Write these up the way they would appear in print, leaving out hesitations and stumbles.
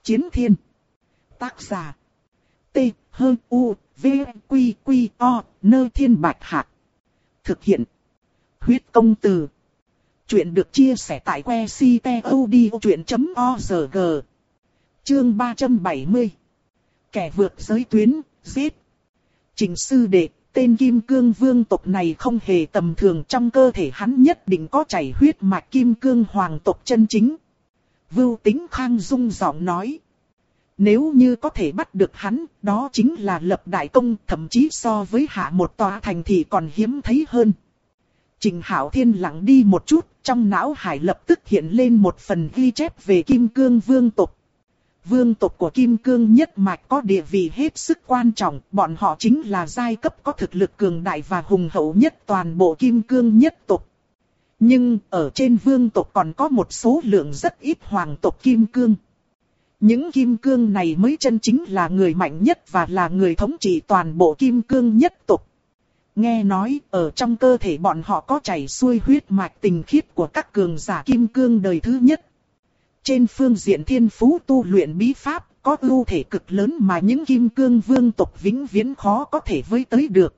Chiến thiên. Tác giả. T-H-U-V-Q-Q-O, Thiên Bạch Hạc. Thực hiện. Huyết công từ. Chuyện được chia sẻ tại website.odchuyện.org. Chương 370. Kẻ vượt giới tuyến, giết. Trình sư đệ, tên Kim Cương Vương tộc này không hề tầm thường, trong cơ thể hắn nhất định có chảy huyết mạch Kim Cương Hoàng tộc chân chính. Vưu Tĩnh Khang rung giọng nói. Nếu như có thể bắt được hắn, đó chính là lập đại công, thậm chí so với hạ một tòa thành thì còn hiếm thấy hơn. Trình Hạo Thiên lặng đi một chút, trong não hải lập tức hiện lên một phần ghi chép về Kim Cương Vương tộc. Vương tộc của Kim Cương nhất mạch có địa vị hết sức quan trọng, bọn họ chính là giai cấp có thực lực cường đại và hùng hậu nhất toàn bộ Kim Cương nhất tộc. Nhưng ở trên vương tộc còn có một số lượng rất ít hoàng tộc Kim Cương. Những Kim Cương này mới chân chính là người mạnh nhất và là người thống trị toàn bộ Kim Cương nhất tộc. Nghe nói ở trong cơ thể bọn họ có chảy xuôi huyết mạch tình khiết của các cường giả Kim Cương đời thứ nhất. Trên phương diện thiên phú tu luyện bí pháp có ưu thể cực lớn mà những Kim Cương Vương tộc vĩnh viễn khó có thể với tới được.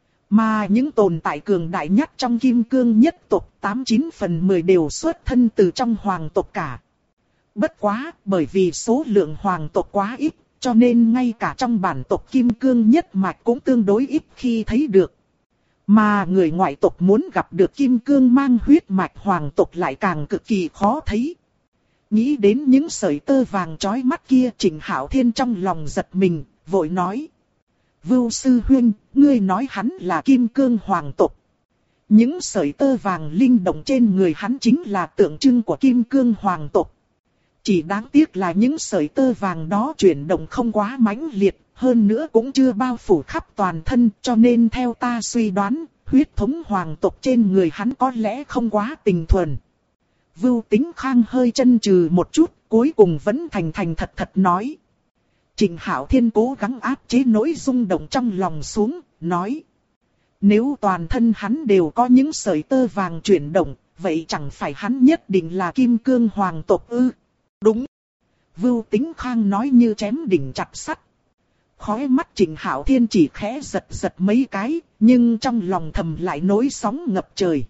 Mà những tồn tại cường đại nhất trong Kim Cương nhất tộc 89 phần 10 đều xuất thân từ trong hoàng tộc cả. Bất quá, bởi vì số lượng hoàng tộc quá ít, cho nên ngay cả trong bản tộc Kim Cương nhất mạch cũng tương đối ít khi thấy được. Mà người ngoại tộc muốn gặp được Kim Cương mang huyết mạch hoàng tộc lại càng cực kỳ khó thấy. Nghĩ đến những sợi tơ vàng chói mắt kia, Trình Hạo Thiên trong lòng giật mình, vội nói. Vưu sư huynh, ngươi nói hắn là Kim Cương hoàng tộc. Những sợi tơ vàng linh động trên người hắn chính là tượng trưng của Kim Cương hoàng tộc. Chỉ đáng tiếc là những sợi tơ vàng đó chuyển động không quá mãnh liệt, hơn nữa cũng chưa bao phủ khắp toàn thân, cho nên theo ta suy đoán, huyết thống hoàng tộc trên người hắn có lẽ không quá tình thuần. Vưu Tĩnh Khang hơi chần chừ một chút, cuối cùng vẫn thành thật thật nói. Trình Hạo Thiên cố gắng áp chế nỗi rung động trong lòng xuống, nói. Nếu toàn thân hắn đều có những sợi tơ vàng chuyển động, vậy chẳng phải hắn nhất định là Kim Cương hoàng tộc ư? Đúng. Vưu Tĩnh Khang nói như chém đỉnh chặt sắt. Khóe mắt Trình Hạo Thiên chỉ khẽ giật mấy cái, nhưng trong lòng thầm lại nỗi sóng ngập trời.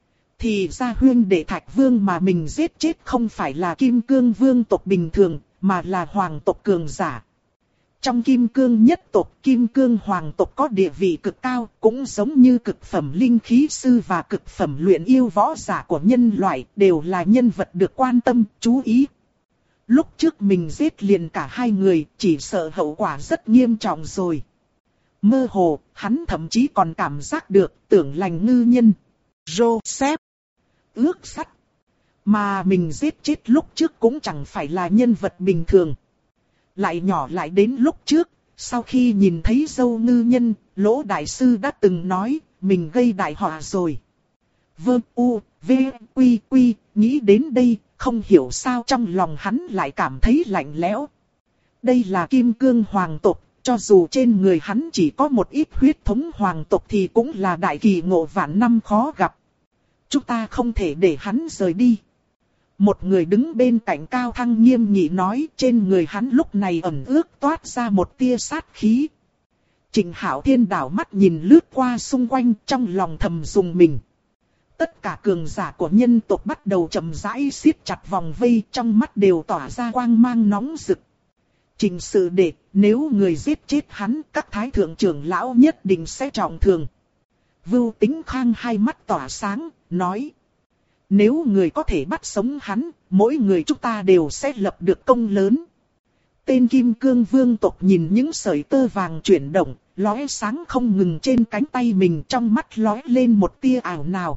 Thì ra huyên đệ Thạch Vương mà mình giết chết không phải là Kim Cương Vương tộc bình thường, mà là hoàng tộc cường giả. Trong Kim Cương nhất tộc, Kim Cương hoàng tộc có địa vị cực cao, cũng giống như cực phẩm linh khí sư và cực phẩm luyện yêu võ giả của nhân loại, đều là nhân vật được quan tâm, chú ý. Lúc trước mình giết liền cả hai người, chỉ sợ hậu quả rất nghiêm trọng rồi. Mơ hồ, hắn thậm chí còn cảm giác được Tưởng Lành ngư nhân, Joseph, ước sắt. Mà mình giết chết lúc trước cũng chẳng phải là nhân vật bình thường. Lại nhỏ lại đến lúc trước, sau khi nhìn thấy dâu ngư nhân, Lỗ Đại Sư đã từng nói, mình gây đại họa rồi. Vương U, V, Quy, Quy, nghĩ đến đây, không hiểu sao trong lòng hắn lại cảm thấy lạnh lẽo. Đây là Kim Cương hoàng tộc, cho dù trên người hắn chỉ có một ít huyết thống hoàng tộc thì cũng là đại kỳ ngộ vạn năm khó gặp. Chúng ta không thể để hắn rời đi. Một người đứng bên cạnh Cao Thăng nghiêm nghị nói, trên người hắn lúc này ẩn ước toát ra một tia sát khí. Trình Hạo Thiên đảo mắt nhìn lướt qua xung quanh, trong lòng thầm rùng mình. Tất cả cường giả của nhân tộc bắt đầu chậm rãi siết chặt vòng vây, trong mắt đều tỏa ra quang mang nóng rực. Trình sư đệ, nếu người giết chết hắn, các thái thượng trưởng lão nhất định sẽ trọng thương. Vưu Tĩnh Khang hai mắt tỏa sáng, nói. Nếu người có thể bắt sống hắn, mỗi người chúng ta đều sẽ lập được công lớn. Tên Kim Cương Vương tộc nhìn những sợi tơ vàng chuyển động, lóe sáng không ngừng trên cánh tay mình, trong mắt lóe lên một tia ảo nào.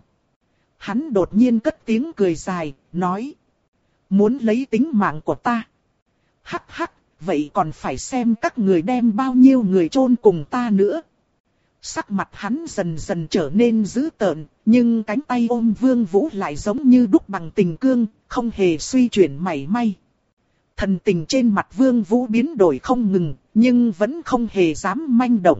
Hắn đột nhiên cất tiếng cười dài, nói. Muốn lấy tính mạng của ta. Hắc hắc, vậy còn phải xem các người đem bao nhiêu người chôn cùng ta nữa. Sắc mặt hắn dần dần trở nên dữ tợn, nhưng cánh tay ôm Vương Vũ lại giống như đúc bằng tình cương, không hề suy chuyển mảy may. Thần tình trên mặt Vương Vũ biến đổi không ngừng, nhưng vẫn không hề dám manh động.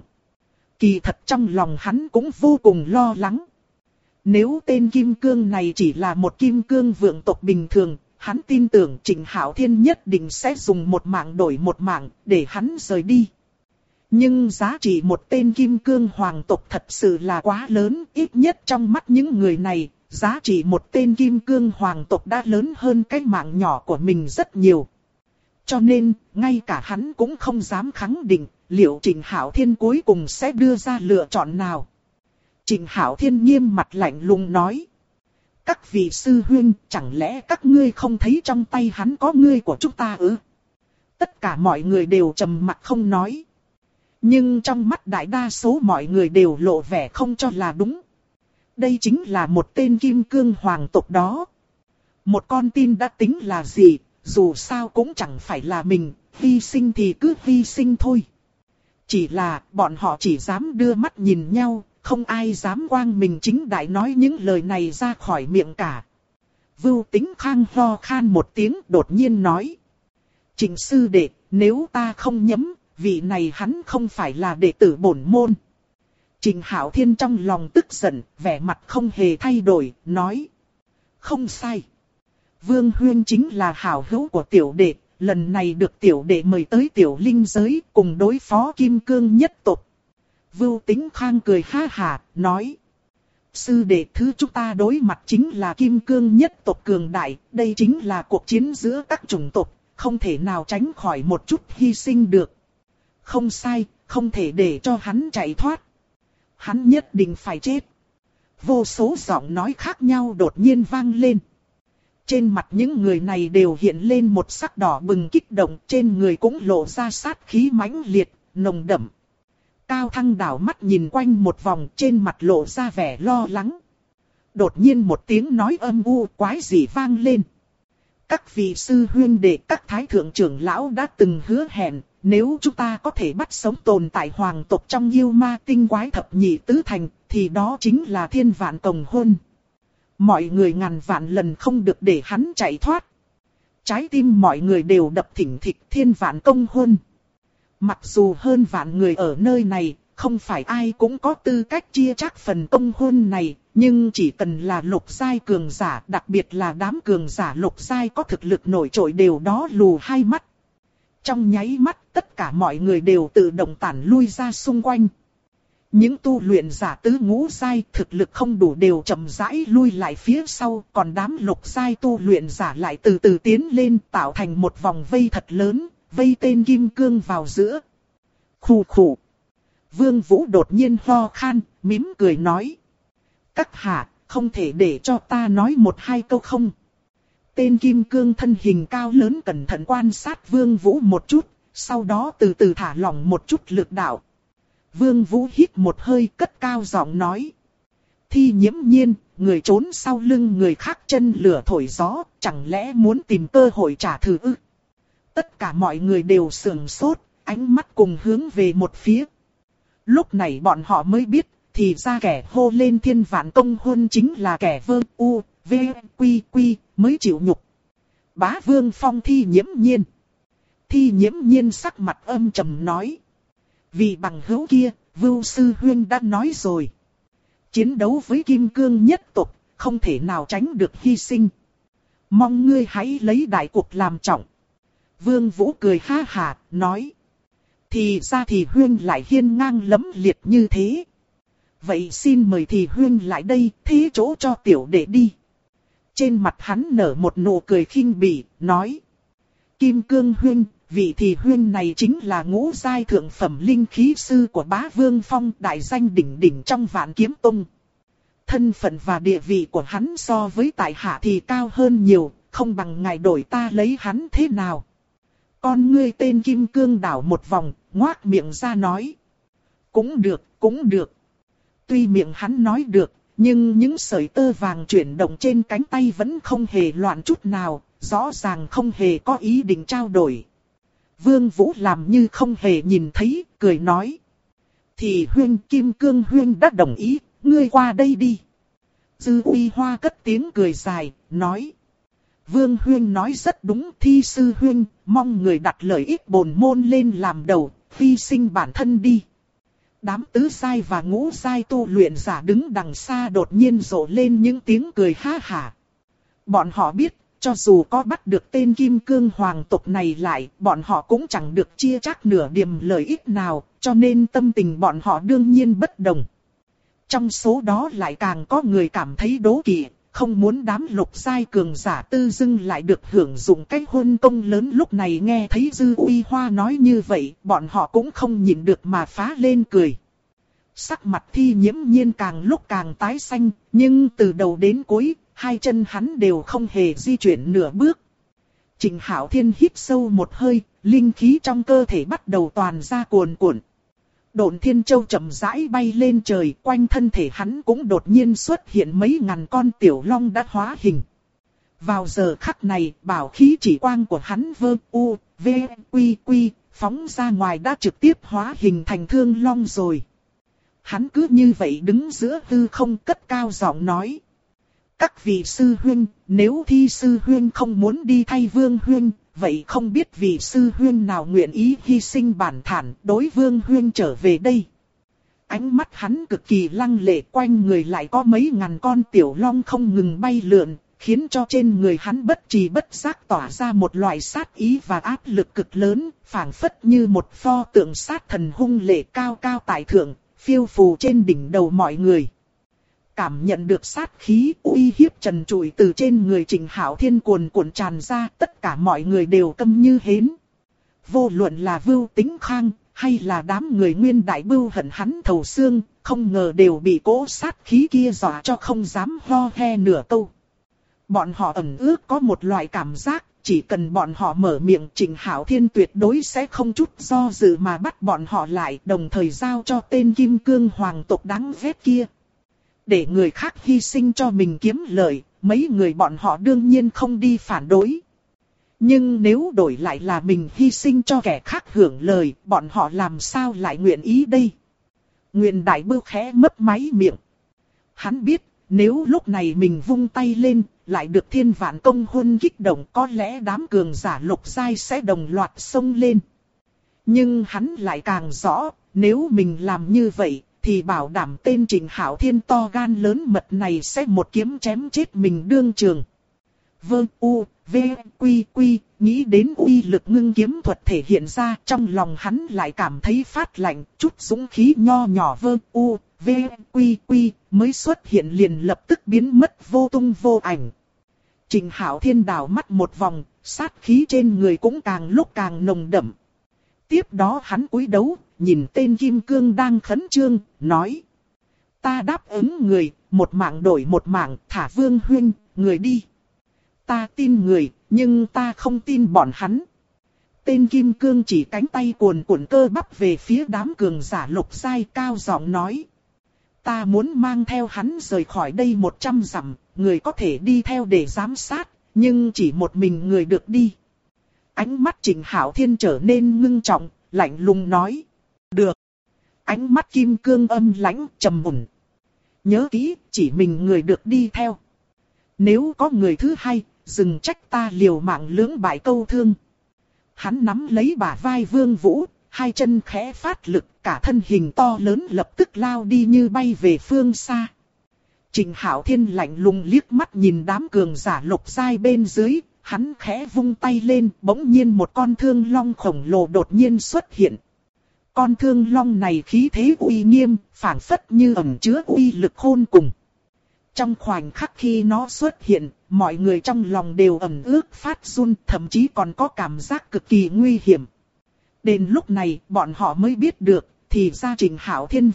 Kỳ thật trong lòng hắn cũng vô cùng lo lắng. Nếu tên Kim Cương này chỉ là một Kim Cương vượng tộc bình thường, hắn tin tưởng Trịnh Hạo Thiên nhất định sẽ dùng một mạng đổi một mạng để hắn rời đi. Nhưng giá trị một tên kim cương hoàng tộc thật sự là quá lớn, ít nhất trong mắt những người này, giá trị một tên kim cương hoàng tộc đã lớn hơn cái mạng nhỏ của mình rất nhiều. Cho nên, ngay cả hắn cũng không dám khẳng định, liệu Trịnh Hạo Thiên cuối cùng sẽ đưa ra lựa chọn nào. Trịnh Hạo Thiên nghiêm mặt lạnh lùng nói. Các vị sư huynh, chẳng lẽ các ngươi không thấy trong tay hắn có ngươi của chúng ta ư? Tất cả mọi người đều trầm mặc không nói. Nhưng trong mắt đại đa số mọi người đều lộ vẻ không cho là đúng. Đây chính là một tên kim cương hoàng tộc đó. Một con tin đã tính là gì, dù sao cũng chẳng phải là mình, hy sinh thì cứ hy sinh thôi. Chỉ là bọn họ chỉ dám đưa mắt nhìn nhau, không ai dám quang mình chính đại nói những lời này ra khỏi miệng cả. Vưu Tĩnh Khang ho khan một tiếng đột nhiên nói. Trịnh sư đệ, nếu ta không nhắm, vị này hắn không phải là đệ tử bổn môn. Trịnh Hạo Thiên trong lòng tức giận, vẻ mặt không hề thay đổi, nói. Không sai. Vương Huyên chính là hảo hữu của tiểu đệ, lần này được tiểu đệ mời tới tiểu linh giới cùng đối phó kim cương nhất tộc. Vưu Tĩnh Khang cười ha hà, nói. Sư đệ thứ chúng ta đối mặt chính là kim cương nhất tộc cường đại, đây chính là cuộc chiến giữa các chủng tộc, không thể nào tránh khỏi một chút hy sinh được. Không sai, không thể để cho hắn chạy thoát. Hắn nhất định phải chết. Vô số giọng nói khác nhau đột nhiên vang lên. Trên mặt những người này đều hiện lên một sắc đỏ bừng kích động, trên người cũng lộ ra sát khí mãnh liệt, nồng đậm. Cao Thăng đảo mắt nhìn quanh một vòng, trên mặt lộ ra vẻ lo lắng. Đột nhiên một tiếng nói âm u quái dị vang lên. Các vị sư huynh đệ, các thái thượng trưởng lão đã từng hứa hẹn, nếu chúng ta có thể bắt sống tồn tại hoàng tộc trong yêu ma tinh quái thập nhị tứ thành, thì đó chính là thiên vạn tòng hôn. Mọi người ngàn vạn lần không được để hắn chạy thoát. Trái tim mọi người đều đập thình thịch, thiên vạn công hôn. Mặc dù hơn vạn người ở nơi này, không phải ai cũng có tư cách chia chắc phần công hôn này, nhưng chỉ cần là lục giai cường giả, đặc biệt là đám cường giả lục giai có thực lực nổi trội đều đó lù hai mắt. Trong nháy mắt, tất cả mọi người đều tự động tản lui ra xung quanh. Những tu luyện giả tứ ngũ giai thực lực không đủ đều chậm rãi lui lại phía sau, còn đám lục giai tu luyện giả lại từ từ tiến lên tạo thành một vòng vây thật lớn, vây tên kim cương vào giữa. Khù khù. Vương Vũ đột nhiên ho khan, mím cười nói. Các hạ, không thể để cho ta nói một hai câu không? Tên kim cương thân hình cao lớn cẩn thận quan sát Vương Vũ một chút, sau đó từ từ thả lỏng một chút lực đạo. Vương Vũ hít một hơi cất cao giọng nói. Thi Nhiễm Nhiên, người trốn sau lưng người khác chân lửa thổi gió, chẳng lẽ muốn tìm cơ hội trả thù ư? Tất cả mọi người đều sườn sốt, ánh mắt cùng hướng về một phía. Lúc này bọn họ mới biết, thì ra kẻ hô lên thiên vạn công hôn chính là kẻ Vương U, V, Quy, Quy, mới chịu nhục. Bá Vương Phong Thi Nhiễm Nhiên. Thi Nhiễm Nhiên sắc mặt âm trầm nói. Vì bằng hữu kia, Vưu Sư Huyên đã nói rồi. Chiến đấu với kim cương nhất tộc, không thể nào tránh được hy sinh. Mong ngươi hãy lấy đại cuộc làm trọng. Vương Vũ cười ha hà, nói. Thì ra thì Huyên lại hiên ngang lẫm liệt như thế. Vậy xin mời thì Huyên lại đây, thế chỗ cho tiểu đệ đi. Trên mặt hắn nở một nụ cười khinh bỉ, nói. Kim Cương Huyên, vị thì Huyên này chính là ngũ giai thượng phẩm linh khí sư của Bá Vương Phong, đại danh đỉnh đỉnh trong Vạn Kiếm Tông. Thân phận và địa vị của hắn so với tại hạ thì cao hơn nhiều, không bằng ngài đổi ta lấy hắn thế nào. Con ngươi tên Kim Cương đảo một vòng, ngoác miệng ra nói. Cũng được, cũng được. Tuy miệng hắn nói được, nhưng những sợi tơ vàng chuyển động trên cánh tay vẫn không hề loạn chút nào, rõ ràng không hề có ý định trao đổi. Vương Vũ làm như không hề nhìn thấy, cười nói. Thì Huyên, Kim Cương Huyên đã đồng ý, ngươi qua đây đi. Dư Uy Hoa cất tiếng cười dài, nói. Vương Huyên nói rất đúng, Thi Sư Huyên, mong người đặt lợi ích bổn môn lên làm đầu, hy sinh bản thân đi. Đám tứ giai và ngũ giai tu luyện giả đứng đằng xa đột nhiên rộ lên những tiếng cười ha hả. Bọn họ biết, cho dù có bắt được tên Kim Cương Hoàng tộc này lại, bọn họ cũng chẳng được chia chác nửa điểm lợi ích nào, cho nên tâm tình bọn họ đương nhiên bất đồng. Trong số đó lại càng có người cảm thấy đố kỵ, không muốn đám lục giai cường giả Tư Dưng lại được hưởng dụng cái hôn công lớn. Lúc này nghe thấy Dư Uy Hoa nói như vậy, bọn họ cũng không nhịn được mà phá lên cười. Sắc mặt Thi Nhiễm Nhiên càng lúc càng tái xanh, nhưng từ đầu đến cuối, hai chân hắn đều không hề di chuyển nửa bước. Trịnh Hạo Thiên hít sâu một hơi, linh khí trong cơ thể bắt đầu toàn ra cuồn cuộn. Độn Thiên Châu chậm rãi bay lên trời, quanh thân thể hắn cũng đột nhiên xuất hiện mấy ngàn con tiểu long đã hóa hình. Vào giờ khắc này, bảo khí chỉ quang của hắn phóng ra ngoài đã trực tiếp hóa hình thành thương long rồi. Hắn cứ như vậy đứng giữa hư không, cất cao giọng nói: các vị sư huynh, nếu Thi sư huynh không muốn đi thay Vương huynh, vậy không biết vị sư huynh nào nguyện ý hy sinh bản thản đối Vương huynh trở về đây. Ánh mắt hắn cực kỳ lăng lệ, quanh người lại có mấy ngàn con tiểu long không ngừng bay lượn, khiến cho trên người hắn bất trì bất giác tỏa ra một loại sát ý và áp lực cực lớn, phảng phất như một pho tượng sát thần hung lệ cao cao tại thượng, phiêu phù trên đỉnh đầu mọi người. Cảm nhận được sát khí uy hiếp trần trụi từ trên người Trịnh Hạo Thiên cuồn cuộn tràn ra, tất cả mọi người đều câm như hến. Vô luận là Vưu Tính Khang, hay là đám người Nguyên Đại Bưu hận hắn thấu xương, không ngờ đều bị cỗ sát khí kia dọa cho không dám ho he nửa câu. Bọn họ ẩn ước có một loại cảm giác, chỉ cần bọn họ mở miệng, Trịnh Hạo Thiên tuyệt đối sẽ không chút do dự mà bắt bọn họ lại, đồng thời giao cho tên Kim Cương Hoàng tộc đáng ghét kia. Để người khác hy sinh cho mình kiếm lợi, mấy người bọn họ đương nhiên không đi phản đối. Nhưng nếu đổi lại là mình hy sinh cho kẻ khác hưởng lợi, bọn họ làm sao lại nguyện ý đây? Nguyên Đại Bưu khẽ mấp máy miệng. Hắn biết, nếu lúc này mình vung tay lên, lại được Thiên Vạn Công Hôn kích động, có lẽ đám cường giả lục giai sẽ đồng loạt xông lên. Nhưng hắn lại càng rõ, nếu mình làm như vậy, thì bảo đảm tên Trịnh Hạo Thiên to gan lớn mật này sẽ một kiếm chém chết mình đương trường. Nghĩ đến uy lực ngưng kiếm thuật thể hiện ra, trong lòng hắn lại cảm thấy phát lạnh, chút dũng khí nho nhỏ mới xuất hiện liền lập tức biến mất vô tung vô ảnh. Trịnh Hạo Thiên đảo mắt một vòng, sát khí trên người cũng càng lúc càng nồng đậm. Tiếp đó hắn cúi đầu, nhìn tên Kim Cương đang khẩn trương, nói: ta đáp ứng người, một mạng đổi một mạng, thả Vương huynh, người đi. Ta tin người, nhưng ta không tin bọn hắn. Tên Kim Cương chỉ cánh tay cuồn cuộn cơ bắp về phía đám cường giả lục giai, cao giọng nói: ta muốn mang theo hắn rời khỏi đây 100 dặm, người có thể đi theo để giám sát, nhưng chỉ một mình người được đi. Ánh mắt Trịnh Hạo Thiên trở nên ngưng trọng, lạnh lùng nói: được. Ánh mắt Kim Cương âm lãnh, trầm mùn. Nhớ kỹ, chỉ mình người được đi theo. Nếu có người thứ hai, đừng trách ta liều mạng lưỡng bại câu thương. Hắn nắm lấy bả vai Vương Vũ, hai chân khẽ phát lực, cả thân hình to lớn lập tức lao đi như bay về phương xa. Trịnh Hạo Thiên lạnh lùng liếc mắt nhìn đám cường giả lục giai bên dưới, hắn khẽ vung tay lên, bỗng nhiên một con thương long khổng lồ đột nhiên xuất hiện. Con thương long này khí thế uy nghiêm, phảng phất như ẩn chứa uy lực khôn cùng. Trong khoảnh khắc khi nó xuất hiện, mọi người trong lòng đều ẩn ước phát run, thậm chí còn có cảm giác cực kỳ nguy hiểm. Đến lúc này, bọn họ mới biết được, thì ra Trịnh Hạo Thiên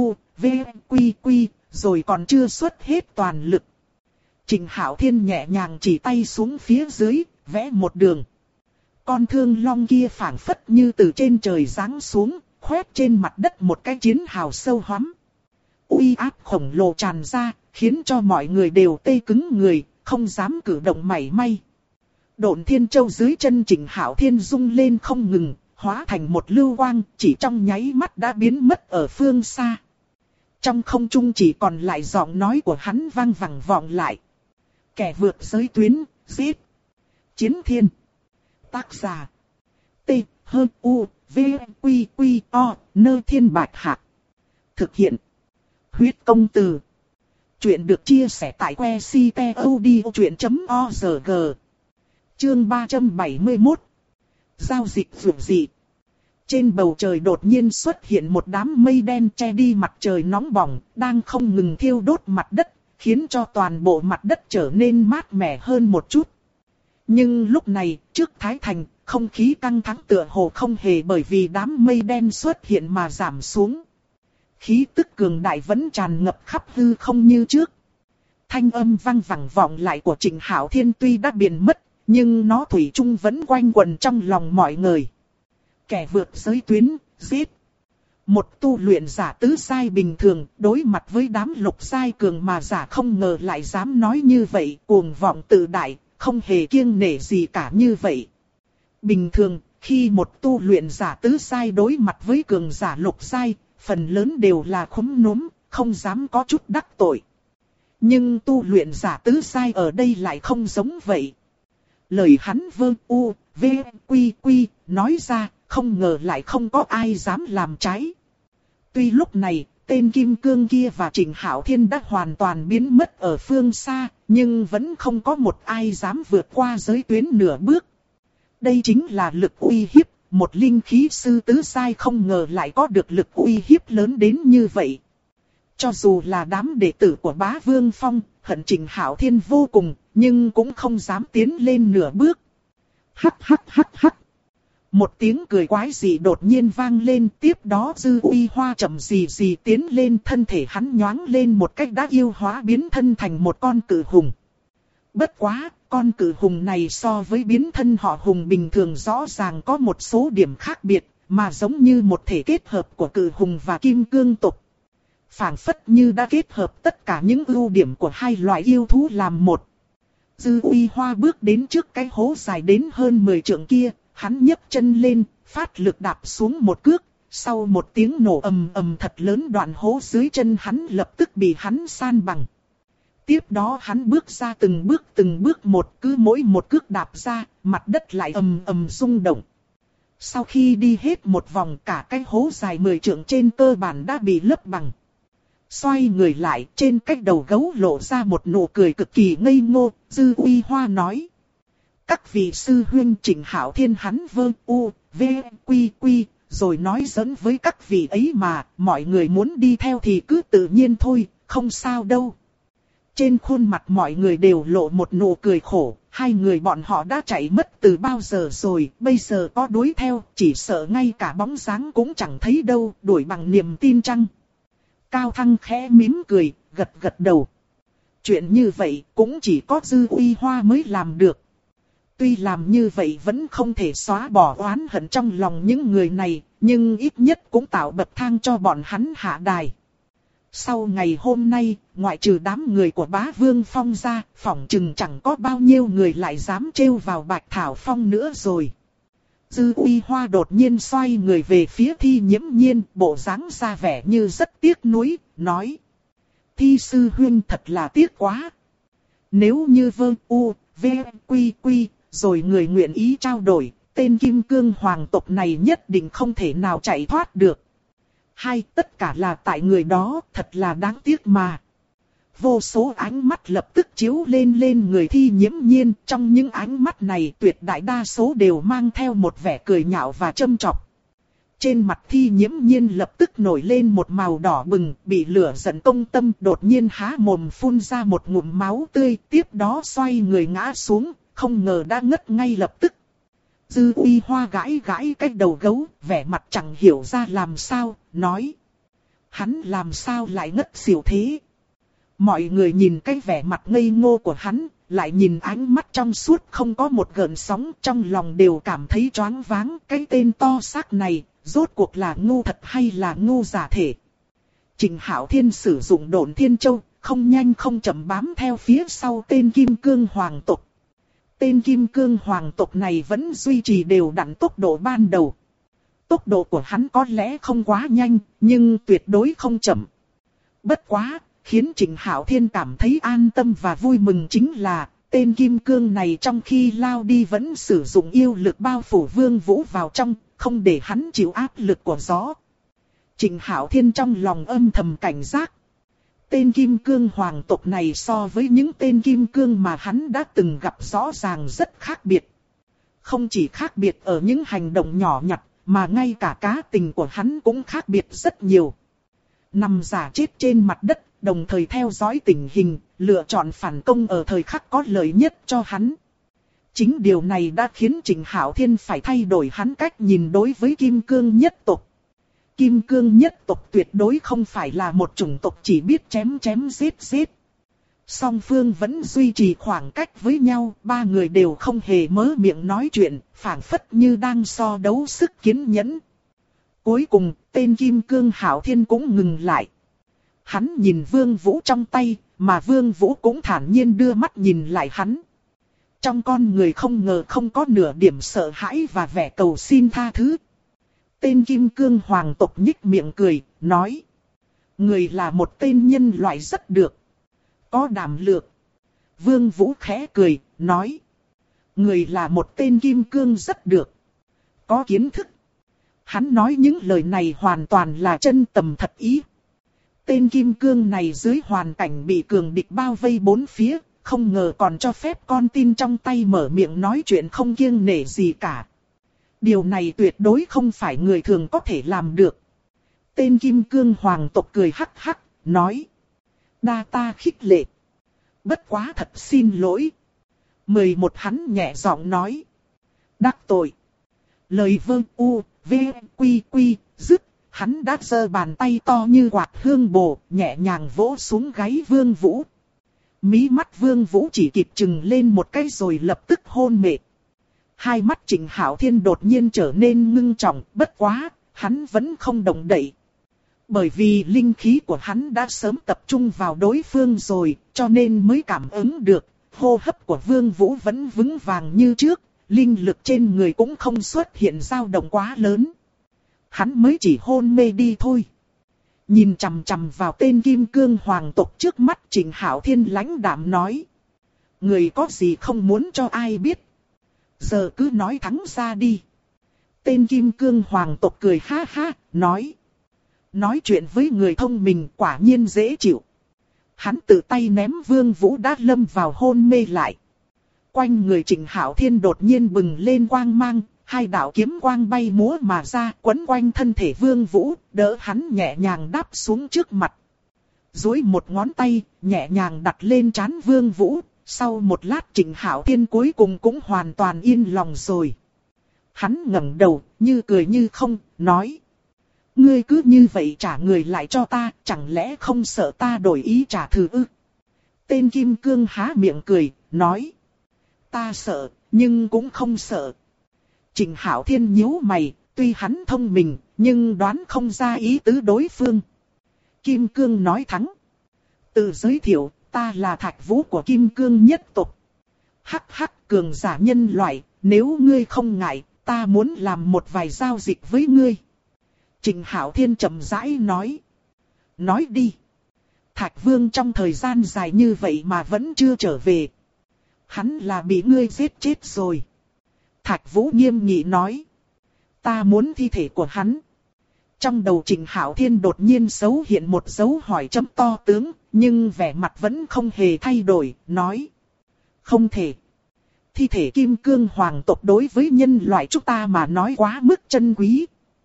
rồi còn chưa xuất hết toàn lực. Trịnh Hạo Thiên nhẹ nhàng chỉ tay xuống phía dưới, vẽ một đường. Con thương long kia phảng phất như từ trên trời giáng xuống, khoét trên mặt đất một cái chiến hào sâu hoắm. Uy áp khổng lồ tràn ra, khiến cho mọi người đều tê cứng người, không dám cử động mảy may. Độn Thiên Châu dưới chân Trịnh Hạo Thiên rung lên không ngừng, hóa thành một lưu quang, chỉ trong nháy mắt đã biến mất ở phương xa. Trong không trung chỉ còn lại giọng nói của hắn vang vẳng vọng lại. Kẻ vượt giới tuyến, giết. Chiến thiên. Tác giả: T-H-U-V-Q-Q-O, Nơi Thiên Bạch Hạc. Thực hiện: Huyết Công Từ. Chuyện được chia sẻ tại website odchuyện.org. Chương 371. Giao dịch vượt dị. Trên bầu trời đột nhiên xuất hiện một đám mây đen che đi mặt trời nóng bỏng, đang không ngừng thiêu đốt mặt đất, khiến cho toàn bộ mặt đất trở nên mát mẻ hơn một chút. Nhưng lúc này, trước Thái Thành, không khí căng thẳng tựa hồ không hề bởi vì đám mây đen xuất hiện mà giảm xuống. Khí tức cường đại vẫn tràn ngập khắp hư không như trước. Thanh âm vang vẳng vọng lại của Trịnh Hạo Thiên tuy đã biến mất, nhưng nó thủy chung vẫn quanh quẩn trong lòng mọi người. Kẻ vượt giới tuyến, giết. Một tu luyện giả tứ sai bình thường, đối mặt với đám lục sai cường mà giả không ngờ lại dám nói như vậy, cuồng vọng tự đại, không hề kiêng nể gì cả như vậy. Bình thường, khi một tu luyện giả tứ sai đối mặt với cường giả lục sai, phần lớn đều là khúm núm, không dám có chút đắc tội. Nhưng tu luyện giả tứ sai ở đây lại không giống vậy. Lời hắn vơ u, v, quy quy, nói ra, không ngờ lại không có ai dám làm trái. Tuy lúc này, tên Kim Cương kia và Trịnh Hạo Thiên đã hoàn toàn biến mất ở phương xa, nhưng vẫn không có một ai dám vượt qua giới tuyến nửa bước. Đây chính là lực uy hiếp, một linh khí sư tứ sai không ngờ lại có được lực uy hiếp lớn đến như vậy. Cho dù là đám đệ tử của Bá Vương Phong, hận Trịnh Hạo Thiên vô cùng, nhưng cũng không dám tiến lên nửa bước. Hắc hắc hắc hắc. Một tiếng cười quái dị đột nhiên vang lên, tiếp đó Dư Uy Hoa chậm rì rì tiến lên, thân thể hắn nhoáng lên một cách đã yêu hóa biến thân thành một con cự hùng. Bất quá, con cự hùng này so với biến thân họ hùng bình thường rõ ràng có một số điểm khác biệt, mà giống như một thể kết hợp của cự hùng và kim cương tộc. Phảng phất như đã kết hợp tất cả những ưu điểm của hai loại yêu thú làm một. Dư Uy Hoa bước đến trước cái hố dài đến hơn 10 trượng kia, hắn nhấc chân lên, phát lực đạp xuống một cước, sau một tiếng nổ ầm ầm thật lớn, đoạn hố dưới chân hắn lập tức bị hắn san bằng. Tiếp đó hắn bước ra từng bước một, cứ mỗi một cước đạp ra, mặt đất lại ầm ầm rung động. Sau khi đi hết một vòng, cả cái hố dài 10 trượng trên cơ bản đã bị lấp bằng. Xoay người lại, trên cái đầu gấu lộ ra một nụ cười cực kỳ ngây ngô, Dư Uy Hoa nói: các vị sư huynh. Trịnh Hạo Thiên hắn vơ u, v, quy quy, rồi nói giỡn với các vị ấy mà, mọi người muốn đi theo thì cứ tự nhiên thôi, không sao đâu. Trên khuôn mặt mọi người đều lộ một nụ cười khổ, hai người bọn họ đã chạy mất từ bao giờ rồi, bây giờ có đuổi theo, chỉ sợ ngay cả bóng dáng cũng chẳng thấy đâu, đuổi bằng niềm tin chăng? Cao Thăng khẽ mím cười, gật gật đầu. Chuyện như vậy cũng chỉ có Dư Uy Hoa mới làm được. Tuy làm như vậy vẫn không thể xóa bỏ oán hận trong lòng những người này, nhưng ít nhất cũng tạo bậc thang cho bọn hắn hạ đài. Sau ngày hôm nay, ngoại trừ đám người của Bá Vương Phong ra, phỏng chừng chẳng có bao nhiêu người lại dám trêu vào Bạch Thảo Phong nữa rồi. Dư Uy Hoa đột nhiên xoay người về phía Thi Nhiễm Nhiên, bộ dáng ra vẻ như rất tiếc nuối, nói: Thi sư huynh thật là tiếc quá. Nếu như vơ u, v, quy quy, rồi người nguyện ý trao đổi, tên Kim Cương Hoàng tộc này nhất định không thể nào chạy thoát được. Hay tất cả là tại người đó, thật là đáng tiếc mà. Vô số ánh mắt lập tức chiếu lên người Thi Nhiễm Nhiên, trong những ánh mắt này tuyệt đại đa số đều mang theo một vẻ cười nhạo và châm chọc. Trên mặt Thi Nhiễm Nhiên lập tức nổi lên một màu đỏ bừng, bị lửa giận công tâm, đột nhiên há mồm phun ra một ngụm máu tươi, tiếp đó xoay người ngã xuống, không ngờ đã ngất ngay lập tức. Dư Uy Hoa gãi gãi cái đầu gấu, vẻ mặt chẳng hiểu ra làm sao, nói: hắn làm sao lại ngất xỉu thế? Mọi người nhìn cái vẻ mặt ngây ngô của hắn, lại nhìn ánh mắt trong suốt không có một gợn sóng, trong lòng đều cảm thấy choáng váng. Cái tên to xác này, rốt cuộc là ngu thật hay là ngu giả thể? Trịnh Hạo Thiên sử dụng Độn Thiên Châu, không nhanh không chậm bám theo phía sau tên Kim Cương Hoàng tộc. Tên Kim Cương Hoàng tộc này vẫn duy trì đều đặn tốc độ ban đầu. Tốc độ của hắn có lẽ không quá nhanh, nhưng tuyệt đối không chậm. Bất quá, khiến Trịnh Hạo Thiên cảm thấy an tâm và vui mừng chính là, tên Kim Cương này trong khi lao đi vẫn sử dụng yêu lực bao phủ Vương Vũ vào trong, không để hắn chịu áp lực của gió. Trịnh Hạo Thiên trong lòng âm thầm cảnh giác. Tên kim cương hoàng tộc này so với những tên kim cương mà hắn đã từng gặp rõ ràng rất khác biệt. Không chỉ khác biệt ở những hành động nhỏ nhặt, mà ngay cả cá tình của hắn cũng khác biệt rất nhiều. Nằm giả chết trên mặt đất, đồng thời theo dõi tình hình, lựa chọn phản công ở thời khắc có lợi nhất cho hắn. Chính điều này đã khiến Trịnh Hạo Thiên phải thay đổi hắn cách nhìn đối với kim cương nhất tộc. Kim cương nhất tộc tuyệt đối không phải là một chủng tộc chỉ biết chém chém giết giết. Song phương vẫn duy trì khoảng cách với nhau, ba người đều không hề mớ miệng nói chuyện, phảng phất như đang so đấu sức kiên nhẫn. Cuối cùng, tên kim cương Hạo Thiên cũng ngừng lại. Hắn nhìn Vương Vũ trong tay, mà Vương Vũ cũng thản nhiên đưa mắt nhìn lại hắn. Trong con người không ngờ không có nửa điểm sợ hãi và vẻ cầu xin tha thứ. Tên kim cương hoàng tộc nhích miệng cười, nói. Người là một tên nhân loại rất được. Có đảm lược. Vương Vũ khẽ cười, nói. Người là một tên kim cương rất được. Có kiến thức. Hắn nói những lời này hoàn toàn là chân tầm thật ý. Tên kim cương này dưới hoàn cảnh bị cường địch bao vây bốn phía, không ngờ còn cho phép con tin trong tay mở miệng nói chuyện không kiêng nể gì cả. Điều này tuyệt đối không phải người thường có thể làm được. Tên kim cương hoàng tộc cười hắc hắc, nói. Đa ta khích lệ. Bất quá thật xin lỗi. 11 hắn nhẹ giọng nói. Đắc tội. Lời vương u, v, quy quy, dứt. Hắn đã giơ bàn tay to như quạt hương bồ, nhẹ nhàng vỗ xuống gáy Vương Vũ. Mí mắt Vương Vũ chỉ kịp chừng lên một cái rồi lập tức hôn mê. Hai mắt Trịnh Hạo Thiên đột nhiên trở nên ngưng trọng, bất quá, hắn vẫn không động đậy. Bởi vì linh khí của hắn đã sớm tập trung vào đối phương rồi, cho nên mới cảm ứng được, hô hấp của Vương Vũ vẫn vững vàng như trước, linh lực trên người cũng không xuất hiện dao động quá lớn. Hắn mới chỉ hôn mê đi thôi. Nhìn chằm chằm vào tên kim cương hoàng tộc trước mắt, Trịnh Hạo Thiên lãnh đạm nói. Người có gì không muốn cho ai biết. Giờ cứ nói thẳng ra đi. Tên kim cương hoàng tộc cười ha ha, nói. Nói chuyện với người thông minh quả nhiên dễ chịu. Hắn tự tay ném Vương Vũ đã lâm vào hôn mê lại. Quanh người Trịnh Hạo Thiên đột nhiên bừng lên quang mang. Hai đạo kiếm quang bay múa mà ra, quấn quanh thân thể Vương Vũ, đỡ hắn nhẹ nhàng đáp xuống trước mặt. Duỗi một ngón tay, nhẹ nhàng đặt lên trán Vương Vũ, sau một lát Trịnh Hạo Thiên cuối cùng cũng hoàn toàn yên lòng rồi. Hắn ngẩng đầu, như cười như không, nói. Ngươi cứ như vậy trả người lại cho ta, chẳng lẽ không sợ ta đổi ý trả thù ư? Tên kim cương há miệng cười, nói. Ta sợ, nhưng cũng không sợ. Trịnh Hạo Thiên nhíu mày, tuy hắn thông minh, nhưng đoán không ra ý tứ đối phương. Kim Cương nói thẳng. Tự giới thiệu, ta là Thạch Vũ của Kim Cương nhất tộc. Hắc hắc cường giả nhân loại, nếu ngươi không ngại, ta muốn làm một vài giao dịch với ngươi. Trịnh Hạo Thiên chậm rãi nói. Nói đi. Thạch Vương trong thời gian dài như vậy mà vẫn chưa trở về. Hắn là bị ngươi giết chết rồi. Thạch Vũ nghiêm nghị nói. Ta muốn thi thể của hắn. Trong đầu Trịnh Hạo Thiên đột nhiên xấu hiện một dấu hỏi chấm to tướng, nhưng vẻ mặt vẫn không hề thay đổi, nói. Không thể. Thi thể Kim Cương Hoàng tộc đối với nhân loại chúng ta mà nói quá mức chân quý.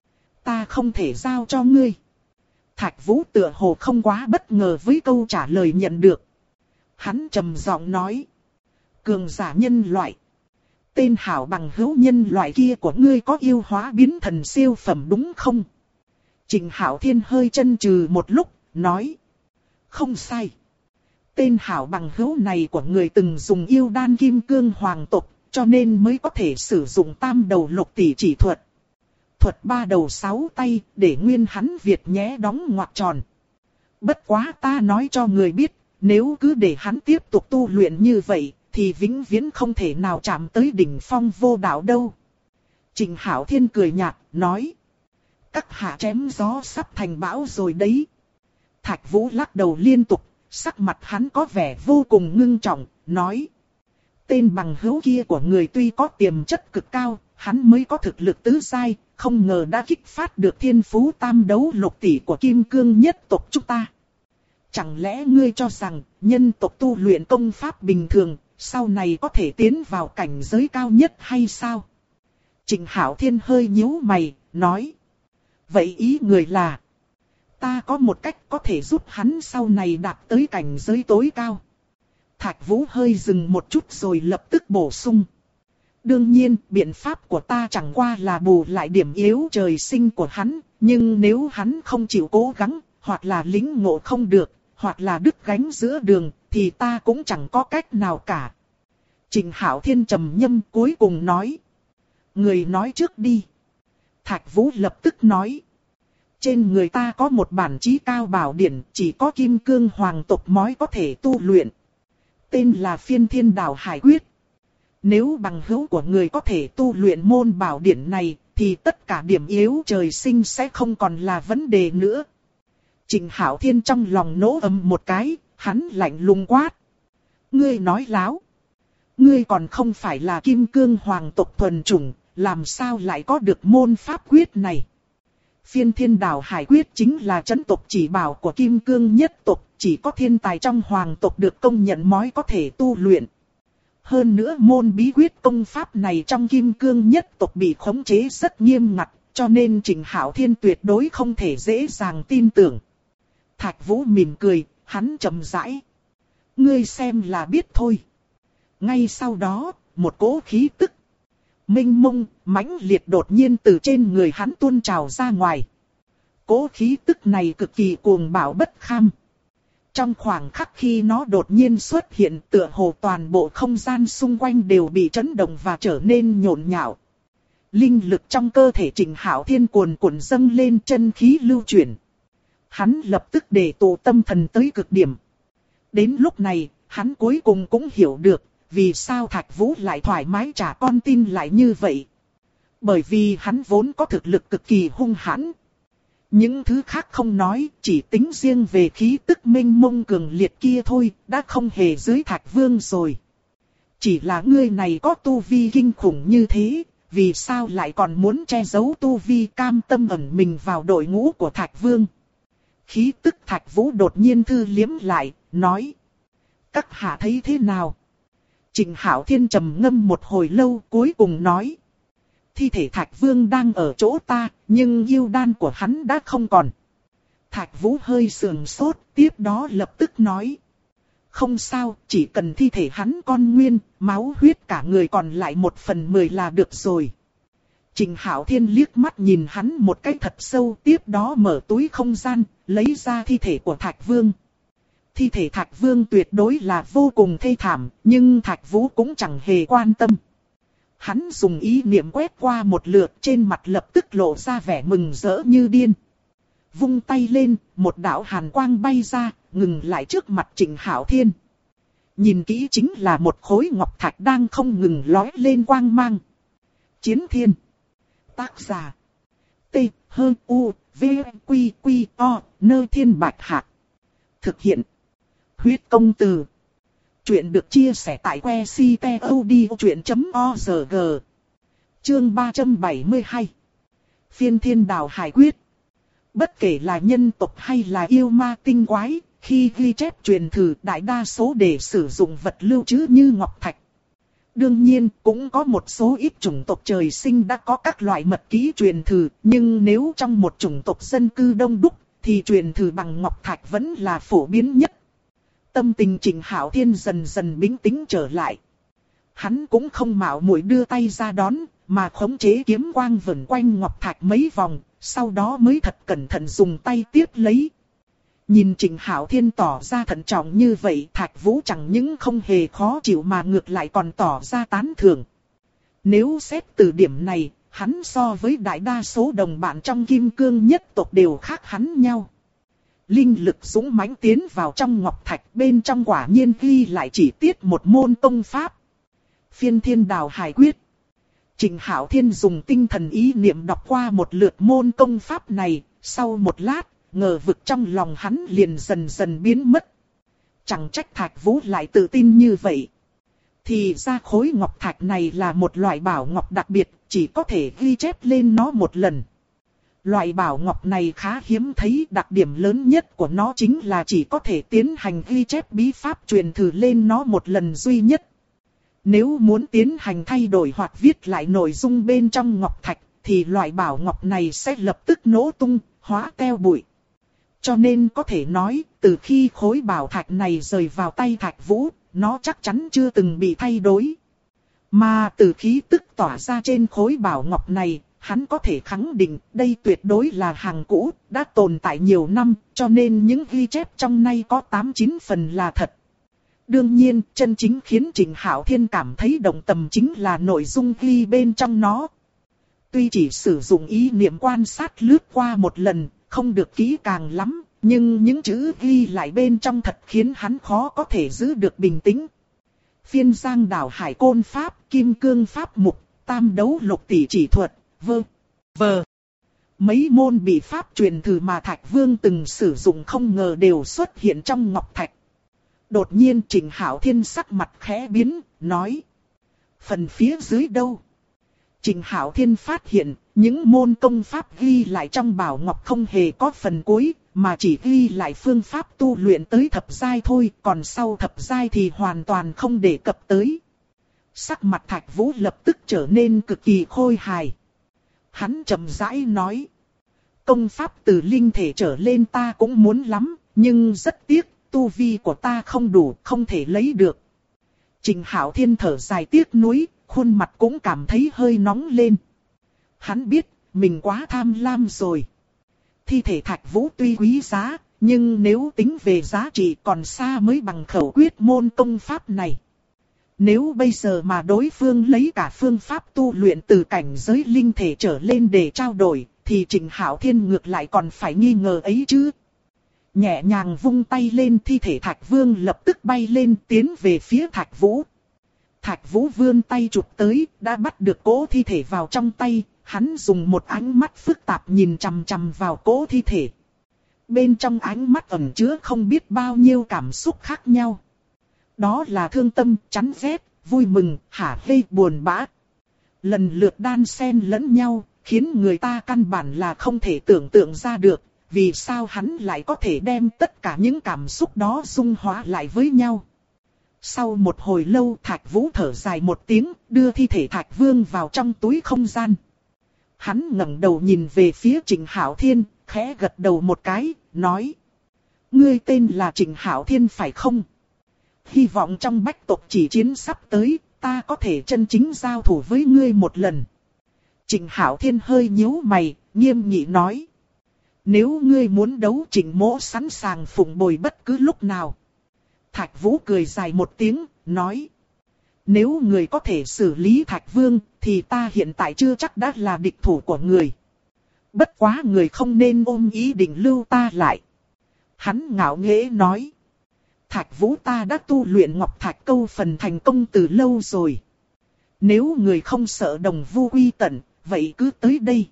Ta không thể giao cho ngươi. Thạch Vũ tựa hồ không quá bất ngờ với câu trả lời nhận được. Hắn trầm giọng nói. Cường giả nhân loại. Tên hảo bằng hữu nhân loại kia của ngươi có yêu hóa biến thần siêu phẩm đúng không? Trịnh Hạo Thiên hơi chần chừ một lúc, nói. Không sai. Tên hảo bằng hữu này của người từng dùng yêu đan Kim Cương Hoàng tộc, cho nên mới có thể sử dụng tam đầu lục tỷ chỉ thuật. Thuật ba đầu sáu tay, để nguyên hắn Việt nhé đóng ngoặc tròn. Bất quá ta nói cho người biết, nếu cứ để hắn tiếp tục tu luyện như vậy, thì vĩnh viễn không thể nào chạm tới đỉnh phong vô đạo đâu. Trịnh Hạo Thiên cười nhạt, nói. Các hạ chém gió sắp thành bão rồi đấy. Thạch Vũ lắc đầu liên tục, sắc mặt hắn có vẻ vô cùng ngưng trọng, nói. Tên bằng hữu kia của người tuy có tiềm chất cực cao, hắn mới có thực lực tứ giai, không ngờ đã kích phát được thiên phú tam đấu lục tỷ của Kim Cương nhất tộc chúng ta. Chẳng lẽ ngươi cho rằng nhân tộc tu luyện công pháp bình thường, sau này có thể tiến vào cảnh giới cao nhất hay sao? Trịnh Hạo Thiên hơi nhíu mày, nói. Vậy ý người là, ta có một cách có thể giúp hắn sau này đạt tới cảnh giới tối cao. Thạch Vũ hơi dừng một chút rồi lập tức bổ sung. Đương nhiên, biện pháp của ta chẳng qua là bù lại điểm yếu trời sinh của hắn, nhưng nếu hắn không chịu cố gắng, hoặc là lĩnh ngộ không được, hoặc là đứt gánh giữa đường, thì ta cũng chẳng có cách nào cả. Trịnh Hạo Thiên trầm ngâm cuối cùng nói. Người nói trước đi. Thạch Vũ lập tức nói. Trên người ta có một bản chí cao bảo điển, chỉ có kim cương hoàng tộc mới có thể tu luyện. Tên là Phiên Thiên Đào Hải Quyết. Nếu bằng hữu của người có thể tu luyện môn bảo điển này, thì tất cả điểm yếu trời sinh sẽ không còn là vấn đề nữa. Trịnh Hạo Thiên trong lòng nổ ầm một cái, hắn lạnh lùng quát. Ngươi nói láo. Ngươi còn không phải là kim cương hoàng tộc thuần chủng, làm sao lại có được môn pháp quyết này? Phiên Thiên Đào Hải Quyết chính là chấn tộc chỉ bảo của kim cương nhất tộc, chỉ có thiên tài trong hoàng tộc được công nhận mới có thể tu luyện. Hơn nữa môn bí quyết công pháp này trong kim cương nhất tộc bị khống chế rất nghiêm ngặt, cho nên Trịnh Hạo Thiên tuyệt đối không thể dễ dàng tin tưởng. Thạch Vũ mỉm cười, hắn chậm rãi. Ngươi xem là biết thôi. Ngay sau đó, một cỗ khí tức mênh mông, mãnh liệt đột nhiên từ trên người hắn tuôn trào ra ngoài. Cỗ khí tức này cực kỳ cuồng bạo bất kham. Trong khoảnh khắc khi nó đột nhiên xuất hiện, tựa hồ toàn bộ không gian xung quanh đều bị chấn động và trở nên nhộn nhạo. Linh lực trong cơ thể Trịnh Hạo Thiên cuồn cuộn dâng lên, chân khí lưu chuyển. Hắn lập tức để tụ tâm thần tới cực điểm. Đến lúc này, hắn cuối cùng cũng hiểu được, vì sao Thạch Vũ lại thoải mái trả con tin lại như vậy. Bởi vì hắn vốn có thực lực cực kỳ hung hãn. Những thứ khác không nói, chỉ tính riêng về khí tức mênh mông cường liệt kia thôi, đã không hề dưới Thạch Vương rồi. Chỉ là ngươi này có tu vi kinh khủng như thế, vì sao lại còn muốn che giấu tu vi, cam tâm ẩn mình vào đội ngũ của Thạch Vương? Khí tức Thạch Vũ đột nhiên thư liếm lại, nói. Các hạ thấy thế nào? Trịnh Hạo Thiên trầm ngâm một hồi lâu, cuối cùng nói. Thi thể Thạch Vương đang ở chỗ ta, nhưng yêu đan của hắn đã không còn. Thạch Vũ hơi sườn sốt, tiếp đó lập tức nói. Không sao, chỉ cần thi thể hắn con nguyên, máu huyết cả người còn lại 1/10 là được rồi. Trịnh Hạo Thiên liếc mắt nhìn hắn một cái thật sâu, tiếp đó mở túi không gian, lấy ra thi thể của Thạch Vương. Thi thể Thạch Vương tuyệt đối là vô cùng thê thảm, nhưng Thạch Vũ cũng chẳng hề quan tâm. Hắn dùng ý niệm quét qua một lượt, trên mặt lập tức lộ ra vẻ mừng rỡ như điên. Vung tay lên, một đạo hàn quang bay ra, ngừng lại trước mặt Trịnh Hạo Thiên. Nhìn kỹ chính là một khối ngọc thạch đang không ngừng lói lên quang mang. Chiến Thiên. Tác giả. T-H-U-V-Q-Q-O, nơi thiên bạch hạc. Thực hiện. Huyết công từ. Chuyện được chia sẻ tại que ctod.org. Chương 372. Phiên Thiên Đào Hải Quyết. Bất kể là nhân tộc hay là yêu ma tinh quái, khi ghi chép truyền thử đại đa số để sử dụng vật lưu trữ như ngọc thạch. Đương nhiên, cũng có một số ít chủng tộc trời sinh đã có các loại mật kỹ truyền thử, nhưng nếu trong một chủng tộc dân cư đông đúc, thì truyền thử bằng ngọc thạch vẫn là phổ biến nhất. Tâm tình Trịnh Hạo Thiên dần dần bình tĩnh trở lại. Hắn cũng không mạo muội đưa tay ra đón, mà khống chế kiếm quang vẩn quanh ngọc thạch mấy vòng, sau đó mới thật cẩn thận dùng tay tiếp lấy. Nhìn Trịnh Hạo Thiên tỏ ra thận trọng như vậy, Thạch Vũ chẳng những không hề khó chịu mà ngược lại còn tỏ ra tán thưởng. Nếu xét từ điểm này, hắn so với đại đa số đồng bạn trong kim cương nhất tộc đều khác hắn nhau. Linh lực dũng mãnh tiến vào trong ngọc thạch, bên trong quả nhiên ghi lại chỉ tiết một môn công pháp. Phiên Thiên Đào Hải Quyết. Trịnh Hạo Thiên dùng tinh thần ý niệm đọc qua một lượt môn công pháp này, sau một lát, ngờ vực trong lòng hắn liền dần dần biến mất. Chẳng trách Thạch Vũ lại tự tin như vậy. Thì ra khối ngọc thạch này là một loại bảo ngọc đặc biệt, chỉ có thể ghi chép lên nó một lần. Loại bảo ngọc này khá hiếm thấy, đặc điểm lớn nhất của nó chính là chỉ có thể tiến hành ghi chép bí pháp truyền thử lên nó một lần duy nhất. Nếu muốn tiến hành thay đổi hoặc viết lại nội dung bên trong ngọc thạch, thì loại bảo ngọc này sẽ lập tức nổ tung, hóa teo bụi. Cho nên có thể nói, từ khi khối bảo thạch này rời vào tay Thạch Vũ, nó chắc chắn chưa từng bị thay đổi. Mà từ khí tức tỏa ra trên khối bảo ngọc này, hắn có thể khẳng định đây tuyệt đối là hàng cũ, đã tồn tại nhiều năm, cho nên những ghi chép trong này có 8-9 phần là thật. Đương nhiên, chân chính khiến Trịnh Hạo Thiên cảm thấy động tâm chính là nội dung ghi bên trong nó. Tuy chỉ sử dụng ý niệm quan sát lướt qua một lần, không được kỹ càng lắm, nhưng những chữ ghi lại bên trong thật khiến hắn khó có thể giữ được bình tĩnh. Phiên giang đảo hải côn pháp, kim cương pháp mục, tam đấu lục tỷ chỉ thuật, vờ. Mấy môn bị pháp truyền thử mà Thạch Vương từng sử dụng không ngờ đều xuất hiện trong ngọc thạch. Đột nhiên Trịnh Hạo Thiên sắc mặt khẽ biến, nói. Phần phía dưới đâu? Trịnh Hạo Thiên phát hiện, những môn công pháp ghi lại trong bảo ngọc không hề có phần cuối, mà chỉ ghi lại phương pháp tu luyện tới thập giai thôi, còn sau thập giai thì hoàn toàn không đề cập tới. Sắc mặt Thạch Vũ lập tức trở nên cực kỳ khôi hài. Hắn chậm rãi nói. Công pháp từ linh thể trở lên ta cũng muốn lắm, nhưng rất tiếc, tu vi của ta không đủ, không thể lấy được. Trịnh Hạo Thiên thở dài tiếc nuối, khuôn mặt cũng cảm thấy hơi nóng lên. Hắn biết, mình quá tham lam rồi. Thi thể Thạch Vũ tuy quý giá, nhưng nếu tính về giá trị còn xa mới bằng khẩu quyết môn công pháp này. Nếu bây giờ mà đối phương lấy cả phương pháp tu luyện từ cảnh giới linh thể trở lên để trao đổi, thì Trịnh Hạo Thiên ngược lại còn phải nghi ngờ ấy chứ. Nhẹ nhàng vung tay lên, thi thể Thạch Vương lập tức bay lên tiến về phía Thạch Vũ. Thạch Vũ vươn tay chụp tới, đã bắt được cỗ thi thể vào trong tay, hắn dùng một ánh mắt phức tạp nhìn chằm chằm vào cỗ thi thể. Bên trong ánh mắt ẩn chứa không biết bao nhiêu cảm xúc khác nhau. Đó là thương tâm, chán ghét, vui mừng, hả hê, buồn bã. Lần lượt đan xen lẫn nhau, khiến người ta căn bản là không thể tưởng tượng ra được, vì sao hắn lại có thể đem tất cả những cảm xúc đó dung hóa lại với nhau. Sau một hồi lâu Thạch Vũ thở dài một tiếng, đưa thi thể Thạch Vương vào trong túi không gian. Hắn ngẩng đầu nhìn về phía Trịnh Hạo Thiên, khẽ gật đầu một cái, nói. Ngươi tên là Trịnh Hạo Thiên phải không? Hy vọng trong bách tộc chỉ chiến sắp tới, ta có thể chân chính giao thủ với ngươi một lần. Trịnh Hạo Thiên hơi nhíu mày, nghiêm nghị nói. Nếu ngươi muốn đấu, Trịnh mỗ sẵn sàng phụng bồi bất cứ lúc nào. Thạch Vũ cười dài một tiếng, nói. Nếu người có thể xử lý Thạch Vương, thì ta hiện tại chưa chắc đã là địch thủ của người. Bất quá người không nên ôm ý định lưu ta lại. Hắn ngạo nghễ nói. Thạch Vũ ta đã tu luyện Ngọc Thạch Câu phần thành công từ lâu rồi. Nếu người không sợ đồng vu quy tận, vậy cứ tới đây.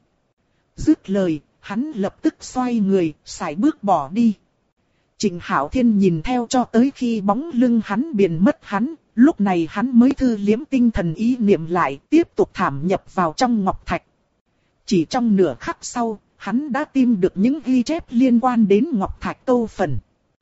Dứt lời, hắn lập tức xoay người, sải bước bỏ đi. Trịnh Hạo Thiên nhìn theo cho tới khi bóng lưng hắn biến mất hắn, lúc này hắn mới thư liếm tinh thần ý niệm lại, tiếp tục thảm nhập vào trong Ngọc Thạch. Chỉ trong nửa khắc sau, hắn đã tìm được những ghi chép liên quan đến Ngọc Thạch Câu phần.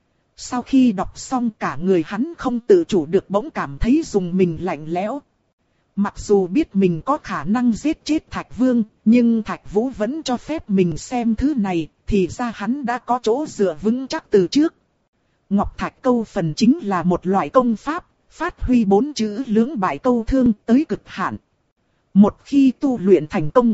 Sau khi đọc xong cả người hắn không tự chủ được bỗng cảm thấy dùng mình lạnh lẽo. Mặc dù biết mình có khả năng giết chết Thạch Vương, nhưng Thạch Vũ vẫn cho phép mình xem thứ này, thì ra hắn đã có chỗ dựa vững chắc từ trước. Ngọc Thạch Câu phần chính là một loại công pháp, phát huy 4 chữ lưỡng bại câu thương tới cực hạn. Một khi tu luyện thành công,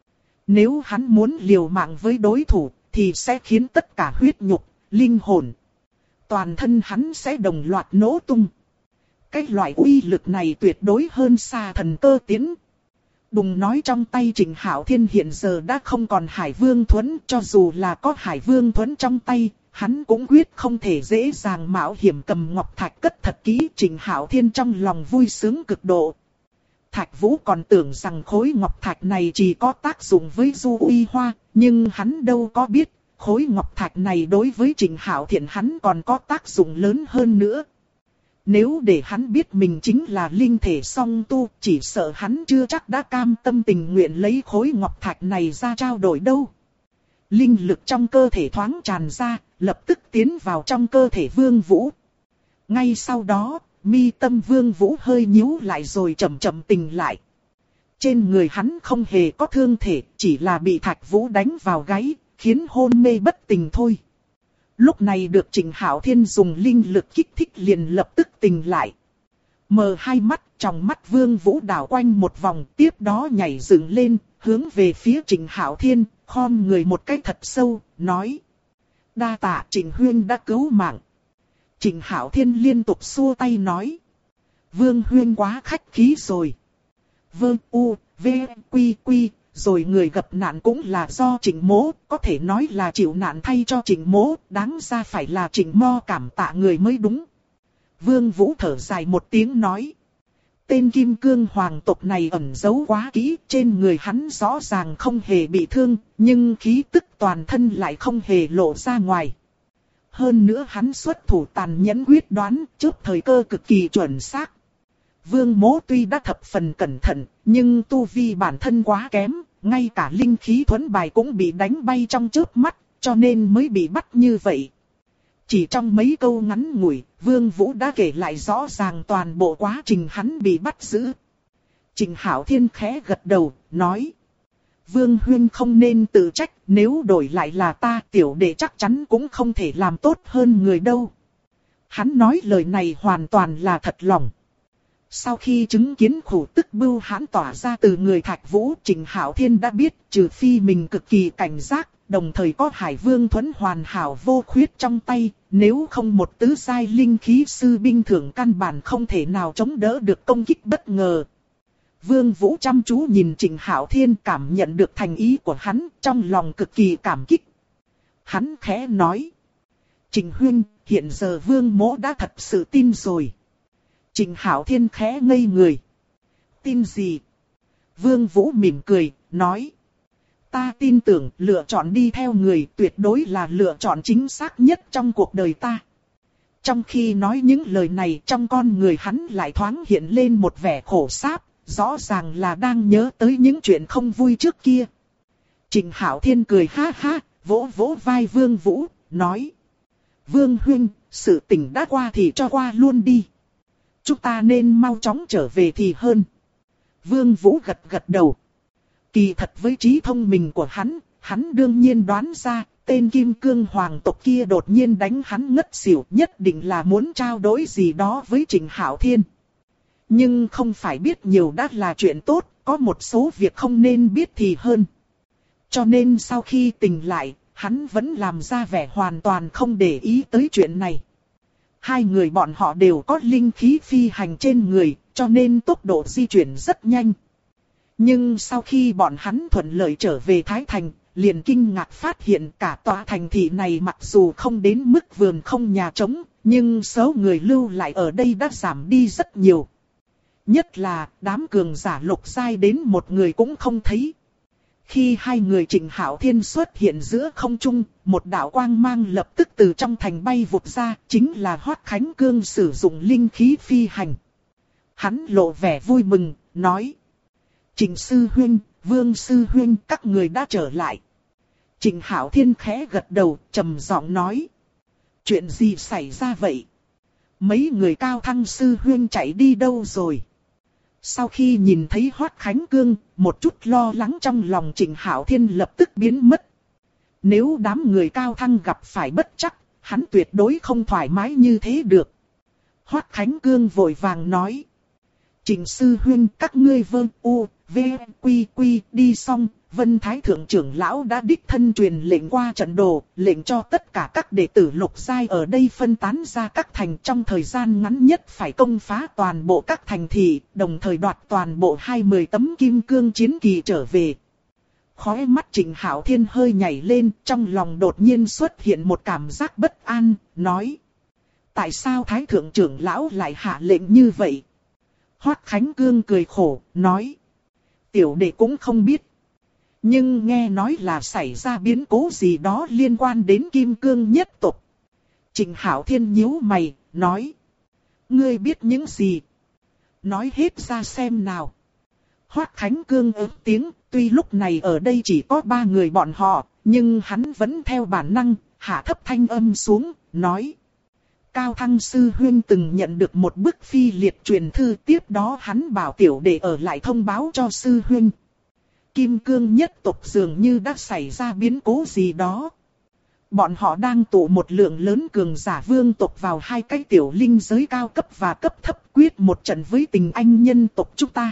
nếu hắn muốn liều mạng với đối thủ, thì sẽ khiến tất cả huyết nhục, linh hồn, toàn thân hắn sẽ đồng loạt nổ tung. Cái loại uy lực này tuyệt đối hơn xa thần cơ tiễn. Đừng nói trong tay Trịnh Hạo Thiên hiện giờ đã không còn Hải Vương Thuẫn, cho dù là có Hải Vương Thuẫn trong tay, hắn cũng quyết không thể dễ dàng mạo hiểm cầm Ngọc Thạch cất thật kỹ. Trịnh Hạo Thiên trong lòng vui sướng cực độ. Thạch Vũ còn tưởng rằng khối Ngọc Thạch này chỉ có tác dụng với Du Uy Hoa, nhưng hắn đâu có biết, khối Ngọc Thạch này đối với Trịnh Hạo Thiên hắn còn có tác dụng lớn hơn nữa. Nếu để hắn biết mình chính là linh thể song tu, chỉ sợ hắn chưa chắc đã cam tâm tình nguyện lấy khối Ngọc Thạch này ra trao đổi đâu. Linh lực trong cơ thể thoáng tràn ra, lập tức tiến vào trong cơ thể Vương Vũ. Ngay sau đó, mi tâm Vương Vũ hơi nhíu lại rồi chậm chậm tỉnh lại. Trên người hắn không hề có thương thể, chỉ là bị Thạch Vũ đánh vào gáy, khiến hôn mê bất tỉnh thôi. Lúc này được Trịnh Hạo Thiên dùng linh lực kích thích liền lập tức tỉnh lại. Mở hai mắt, trong mắt Vương Vũ đảo quanh một vòng, tiếp đó nhảy dựng lên, hướng về phía Trịnh Hạo Thiên, khom người một cái thật sâu, nói: đa tạ Trịnh huynh đã cứu mạng. Trịnh Hạo Thiên liên tục xua tay nói: Vương huynh quá khách khí rồi. Vương u, v, quy quy, rồi người gặp nạn cũng là do Trịnh mỗ, có thể nói là chịu nạn thay cho Trịnh mỗ, đáng ra phải là Trịnh mo cảm tạ người mới đúng. Vương Vũ thở dài một tiếng nói: tên Kim Cương hoàng tộc này ẩn giấu quá kỹ, trên người hắn rõ ràng không hề bị thương, nhưng khí tức toàn thân lại không hề lộ ra ngoài. Hơn nữa hắn xuất thủ tàn nhẫn quyết đoán, chớp thời cơ cực kỳ chuẩn xác. Vương mỗ tuy đã thập phần cẩn thận, nhưng tu vi bản thân quá kém, ngay cả linh khí thuẫn bài cũng bị đánh bay trong chớp mắt, cho nên mới bị bắt như vậy. Chỉ trong mấy câu ngắn ngủi, Vương Vũ đã kể lại rõ ràng toàn bộ quá trình hắn bị bắt giữ. Trịnh Hạo Thiên khẽ gật đầu, nói: Vương huynh không nên tự trách, nếu đổi lại là ta, tiểu đệ chắc chắn cũng không thể làm tốt hơn người đâu. Hắn nói lời này hoàn toàn là thật lòng. Sau khi chứng kiến khổ tức bưu hãn tỏa ra từ người Thạch Vũ, Trịnh Hạo Thiên đã biết, trừ phi mình cực kỳ cảnh giác, đồng thời có Hải Vương thuẫn hoàn hảo vô khuyết trong tay, nếu không một tứ giai linh khí sư binh thưởng căn bản không thể nào chống đỡ được công kích bất ngờ. Vương Vũ chăm chú nhìn Trịnh Hạo Thiên, cảm nhận được thành ý của hắn, trong lòng cực kỳ cảm kích. Hắn khẽ nói: Trịnh huynh, hiện giờ Vương mỗ đã thật sự tin rồi. Trịnh Hạo Thiên khẽ ngây người. Tin gì? Vương Vũ mỉm cười, nói: ta tin tưởng lựa chọn đi theo người tuyệt đối là lựa chọn chính xác nhất trong cuộc đời ta. Trong khi nói những lời này, trong con người hắn lại thoáng hiện lên một vẻ khổ sáp, rõ ràng là đang nhớ tới những chuyện không vui trước kia. Trịnh Hạo Thiên cười ha ha, vỗ vỗ vai Vương Vũ, nói: Vương huynh, sự tình đã qua thì cho qua luôn đi. Chúng ta nên mau chóng trở về thì hơn. Vương Vũ gật gật đầu. Kỳ thật với trí thông minh của hắn đương nhiên đoán ra, tên Kim Cương hoàng tộc kia đột nhiên đánh hắn ngất xỉu, nhất định là muốn trao đổi gì đó với Trịnh Hạo Thiên. Nhưng không phải biết nhiều đã là chuyện tốt, có một số việc không nên biết thì hơn. Cho nên sau khi tỉnh lại, hắn vẫn làm ra vẻ hoàn toàn không để ý tới chuyện này. Hai người bọn họ đều có linh khí phi hành trên người, cho nên tốc độ di chuyển rất nhanh. Nhưng sau khi bọn hắn thuận lợi trở về Thái Thành, liền kinh ngạc phát hiện cả tòa thành thị này mặc dù không đến mức vườn không nhà trống, nhưng số người lưu lại ở đây đã giảm đi rất nhiều. Nhất là đám cường giả lục giai đến một người cũng không thấy. Khi hai người Trịnh Hạo Thiên xuất hiện giữa không trung, một đạo quang mang lập tức từ trong thành bay vụt ra, chính là Hoắc Khánh Cương sử dụng linh khí phi hành. Hắn lộ vẻ vui mừng, nói: Trịnh sư huynh, Vương sư huynh, các người đã trở lại. Trịnh Hạo Thiên khẽ gật đầu, trầm giọng nói: chuyện gì xảy ra vậy? Mấy người Cao Thăng sư huynh chạy đi đâu rồi? Sau khi nhìn thấy Hoắc Khánh Cương, một chút lo lắng trong lòng Trịnh Hạo Thiên lập tức biến mất. Nếu đám người Cao Thăng gặp phải bất trắc, hắn tuyệt đối không thoải mái như thế được. Hoắc Khánh Cương vội vàng nói: Trịnh sư huynh, các ngươi vâng u, v, quy quy đi xong, Vân Thái Thượng trưởng lão đã đích thân truyền lệnh qua trận đồ, lệnh cho tất cả các đệ tử lục giai ở đây phân tán ra các thành trong thời gian ngắn nhất phải công phá toàn bộ các thành thị, đồng thời đoạt toàn bộ 20 tấm kim cương chiến kỳ trở về. Khóe mắt Trịnh Hạo Thiên hơi nhảy lên, trong lòng đột nhiên xuất hiện một cảm giác bất an, nói: tại sao Thái Thượng trưởng lão lại hạ lệnh như vậy? Hoắc Khánh Cương cười khổ, nói: tiểu đệ cũng không biết. Nhưng nghe nói là xảy ra biến cố gì đó liên quan đến Kim Cương nhất tộc. Trịnh Hạo Thiên nhíu mày, nói: ngươi biết những gì? Nói hết ra xem nào. Hoắc Khánh Cương ớt tiếng, tuy lúc này ở đây chỉ có 3 người bọn họ, Nhưng hắn vẫn theo bản năng, hạ thấp thanh âm xuống, nói. Cao Thăng sư huynh từng nhận được một bức phi liệt truyền thư, tiếp đó hắn bảo tiểu đệ ở lại thông báo cho sư huynh. Kim Cương nhất tộc dường như đã xảy ra biến cố gì đó. Bọn họ đang tụ một lượng lớn cường giả vương tộc vào hai cái tiểu linh giới cao cấp và cấp thấp quyết một trận với tình anh nhân tộc chúng ta.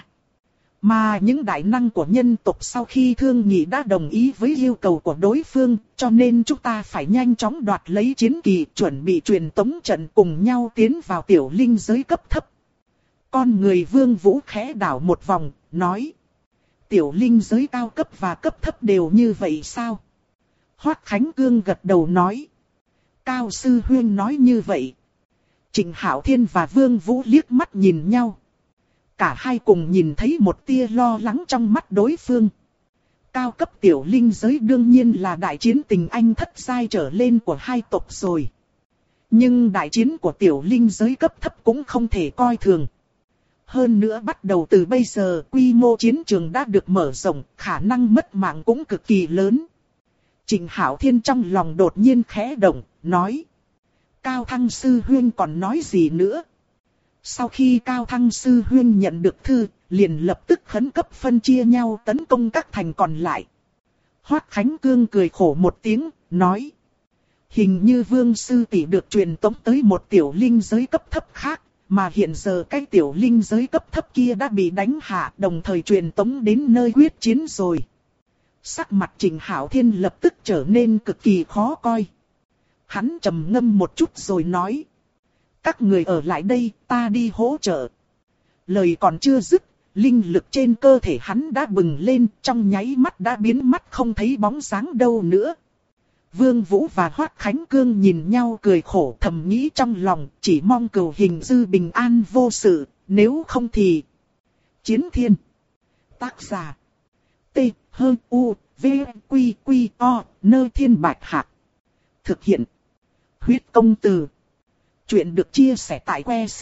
Mà những đại năng của nhân tộc sau khi thương nghị đã đồng ý với yêu cầu của đối phương, cho nên chúng ta phải nhanh chóng đoạt lấy chiến kỳ, chuẩn bị truyền tống trận cùng nhau tiến vào tiểu linh giới cấp thấp. Con người Vương Vũ khẽ đảo một vòng, nói. Tiểu linh giới cao cấp và cấp thấp đều như vậy sao? Hoắc Khánh Cương gật đầu nói. Cao sư huynh nói như vậy. Trịnh Hạo Thiên và Vương Vũ liếc mắt nhìn nhau. Cả hai cùng nhìn thấy một tia lo lắng trong mắt đối phương. Cao cấp tiểu linh giới đương nhiên là đại chiến tình anh thất giai trở lên của hai tộc rồi. Nhưng đại chiến của tiểu linh giới cấp thấp cũng không thể coi thường. Hơn nữa bắt đầu từ bây giờ quy mô chiến trường đã được mở rộng, khả năng mất mạng cũng cực kỳ lớn. Trịnh Hạo Thiên trong lòng đột nhiên khẽ động, nói. Cao Thăng sư huynh còn nói gì nữa? Sau khi Cao Thăng sư huynh nhận được thư, liền lập tức khẩn cấp phân chia nhau tấn công các thành còn lại. Hoắc Khánh Cương cười khổ một tiếng, nói. Hình như Vương sư tỷ được truyền tống tới một tiểu linh giới cấp thấp khác, mà hiện giờ cái tiểu linh giới cấp thấp kia đã bị đánh hạ, đồng thời truyền tống đến nơi quyết chiến rồi. Sắc mặt Trịnh Hạo Thiên lập tức trở nên cực kỳ khó coi. Hắn trầm ngâm một chút rồi nói. Các người ở lại đây, ta đi hỗ trợ. Lời còn chưa dứt, linh lực trên cơ thể hắn đã bừng lên, trong nháy mắt đã biến mất không thấy bóng dáng đâu nữa. Vương Vũ và Hoắc Khánh Cương nhìn nhau cười khổ, thầm nghĩ trong lòng, chỉ mong Cửu Hình Dư bình an vô sự, nếu không thì... Chiến Thiên. Tác giả. T, H, U, V, Quy, Quy, O, Nơi Thiên Bạch Hạc. Thực hiện. Huyết Công Từ. Chuyện được chia sẻ tại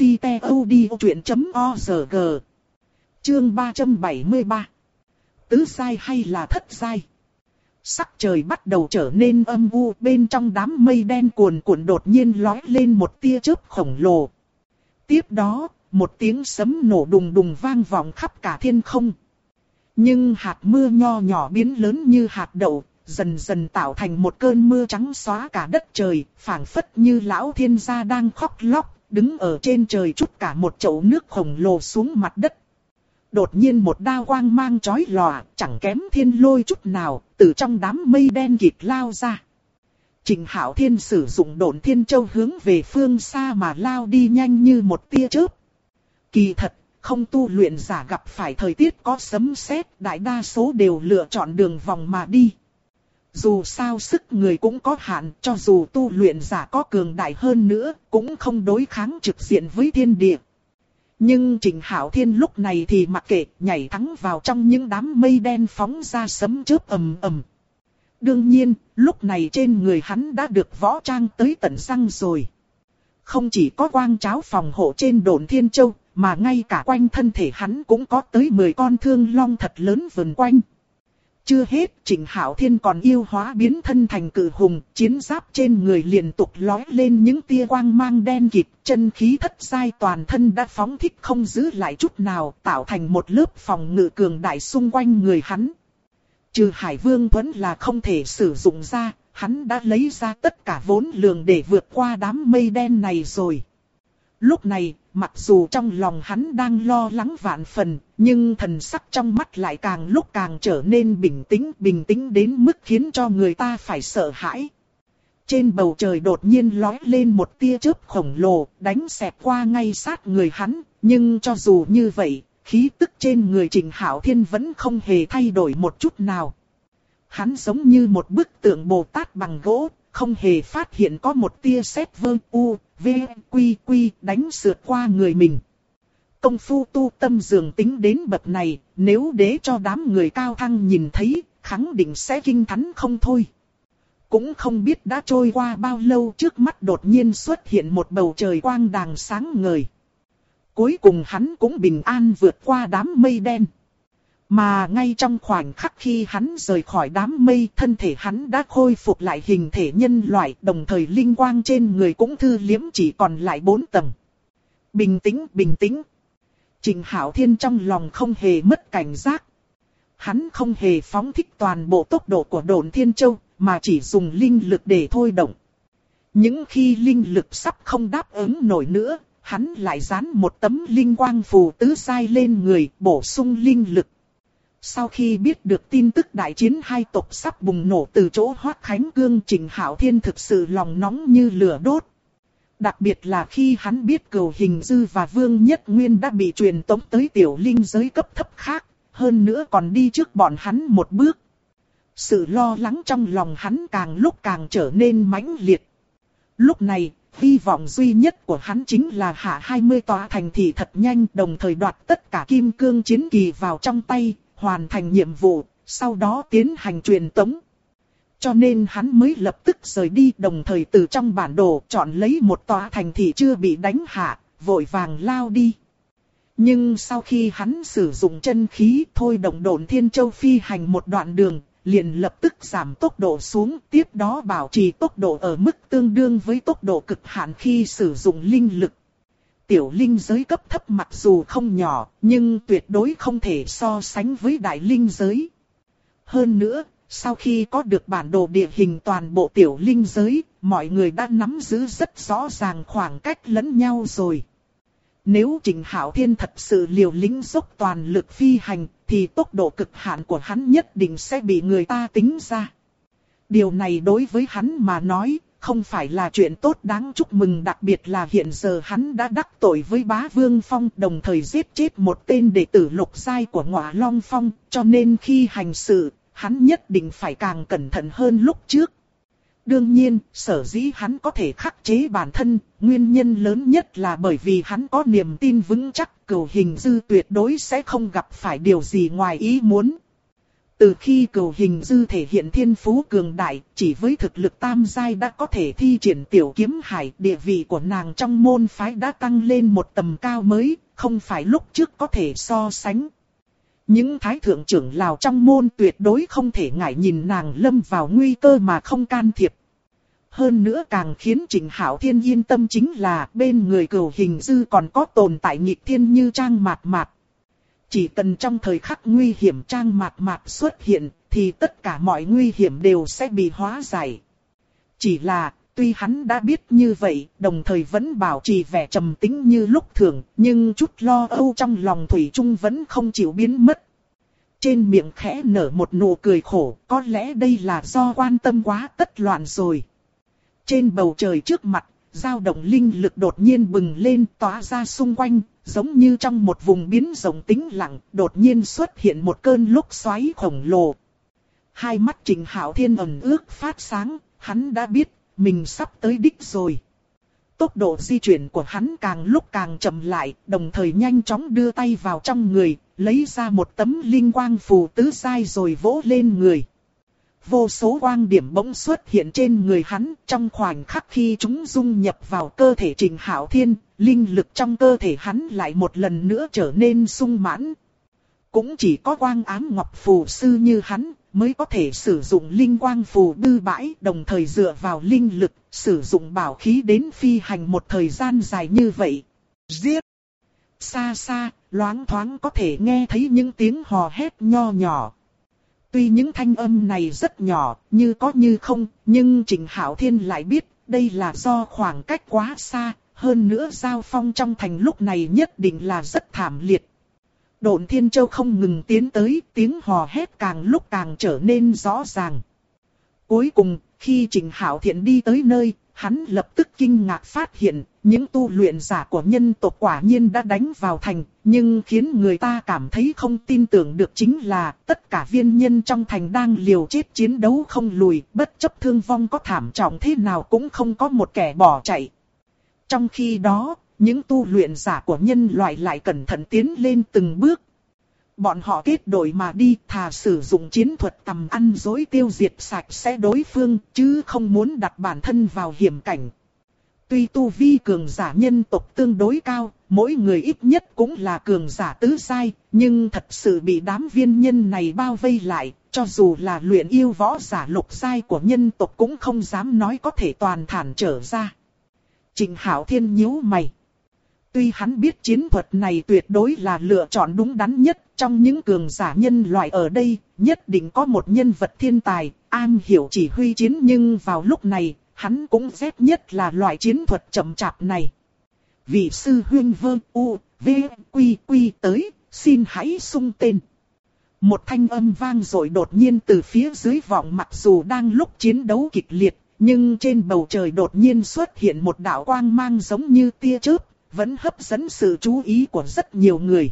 website.odchuyện.org. Chương 373. Tứ giai hay là thất giai? Sắc trời bắt đầu trở nên âm u, bên trong đám mây đen cuồn cuộn đột nhiên lóe lên một tia chớp khổng lồ. Tiếp đó, một tiếng sấm nổ đùng đùng vang vọng khắp cả thiên không. Nhưng hạt mưa nho nhỏ biến lớn như hạt đậu, dần dần tạo thành một cơn mưa trắng xóa cả đất trời, phảng phất như lão thiên gia đang khóc lóc, đứng ở trên trời trút cả một chậu nước khổng lồ xuống mặt đất. Đột nhiên một đao quang mang chói lòa, chẳng kém thiên lôi chút nào, từ trong đám mây đen kịt lao ra. Trịnh Hạo Thiên sử dụng Độn Thiên Châu hướng về phương xa mà lao đi nhanh như một tia chớp. Kỳ thật, không tu luyện giả gặp phải thời tiết có sấm sét, đại đa số đều lựa chọn đường vòng mà đi. Dù sao sức người cũng có hạn, cho dù tu luyện giả có cường đại hơn nữa, cũng không đối kháng trực diện với thiên địa. Nhưng Trịnh Hạo Thiên lúc này thì mặc kệ, nhảy thẳng vào trong những đám mây đen phóng ra sấm chớp ầm ầm. Đương nhiên, lúc này trên người hắn đã được võ trang tới tận răng rồi. Không chỉ có quang cháo phòng hộ trên Độn Thiên Châu, mà ngay cả quanh thân thể hắn cũng có tới 10 con thương long thật lớn vần quanh. Chưa hết, Trịnh Hạo Thiên còn yêu hóa biến thân thành cự hùng, chiến giáp trên người liên tục lói lên những tia quang mang đen kịt, chân khí thất giai toàn thân đã phóng thích không giữ lại chút nào, tạo thành một lớp phòng ngự cường đại xung quanh người hắn. Trừ Hải Vương Tuấn là không thể sử dụng ra, hắn đã lấy ra tất cả vốn liếng để vượt qua đám mây đen này rồi. Lúc này, mặc dù trong lòng hắn đang lo lắng vạn phần, nhưng thần sắc trong mắt lại càng lúc càng trở nên bình tĩnh đến mức khiến cho người ta phải sợ hãi. Trên bầu trời đột nhiên lóe lên một tia chớp khổng lồ, đánh xẹt qua ngay sát người hắn, nhưng cho dù như vậy, khí tức trên người Trịnh Hạo Thiên vẫn không hề thay đổi một chút nào. Hắn giống như một bức tượng Bồ Tát bằng gỗ, không hề phát hiện có một tia sét vơ u, v, quy quy đánh sượt qua người mình. Công phu tu tâm dường tính đến bậc này, nếu để cho đám người Cao Thăng nhìn thấy, khẳng định sẽ kinh thán không thôi. Cũng không biết đã trôi qua bao lâu, trước mắt đột nhiên xuất hiện một bầu trời quang đàng sáng ngời. Cuối cùng hắn cũng bình an vượt qua đám mây đen. Mà ngay trong khoảnh khắc khi hắn rời khỏi đám mây, thân thể hắn đã khôi phục lại hình thể nhân loại, đồng thời linh quang trên người cũng thư liếm chỉ còn lại 4 tầng. Bình tĩnh, bình tĩnh. Trình Hạo Thiên trong lòng không hề mất cảnh giác. Hắn không hề phóng thích toàn bộ tốc độ của Độn Thiên Châu, mà chỉ dùng linh lực để thôi động. Những khi linh lực sắp không đáp ứng nổi nữa, hắn lại dán một tấm linh quang phù tứ sai lên người, bổ sung linh lực. Sau khi biết được tin tức đại chiến hai tộc sắp bùng nổ từ chỗ Hoắc Khánh Cương, Trình Hạo Thiên thực sự lòng nóng như lửa đốt. Đặc biệt là khi hắn biết Cửu Hình Dư và Vương Nhất Nguyên đã bị truyền tống tới tiểu linh giới cấp thấp khác, hơn nữa còn đi trước bọn hắn một bước. Sự lo lắng trong lòng hắn càng lúc càng trở nên mãnh liệt. Lúc này, hy vọng duy nhất của hắn chính là hạ 20 tòa thành thị thật nhanh, đồng thời đoạt tất cả kim cương chiến kỳ vào trong tay, hoàn thành nhiệm vụ, sau đó tiến hành truyền tống. Cho nên hắn mới lập tức rời đi, đồng thời từ trong bản đồ chọn lấy một tòa thành thị chưa bị đánh hạ, vội vàng lao đi. Nhưng sau khi hắn sử dụng chân khí thôi động Độn Thiên Châu phi hành một đoạn đường, liền lập tức giảm tốc độ xuống, tiếp đó bảo trì tốc độ ở mức tương đương với tốc độ cực hạn khi sử dụng linh lực. Tiểu linh giới cấp thấp mặc dù không nhỏ, nhưng tuyệt đối không thể so sánh với đại linh giới. Hơn nữa, sau khi có được bản đồ địa hình toàn bộ tiểu linh giới, mọi người đã nắm giữ rất rõ ràng khoảng cách lẫn nhau rồi. Nếu Trình Hạo Thiên thật sự liều lĩnh dốc toàn lực phi hành, thì tốc độ cực hạn của hắn nhất định sẽ bị người ta tính ra. Điều này đối với hắn mà nói, không phải là chuyện tốt đáng chúc mừng, đặc biệt là hiện giờ hắn đã đắc tội với Bá Vương Phong, đồng thời giết chết một tên đệ tử lục giai của Ngọa Long Phong, cho nên khi hành sự, hắn nhất định phải càng cẩn thận hơn lúc trước. Đương nhiên, sở dĩ hắn có thể khắc chế bản thân, nguyên nhân lớn nhất là bởi vì hắn có niềm tin vững chắc Cửu Hình Dư tuyệt đối sẽ không gặp phải điều gì ngoài ý muốn. Từ khi Cửu Hình Dư thể hiện thiên phú cường đại, chỉ với thực lực tam giai đã có thể thi triển tiểu kiếm hải, địa vị của nàng trong môn phái đã tăng lên một tầm cao mới, không phải lúc trước có thể so sánh. Những thái thượng trưởng lão trong môn tuyệt đối không thể ngại nhìn nàng lâm vào nguy cơ mà không can thiệp. Hơn nữa càng khiến Trình Hạo Thiên yên tâm chính là bên người Cửu Hình Dư còn có tồn tại nghịch thiên như Trang Mạt Mạt. Chỉ cần trong thời khắc nguy hiểm Trang Mạt Mạt xuất hiện, thì tất cả mọi nguy hiểm đều sẽ bị hóa giải. Chỉ là, tuy hắn đã biết như vậy, đồng thời vẫn bảo trì vẻ trầm tĩnh như lúc thường, nhưng chút lo âu trong lòng thủy chung vẫn không chịu biến mất. Trên miệng khẽ nở một nụ cười khổ, có lẽ đây là do quan tâm quá tất loạn rồi. Trên bầu trời trước mặt, dao động linh lực đột nhiên bừng lên tỏa ra xung quanh, giống như trong một vùng biến rộng tĩnh lặng, đột nhiên xuất hiện một cơn lốc xoáy khổng lồ. Hai mắt Trình Hạo Thiên ẩn ước phát sáng, hắn đã biết, mình sắp tới đích rồi. Tốc độ di chuyển của hắn càng lúc càng chậm lại, đồng thời nhanh chóng đưa tay vào trong người, lấy ra một tấm linh quang phù tứ sai rồi vỗ lên người. Vô số quang điểm bỗng xuất hiện trên người hắn, trong khoảnh khắc khi chúng dung nhập vào cơ thể Trình Hạo Thiên, linh lực trong cơ thể hắn lại một lần nữa trở nên sung mãn. Cũng chỉ có Quang Ám Ngọc phù sư như hắn mới có thể sử dụng linh quang phù bư bãi, đồng thời dựa vào linh lực, sử dụng bảo khí đến phi hành một thời gian dài như vậy. Giết! Xa xa, loáng thoáng có thể nghe thấy những tiếng hò hét nho nhỏ. Tuy những thanh âm này rất nhỏ, như có như không, nhưng Trình Hạo Thiên lại biết, đây là do khoảng cách quá xa, hơn nữa giao phong trong thành lúc này nhất định là rất thảm liệt. Độn Thiên Châu không ngừng tiến tới, tiếng hò hét càng lúc càng trở nên rõ ràng. Cuối cùng, khi Trình Hạo Thiên đi tới nơi, hắn lập tức kinh ngạc phát hiện, những tu luyện giả của nhân tộc quả nhiên đã đánh vào thành, nhưng khiến người ta cảm thấy không tin tưởng được chính là tất cả viên nhân trong thành đang liều chết chiến đấu không lùi, bất chấp thương vong có thảm trọng thế nào cũng không có một kẻ bỏ chạy. Trong khi đó, những tu luyện giả của nhân loại lại cẩn thận tiến lên từng bước. Bọn họ kết đội mà đi, thà sử dụng chiến thuật tầm ăn dối tiêu diệt sạch sẽ đối phương, chứ không muốn đặt bản thân vào hiểm cảnh. Tuy tu vi cường giả nhân tộc tương đối cao, mỗi người ít nhất cũng là cường giả tứ giai, nhưng thật sự bị đám viên nhân này bao vây lại, cho dù là luyện yêu võ giả lục giai của nhân tộc cũng không dám nói có thể toàn thản trở ra. Trịnh Hạo Thiên nhíu mày. Tuy hắn biết chiến thuật này tuyệt đối là lựa chọn đúng đắn nhất, trong những cường giả nhân loại ở đây, nhất định có một nhân vật thiên tài, am hiểu chỉ huy chiến, nhưng vào lúc này, hắn cũng ghét nhất là loại chiến thuật chậm chạp này. Vị sư huynh Vương U, V, Quy Quy tới, xin hãy xung tên. Một thanh âm vang dội đột nhiên từ phía dưới vọng, mặc dù đang lúc chiến đấu kịch liệt, nhưng trên bầu trời đột nhiên xuất hiện một đạo quang mang giống như tia chớp, vẫn hấp dẫn sự chú ý của rất nhiều người.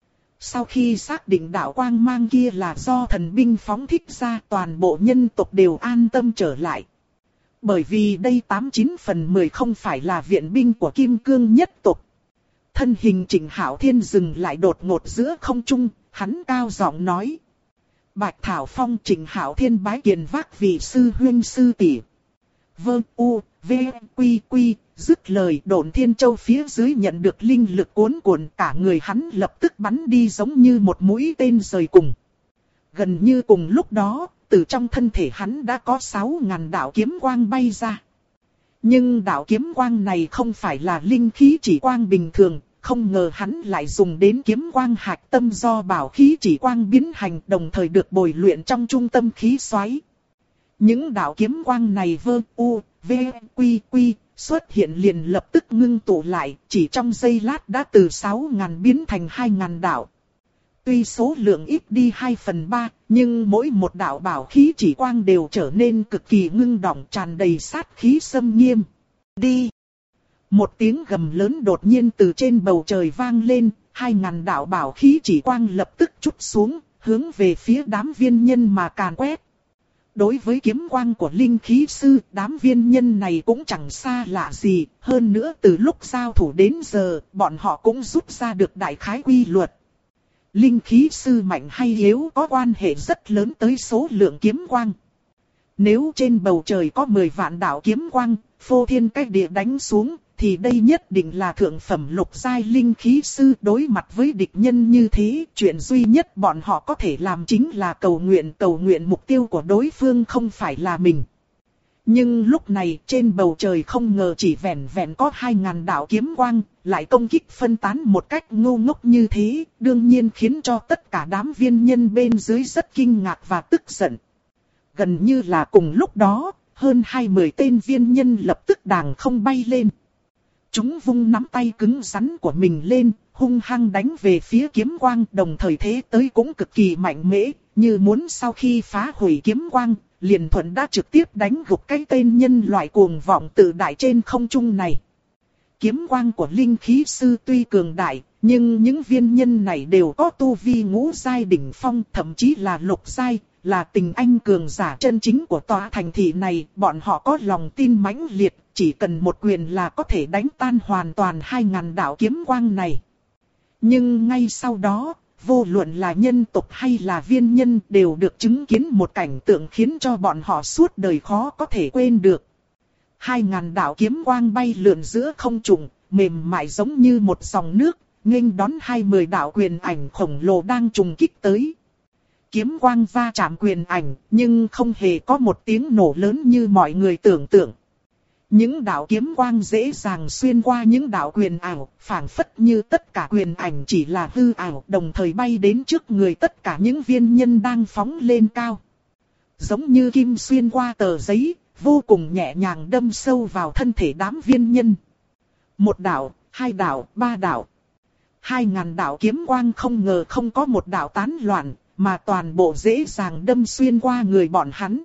Sau khi xác định đạo quang mang kia là do thần binh phóng thích ra, toàn bộ nhân tộc đều an tâm trở lại. Bởi vì đây 89/10 không phải là viện binh của Kim Cương nhất tộc. Thân hình Trịnh Hạo Thiên dừng lại đột ngột giữa không trung, hắn cao giọng nói. Bạch Thảo Phong. Trịnh Hạo Thiên bái kiền vác vị sư huynh sư tỷ. Vương U, V, Quy Quy. Dứt lời, Độn Thiên Châu phía dưới nhận được linh lực cuốn cuộn, cả người hắn lập tức bắn đi giống như một mũi tên rời cùng. Gần như cùng lúc đó, từ trong thân thể hắn đã có 6.000 đạo kiếm quang bay ra. Nhưng đạo kiếm quang này không phải là linh khí chỉ quang bình thường, không ngờ hắn lại dùng đến kiếm quang hạch tâm do bảo khí chỉ quang biến hành, đồng thời được bồi luyện trong trung tâm khí xoáy. Những đạo kiếm quang này Vương U, V, Quy Quy xuất hiện liền lập tức ngưng tụ lại, chỉ trong giây lát đã từ 6.000 biến thành 2.000 đạo. Tuy số lượng ít đi 2/3, nhưng mỗi một đạo bảo khí chỉ quang đều trở nên cực kỳ ngưng đọng, tràn đầy sát khí xâm nghiêm. Đi! Một tiếng gầm lớn đột nhiên từ trên bầu trời vang lên, 2.000 đạo bảo khí chỉ quang lập tức trút xuống, hướng về phía đám viên nhân mà càn quét. Đối với kiếm quang của linh khí sư, đám viên nhân này cũng chẳng xa lạ gì, hơn nữa từ lúc giao thủ đến giờ, bọn họ cũng rút ra được đại khái quy luật. Linh khí sư mạnh hay yếu có quan hệ rất lớn tới số lượng kiếm quang. Nếu trên bầu trời có 10 vạn đạo kiếm quang, phô thiên cách địa đánh xuống, thì đây nhất định là thượng phẩm lục giai linh khí sư. Đối mặt với địch nhân như thế, chuyện duy nhất bọn họ có thể làm chính là cầu nguyện mục tiêu của đối phương không phải là mình. Nhưng lúc này trên bầu trời không ngờ chỉ vẹn vẹn có 2.000 đạo kiếm quang, lại công kích phân tán một cách ngu ngốc như thế, đương nhiên khiến cho tất cả đám viên nhân bên dưới rất kinh ngạc và tức giận. Gần như là cùng lúc đó, hơn 20 tên viên nhân lập tức đàng không bay lên. Chúng vung nắm tay cứng rắn của mình lên, hung hăng đánh về phía kiếm quang, đồng thời thế tới cũng cực kỳ mạnh mẽ, như muốn sau khi phá hủy kiếm quang, liền thuận đã trực tiếp đánh gục cái tên nhân loại cuồng vọng tự đại trên không trung này. Kiếm quang của linh khí sư tuy cường đại, nhưng những viên nhân này đều có tu vi ngũ giai đỉnh phong, thậm chí là lục giai, là tình anh cường giả chân chính của tòa thành thị này. Bọn họ có lòng tin mãnh liệt, chỉ cần một quyền là có thể đánh tan hoàn toàn 2.000 đạo kiếm quang này. Nhưng ngay sau đó, vô luận là nhân tộc hay là viên nhân đều được chứng kiến một cảnh tượng khiến cho bọn họ suốt đời khó có thể quên được. 2.000 đạo kiếm quang bay lượn giữa không trung, mềm mại giống như một dòng nước, nghênh đón 20 đạo quyền ảnh khổng lồ đang trùng kích tới. Kiếm quang va chạm quyền ảnh, nhưng không hề có một tiếng nổ lớn như mọi người tưởng tượng. Những đạo kiếm quang dễ dàng xuyên qua những đạo quyền ảo, phảng phất như tất cả quyền ảnh chỉ là hư ảo, đồng thời bay đến trước người tất cả những viên nhân đang phóng lên cao. Giống như kim xuyên qua tờ giấy, vô cùng nhẹ nhàng đâm sâu vào thân thể đám viên nhân. Một đạo, hai đạo, ba đạo. 2.000 đạo kiếm quang không ngờ không có một đạo tán loạn, mà toàn bộ dễ dàng đâm xuyên qua người bọn hắn.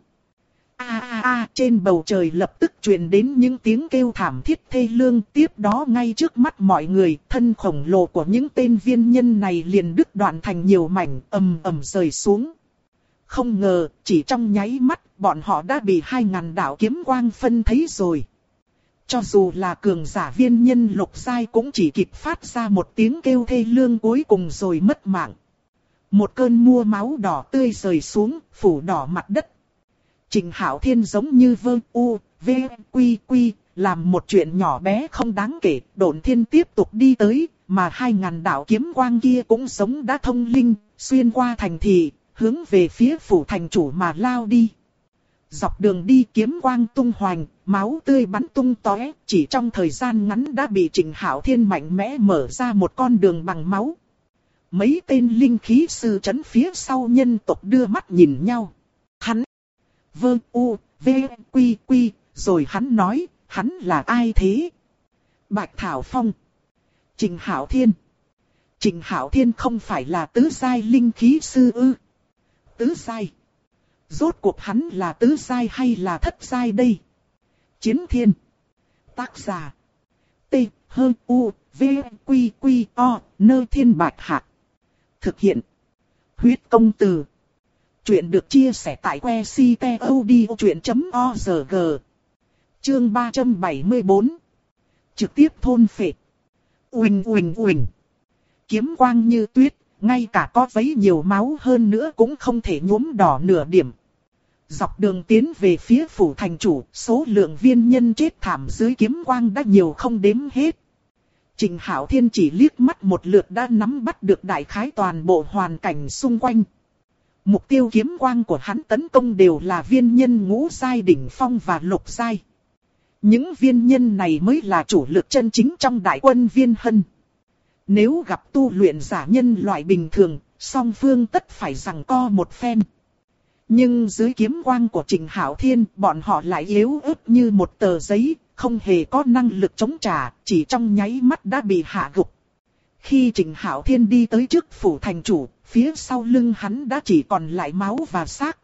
Trên bầu trời lập tức truyền đến những tiếng kêu thảm thiết thê lương. Tiếp đó ngay trước mắt mọi người, thân khổng lồ của những tên viên nhân này liền đứt đoạn thành nhiều mảnh, ầm ầm rơi xuống. Không ngờ, chỉ trong nháy mắt, bọn họ đã bị 2.000 đạo kiếm quang phân thấy rồi. Cho dù là cường giả viên nhân lục giai cũng chỉ kịp phát ra một tiếng kêu thê lương cuối cùng rồi mất mạng. Một cơn mưa máu đỏ tươi rơi xuống, phủ đỏ mặt đất. Trịnh Hạo Thiên giống như Vương U, V, Quy Quy, làm một chuyện nhỏ bé không đáng kể. Độn Thiên tiếp tục đi tới, mà 2000 đạo kiếm quang kia cũng giống đã thông linh, xuyên qua thành thị, hướng về phía phủ thành chủ mà lao đi. Dọc đường đi kiếm quang tung hoành, máu tươi bắn tung tóe, chỉ trong thời gian ngắn đã bị Trịnh Hạo Thiên mạnh mẽ mở ra một con đường bằng máu. Mấy tên linh khí sư trấn phía sau nhân tộc đưa mắt nhìn nhau. Hắn, vơ u, v, quy quy, rồi hắn nói, hắn là ai thế? Bạch Thảo Phong. Trịnh Hạo Thiên. Trịnh Hạo Thiên không phải là tứ giai linh khí sư ư? Tứ giai. Rốt cuộc hắn là tứ giai hay là thất giai đây? Chiến Thiên. Tác giả. T, H, U, V, Quy, Quy, O, Nơ Thiên Bạch Hạc. Thực hiện. Huyết Công Từ. Chuyện được chia sẻ tại website.odchuyện.org. Chương 374. Trực tiếp thôn phệ. Uỳnh uỳnh uỳnh. Kiếm quang như tuyết, ngay cả có vấy nhiều máu hơn nữa cũng không thể nhuốm đỏ nửa điểm. Dọc đường tiến về phía phủ thành chủ, số lượng viên nhân chết thảm dưới kiếm quang đã nhiều không đếm hết. Trịnh Hạo Thiên chỉ liếc mắt một lượt đã nắm bắt được đại khái toàn bộ hoàn cảnh xung quanh. Mục tiêu kiếm quang của hắn tấn công đều là viên nhân ngũ giai đỉnh phong và lục giai. Những viên nhân này mới là chủ lực chân chính trong đại quân Viên Hân. Nếu gặp tu luyện giả nhân loại bình thường, song phương tất phải giằng co một phen. Nhưng dưới kiếm quang của Trịnh Hạo Thiên, bọn họ lại yếu ớt như một tờ giấy, không hề có năng lực chống trả, chỉ trong nháy mắt đã bị hạ gục. Khi Trịnh Hạo Thiên đi tới trước phủ thành chủ, phía sau lưng hắn đã chỉ còn lại máu và xác.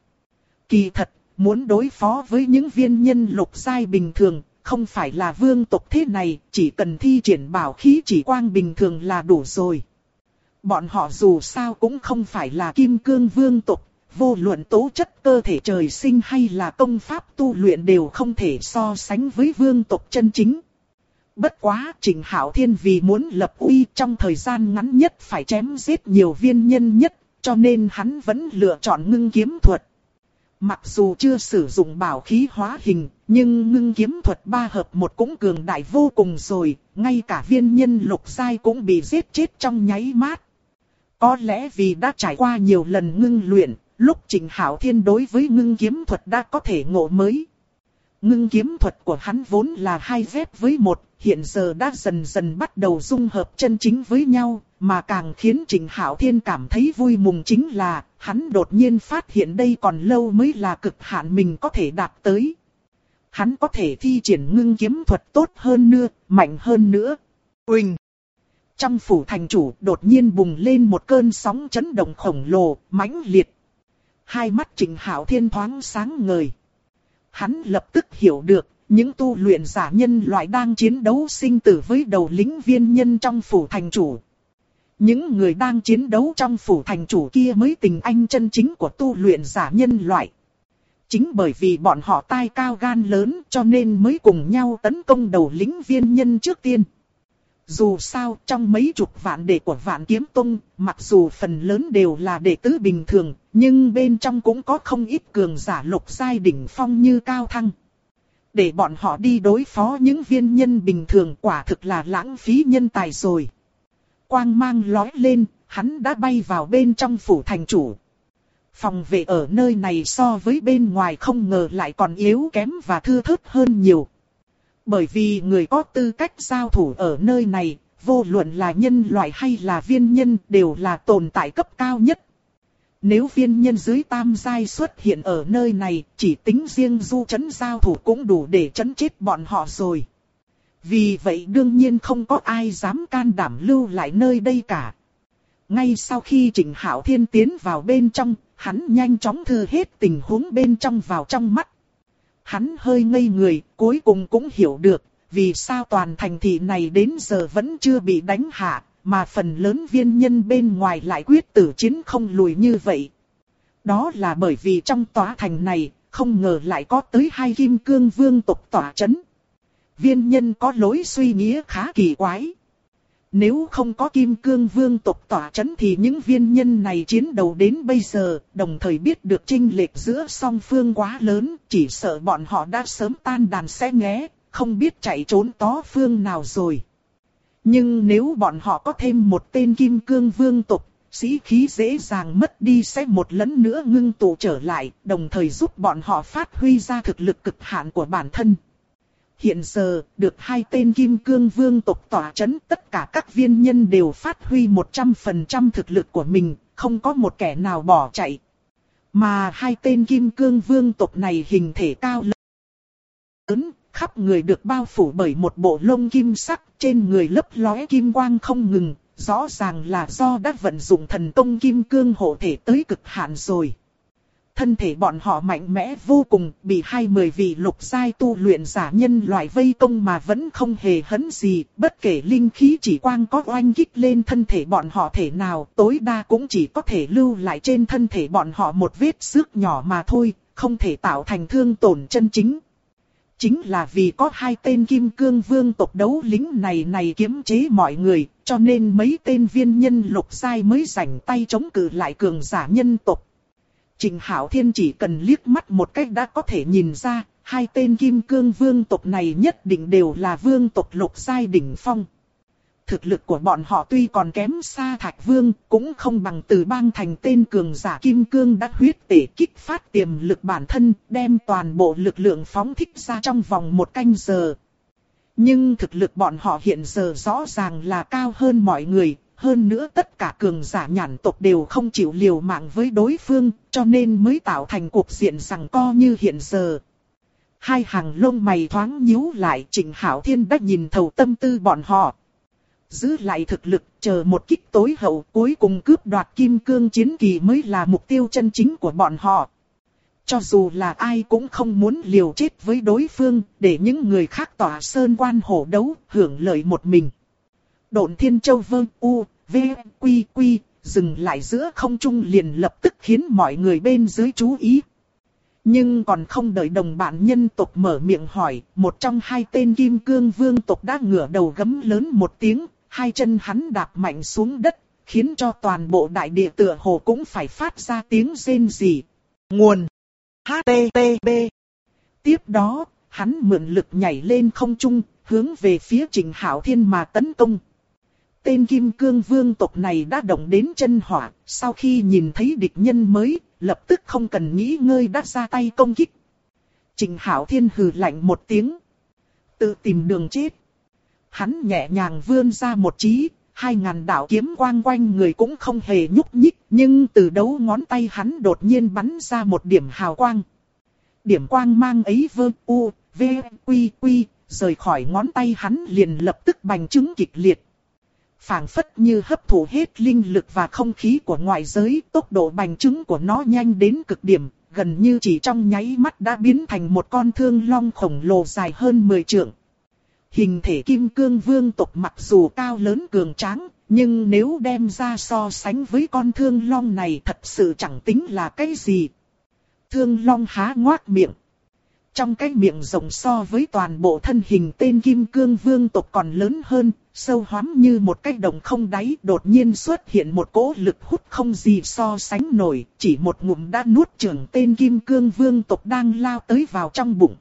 Kỳ thật, muốn đối phó với những viên nhân lục giai bình thường, không phải là vương tộc thế này, chỉ cần thi triển bảo khí chỉ quang bình thường là đủ rồi. Bọn họ dù sao cũng không phải là kim cương vương tộc, vô luận tố chất cơ thể trời sinh hay là công pháp tu luyện đều không thể so sánh với vương tộc chân chính. Bất quá Trịnh Hạo Thiên vì muốn lập uy trong thời gian ngắn nhất phải chém giết nhiều viên nhân nhất, cho nên hắn vẫn lựa chọn ngưng kiếm thuật. Mặc dù chưa sử dụng bảo khí hóa hình, nhưng ngưng kiếm thuật 3 hợp 1 cũng cường đại vô cùng rồi, ngay cả viên nhân lục giai cũng bị giết chết trong nháy mắt. Có lẽ vì đã trải qua nhiều lần ngưng luyện, lúc Trịnh Hạo Thiên đối với ngưng kiếm thuật đã có thể ngộ mới. Ngưng kiếm thuật của hắn vốn là 2 ghép với 1, hiện giờ đã dần dần bắt đầu dung hợp chân chính với nhau, mà càng khiến Trịnh Hạo Thiên cảm thấy vui mừng chính là, hắn đột nhiên phát hiện đây còn lâu mới là cực hạn mình có thể đạt tới. Hắn có thể thi triển ngưng kiếm thuật tốt hơn nữa, mạnh hơn nữa. Uỳnh! Trong phủ thành chủ đột nhiên bùng lên một cơn sóng chấn động khổng lồ, mãnh liệt. Hai mắt Trịnh Hạo Thiên thoáng sáng ngời. Hắn lập tức hiểu được, những tu luyện giả nhân loại đang chiến đấu sinh tử với đầu lĩnh viên nhân trong phủ thành chủ. Những người đang chiến đấu trong phủ thành chủ kia mới tình anh chân chính của tu luyện giả nhân loại. Chính bởi vì bọn họ tai cao gan lớn cho nên mới cùng nhau tấn công đầu lĩnh viên nhân trước tiên. Dù sao trong mấy chục vạn đệ của Vạn Kiếm Tông, mặc dù phần lớn đều là đệ tử bình thường, nhưng bên trong cũng có không ít cường giả lục giai đỉnh phong như Cao Thăng. Để bọn họ đi đối phó những viên nhân bình thường quả thực là lãng phí nhân tài rồi. Quang mang lói lên, hắn đã bay vào bên trong phủ thành chủ. Phòng vệ ở nơi này so với bên ngoài không ngờ lại còn yếu kém và thưa thớt hơn nhiều. Bởi vì người có tư cách giao thủ ở nơi này, vô luận là nhân loại hay là viên nhân đều là tồn tại cấp cao nhất. Nếu viên nhân dưới tam giai xuất hiện ở nơi này, chỉ tính riêng du chấn giao thủ cũng đủ để chấn chết bọn họ rồi. Vì vậy đương nhiên không có ai dám can đảm lưu lại nơi đây cả. Ngay sau khi Trịnh Hạo Thiên tiến vào bên trong, hắn nhanh chóng thư hết tình huống bên trong vào trong mắt. Hắn hơi ngây người, cuối cùng cũng hiểu được, vì sao toàn thành thị này đến giờ vẫn chưa bị đánh hạ, mà phần lớn viên nhân bên ngoài lại quyết tử chiến không lùi như vậy. Đó là bởi vì trong tòa thành này, không ngờ lại có tới 2 kim cương vương tộc tỏa chấn. Viên nhân có lối suy nghĩ khá kỳ quái. Nếu không có kim cương vương tộc tỏa chấn thì những viên nhân này chiến đấu đến bây giờ, đồng thời biết được chênh lệch giữa song phương quá lớn, chỉ sợ bọn họ đã sớm tan đàn xé nghé, không biết chạy trốn tó phương nào rồi. Nhưng nếu bọn họ có thêm một tên kim cương vương tộc, sĩ khí dễ dàng mất đi sẽ một lần nữa ngưng tụ trở lại, đồng thời giúp bọn họ phát huy ra thực lực cực hạn của bản thân. Hiện giờ, được 2 tên kim cương vương tộc tỏa chấn, tất cả các viên nhân đều phát huy 100% thực lực của mình, không có một kẻ nào bỏ chạy. Mà 2 tên kim cương vương tộc này hình thể cao lớn, khắp người được bao phủ bởi một bộ lông kim sắc, trên người lấp lóe kim quang không ngừng, rõ ràng là do đã vận dụng thần công kim cương hộ thể tới cực hạn rồi. Thân thể bọn họ mạnh mẽ vô cùng, bị 20 vị lục giai tu luyện giả nhân loại vây công mà vẫn không hề hấn gì, bất kể linh khí chỉ quang có oanh kích lên thân thể bọn họ thể nào, tối đa cũng chỉ có thể lưu lại trên thân thể bọn họ một vết xước nhỏ mà thôi, không thể tạo thành thương tổn chân chính. Chính là vì có 2 tên kim cương vương tộc đấu lính này kiềm chế mọi người, cho nên mấy tên viên nhân lục giai mới rảnh tay chống cự lại cường giả nhân tộc. Trình Hạo Thiên chỉ cần liếc mắt một cách đã có thể nhìn ra, 2 tên kim cương vương tộc này nhất định đều là vương tộc lục giai đỉnh phong. Thực lực của bọn họ tuy còn kém xa Thạch Vương, cũng không bằng Từ Bang Thành tên cường giả kim cương đã huyết tể kích phát tiềm lực bản thân, đem toàn bộ lực lượng phóng thích ra trong vòng 1 canh giờ. Nhưng thực lực bọn họ hiện giờ rõ ràng là cao hơn mọi người. Hơn nữa tất cả cường giả nhãn tộc đều không chịu liều mạng với đối phương, cho nên mới tạo thành cuộc diện giằng co như hiện giờ. 2 hàng lông mày thoáng nhíu lại, Trịnh Hạo Thiên đã nhìn thấu tâm tư bọn họ. Giữ lại thực lực, chờ một kích tối hậu, cuối cùng cướp đoạt kim cương chiến kỳ mới là mục tiêu chân chính của bọn họ. Cho dù là ai cũng không muốn liều chết với đối phương, để những người khác tỏa sơn quan hổ đấu, hưởng lợi một mình. Độn Thiên Châu Vương U, V, Quy Quy, dừng lại giữa không trung liền lập tức khiến mọi người bên dưới chú ý. Nhưng còn không đợi đồng bạn nhân tộc mở miệng hỏi, một trong 2 tên kim cương vương tộc đã ngửa đầu gấm lớn một tiếng, 2 chân hắn đạp mạnh xuống đất, khiến cho toàn bộ đại địa tựa hồ cũng phải phát ra tiếng rên rỉ. Nguồn HTTP. Tiếp đó, hắn mượn lực nhảy lên không trung, hướng về phía Trịnh Hạo Thiên mà tấn công. Tên kim cương vương tộc này đã động đến chân hỏa, sau khi nhìn thấy địch nhân mới, lập tức không cần nghĩ ngơi đã ra tay công kích. Trịnh Hạo Thiên hừ lạnh một tiếng. Tự tìm đường chết. Hắn nhẹ nhàng vươn ra một chí, 2000 đạo kiếm quang quanh người cũng không hề nhúc nhích, nhưng từ đầu ngón tay hắn đột nhiên bắn ra một điểm hào quang. Điểm quang mang ấy vơ u, v, quy quy, rời khỏi ngón tay hắn liền lập tức bành trướng kịch liệt. Phảng phất như hấp thụ hết linh lực và không khí của ngoại giới, tốc độ bành trướng của nó nhanh đến cực điểm, gần như chỉ trong nháy mắt đã biến thành một con thương long khổng lồ dài hơn 10 trượng. Hình thể kim cương vương tộc mặc dù cao lớn cường tráng, nhưng nếu đem ra so sánh với con thương long này thật sự chẳng tính là cái gì. Thương long há ngoác miệng. Trong cái miệng rộng so với toàn bộ thân hình tên kim cương vương tộc còn lớn hơn, sâu hoắm như một cái đồng không đáy, đột nhiên xuất hiện một cỗ lực hút không gì so sánh nổi, chỉ một ngụm đã nuốt chửng tên kim cương vương tộc đang lao tới vào trong bụng.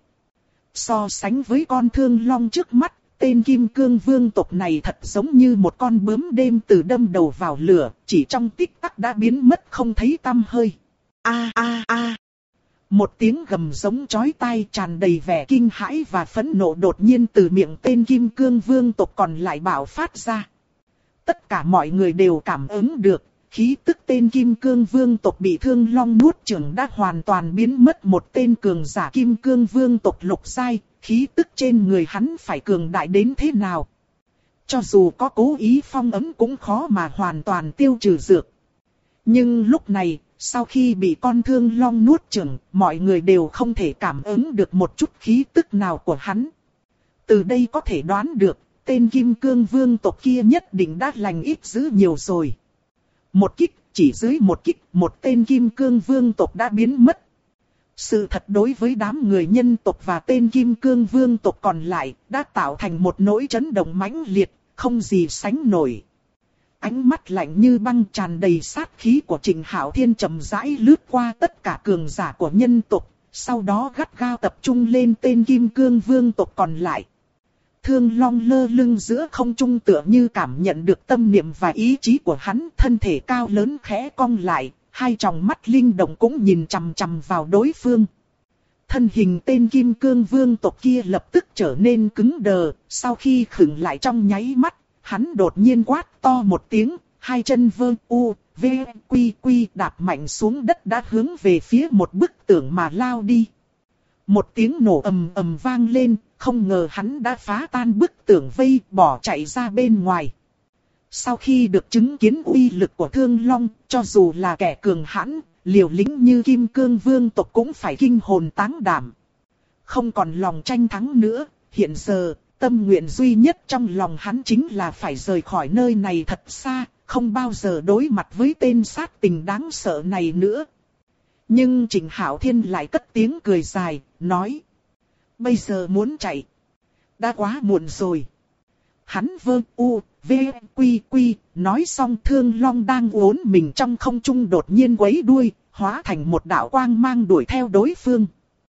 So sánh với con thương long trước mắt, tên kim cương vương tộc này thật giống như một con bướm đêm từ đâm đầu vào lửa, chỉ trong tích tắc đã biến mất không thấy tăm hơi. A a a. Một tiếng gầm giống chói tai tràn đầy vẻ kinh hãi và phẫn nộ đột nhiên từ miệng tên kim cương vương tộc còn lại bạo phát ra. Tất cả mọi người đều cảm ứng được, khí tức tên kim cương vương tộc bị thương long nuốt chửng đã hoàn toàn biến mất. Một tên cường giả kim cương vương tộc lục giai, khí tức trên người hắn phải cường đại đến thế nào. Cho dù có cố ý phong ấn cũng khó mà hoàn toàn tiêu trừ dược. Nhưng lúc này, sau khi bị con thương long nuốt chửng, mọi người đều không thể cảm ứng được một chút khí tức nào của hắn. Từ đây có thể đoán được, tên kim cương vương tộc kia nhất định đã lành ít dữ nhiều rồi. Một kích, chỉ dưới một kích, một tên kim cương vương tộc đã biến mất. Sự thật đối với đám người nhân tộc và tên kim cương vương tộc còn lại, đã tạo thành một nỗi chấn động mãnh liệt, không gì sánh nổi. Ánh mắt lạnh như băng tràn đầy sát khí của Trịnh Hạo Thiên chậm rãi lướt qua tất cả cường giả của nhân tộc, sau đó gắt gao tập trung lên tên kim cương vương tộc còn lại. Thương Long lơ lưng giữa không trung tựa như cảm nhận được tâm niệm và ý chí của hắn, thân thể cao lớn khẽ cong lại, hai tròng mắt linh động cũng nhìn chằm chằm vào đối phương. Thân hình tên Kim Cương Vương tộc kia lập tức trở nên cứng đờ, sau khi khựng lại trong nháy mắt, hắn đột nhiên quát to một tiếng, hai chân vơ u, v, quy quy đạp mạnh xuống đất đã hướng về phía một bức tường mà lao đi. Một tiếng nổ ầm ầm vang lên, không ngờ hắn đã phá tan bức tường vây, bỏ chạy ra bên ngoài. Sau khi được chứng kiến uy lực của Thương Long, cho dù là kẻ cường hãn, liều lĩnh như Kim Cương Vương tộc cũng phải kinh hồn táng đảm. Không còn lòng tranh thắng nữa, hiện giờ, tâm nguyện duy nhất trong lòng hắn chính là phải rời khỏi nơi này thật xa, không bao giờ đối mặt với tên sát tình đáng sợ này nữa. Nhưng Trịnh Hạo Thiên lại cất tiếng cười dài, nói: bây giờ muốn chạy, đã quá muộn rồi. Hắn vơ u, v, quy quy, nói xong Thương Long đang uốn mình trong không trung đột nhiên quấy đuôi, hóa thành một đạo quang mang đuổi theo đối phương.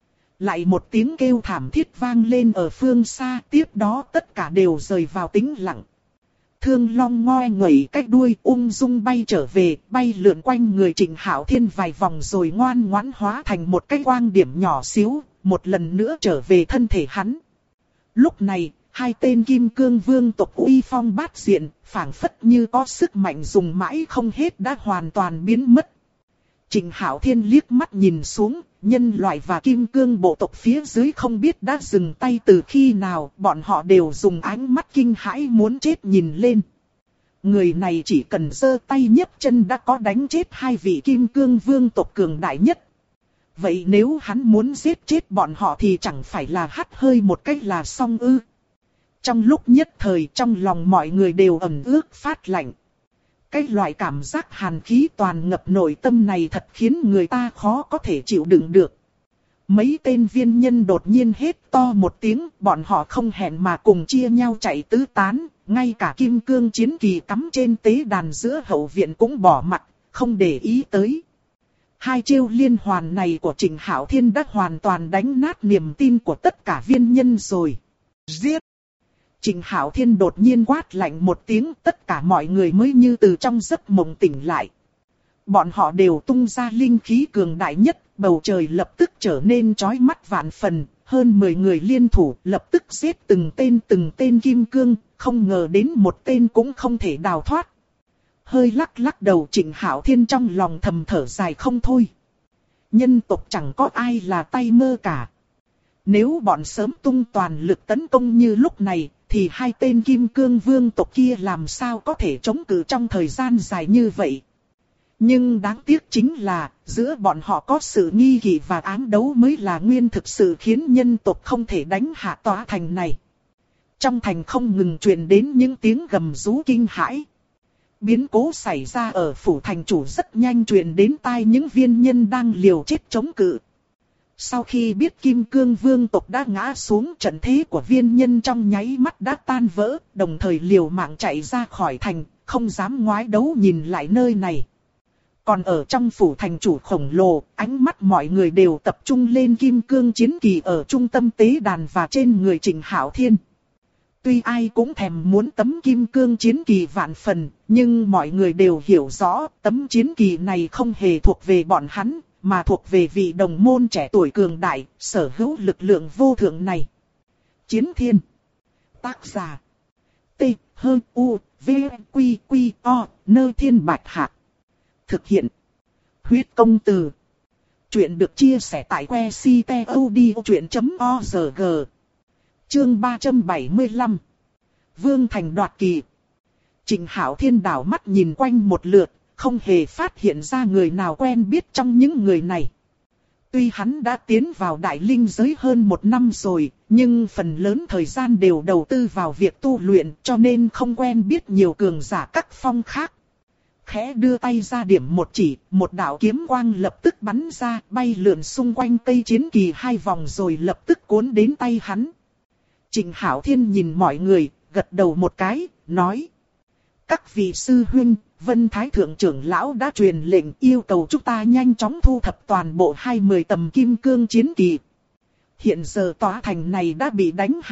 Lại một tiếng kêu thảm thiết vang lên ở phương xa, tiếp đó tất cả đều rơi vào tĩnh lặng. Thương Long ngoe nguẩy cái đuôi ung dung bay trở về, bay lượn quanh người Trịnh Hạo Thiên vài vòng rồi ngoan ngoãn hóa thành một cái quang điểm nhỏ xíu, một lần nữa trở về thân thể hắn. Lúc này, hai tên Kim Cương Vương tộc uy phong bát diện, phảng phất như có sức mạnh dùng mãi không hết đã hoàn toàn biến mất. Trịnh Hạo Thiên liếc mắt nhìn xuống, nhân loại và Kim Cương bộ tộc phía dưới không biết đã dừng tay từ khi nào, bọn họ đều dùng ánh mắt kinh hãi muốn chết nhìn lên. Người này chỉ cần giơ tay nhấc chân đã có đánh chết hai vị Kim Cương Vương tộc cường đại nhất. Vậy nếu hắn muốn giết chết bọn họ thì chẳng phải là hắt hơi một cách là xong ư? Trong lúc nhất thời trong lòng mọi người đều ẩm ướt phát lạnh. Cái loại cảm giác hàn khí toàn ngập nội tâm này thật khiến người ta khó có thể chịu đựng được. Mấy tên viên nhân đột nhiên hét to một tiếng, bọn họ không hẹn mà cùng chia nhau chạy tứ tán, ngay cả kim cương chiến kỳ cắm trên tế đàn giữa hậu viện cũng bỏ mặt, không để ý tới. Hai chiêu liên hoàn này của Trịnh Hạo Thiên đã hoàn toàn đánh nát niềm tin của tất cả viên nhân rồi. Giết! Trịnh Hạo Thiên đột nhiên quát lạnh một tiếng, tất cả mọi người mới như từ trong giấc mộng tỉnh lại. Bọn họ đều tung ra linh khí cường đại nhất, bầu trời lập tức trở nên chói mắt vạn phần, hơn 10 người liên thủ lập tức giết từng tên kim cương, không ngờ đến một tên cũng không thể đào thoát. Hơi lắc lắc đầu Trịnh Hạo Thiên trong lòng thầm thở dài không thôi. Nhân tộc chẳng có ai là tay mơ cả. Nếu bọn sớm tung toàn lực tấn công như lúc này, thì hai tên Kim Cương Vương tộc kia làm sao có thể chống cự trong thời gian dài như vậy. Nhưng đáng tiếc chính là, giữa bọn họ có sự nghi kỵ và ám đấu mới là nguyên thực sự khiến nhân tộc không thể đánh hạ tòa thành này. Trong thành không ngừng truyền đến những tiếng gầm rú kinh hãi. Biến cố xảy ra ở phủ thành chủ rất nhanh truyền đến tai những viên nhân đang liều chết chống cự. Sau khi biết Kim Cương Vương tộc đã ngã xuống, trận thế của viên nhân trong nháy mắt đã tan vỡ, đồng thời liều mạng chạy ra khỏi thành, không dám ngoái đấu nhìn lại nơi này. Còn ở trong phủ thành chủ khổng lồ, ánh mắt mọi người đều tập trung lên Kim Cương chiến kỳ ở trung tâm tế đàn và trên người Trịnh Hạo Thiên. Tuy ai cũng thèm muốn tấm Kim Cương chiến kỳ vạn phần, nhưng mọi người đều hiểu rõ tấm chiến kỳ này không hề thuộc về bọn hắn, mà thuộc về vị đồng môn trẻ tuổi cường đại, sở hữu lực lượng vô thượng này. Chiến Thiên. Tác giả. T, H, U, V, Quy, Quy, O, Nơ Thiên Bạch Hạc. Thực hiện. Huyết Công Từ. Chuyện được chia sẻ tại que ctod.org. Chương 375. Vương Thành đoạt kỳ. Trịnh Hạo Thiên đảo mắt nhìn quanh một lượt, không hề phát hiện ra người nào quen biết trong những người này. Tuy hắn đã tiến vào đại linh giới hơn 1 năm rồi, nhưng phần lớn thời gian đều đầu tư vào việc tu luyện, cho nên không quen biết nhiều cường giả các phong khác. Khẽ đưa tay ra điểm một chỉ, một đạo kiếm quang lập tức bắn ra, bay lượn xung quanh cây chiến kỳ 2 vòng rồi lập tức cuốn đến tay hắn. Trịnh Hạo Thiên nhìn mọi người, gật đầu một cái, nói: các vị sư huynh, Vân Thái Thượng trưởng lão đã truyền lệnh yêu cầu chúng ta nhanh chóng thu thập toàn bộ 20 tầm kim cương chiến kỳ. Hiện giờ tòa thành này đã bị đánh hạ,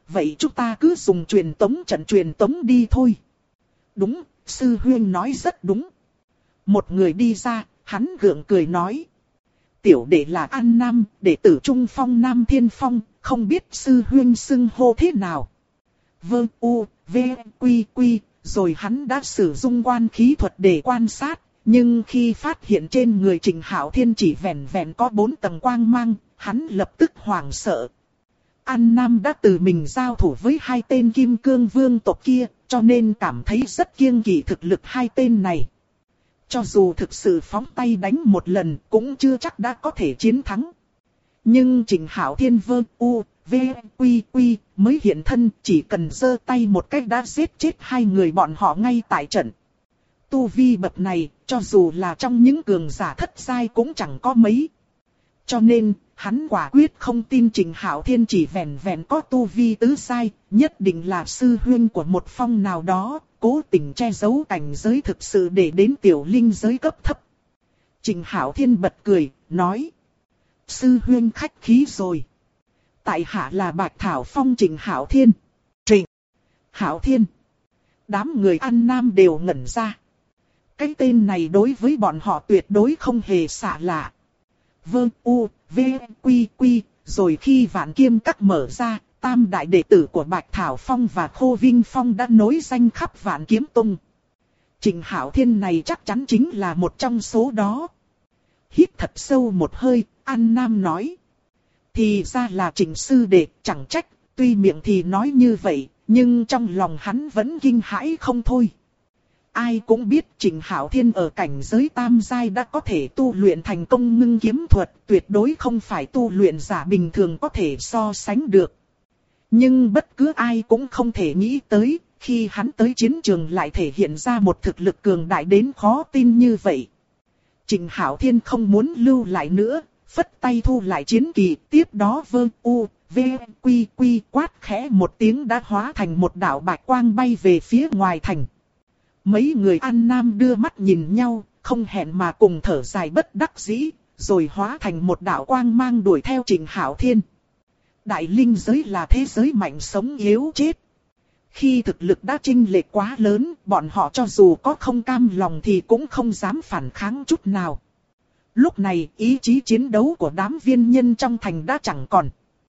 vậy chúng ta cứ dùng truyền tống đi thôi. Đúng, sư huynh nói rất đúng. Một người đi ra, hắn gượng cười nói. Tiểu đệ là An Nam, đệ tử Trung Phong Nam Thiên Phong, không biết sư huynh xưng hô thế nào. Vâng, quy, rồi hắn đã sử dụng quan khí thuật để quan sát, nhưng khi phát hiện trên người Trịnh Hạo Thiên chỉ vẹn vẹn có 4 tầng quang mang, hắn lập tức hoảng sợ. An Nam đã tự mình giao thủ với 2 tên Kim Cương Vương tộc kia, cho nên cảm thấy rất kiêng kỵ thực lực 2 tên này. Cho dù thực sự phóng tay đánh một lần cũng chưa chắc đã có thể chiến thắng. Nhưng Trịnh Hạo Thiên quy mới hiện thân, chỉ cần giơ tay một cách đã giết chết 2 người bọn họ ngay tại trận. Tu vi bậc này, cho dù là trong những cường giả thất giai cũng chẳng có mấy. Cho nên, hắn quả quyết không tin Trịnh Hạo Thiên chỉ vẹn vẹn có tu vi tứ giai, nhất định là sư huynh của một phong nào đó, cố tình che giấu cảnh giới thực sự để đến tiểu linh giới cấp thấp. Trịnh Hạo Thiên bật cười, nói. Sư huynh khách khí rồi. Tại hạ là Bạch Thảo Phong Trịnh Hạo Thiên. Trịnh Hạo Thiên. Đám người An Nam đều ngẩn ra. Cái tên này đối với bọn họ tuyệt đối không hề xạ lạ. Quy, rồi khi Vạn Kiêm Các mở ra, tam đại đệ tử của Bạch Thảo Phong và Khô Vinh Phong đã nối danh khắp Vạn Kiếm Tông. Trịnh Hạo Thiên này chắc chắn chính là một trong số đó. Hít thật sâu một hơi, An Nam nói. Thì ra là Trịnh sư đệ, chẳng trách, tuy miệng thì nói như vậy, nhưng trong lòng hắn vẫn kinh hãi không thôi. Ai cũng biết Trịnh Hạo Thiên ở cảnh giới tam giai đã có thể tu luyện thành công ngưng kiếm thuật, tuyệt đối không phải tu luyện giả bình thường có thể so sánh được. Nhưng bất cứ ai cũng không thể nghĩ tới, khi hắn tới chiến trường lại thể hiện ra một thực lực cường đại đến khó tin như vậy. Trịnh Hạo Thiên không muốn lưu lại nữa, phất tay thu lại chiến kỳ, tiếp đó quy quát khẽ một tiếng đã hóa thành một đạo bạch quang bay về phía ngoài thành. Mấy người An Nam đưa mắt nhìn nhau, không hẹn mà cùng thở dài bất đắc dĩ, rồi hóa thành một đạo quang mang đuổi theo Trịnh Hạo Thiên. Đại linh giới là thế giới mạnh sống yếu chết. Khi thực lực đã chênh lệch quá lớn, bọn họ cho dù có không cam lòng thì cũng không dám phản kháng chút nào. Lúc này, ý chí chiến đấu của đám viên nhân trong thành đã chẳng còn.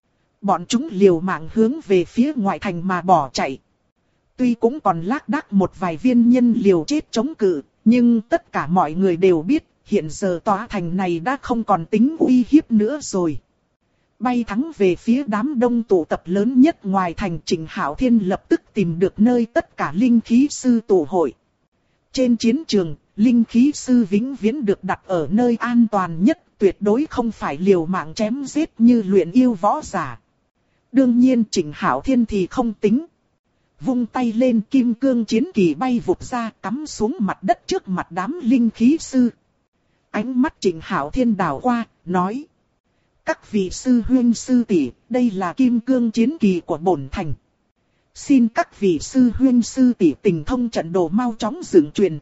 Bọn chúng liều mạng hướng về phía ngoại thành mà bỏ chạy. Tuy cũng còn lác đác một vài viên nhân liều chết chống cự, nhưng tất cả mọi người đều biết, hiện giờ tòa thành này đã không còn tính uy hiếp nữa rồi. Bay thẳng về phía đám đông tụ tập lớn nhất ngoài thành, Trịnh Hạo Thiên lập tức tìm được nơi tất cả linh khí sư tụ hội. Trên chiến trường, linh khí sư vĩnh viễn được đặt ở nơi an toàn nhất, tuyệt đối không phải liều mạng chém giết như luyện yêu võ giả. Đương nhiên Trịnh Hạo Thiên thì không tính. Vung tay lên, kim cương chiến kỳ bay vụt ra, cắm xuống mặt đất trước mặt đám linh khí sư. Ánh mắt Trịnh Hạo Thiên đảo qua, nói. Các vị sư huynh sư tỷ, đây là kim cương chiến kỳ của bổn thành. Xin các vị sư huynh sư tỷ tình thông trận đồ mau chóng dựng truyền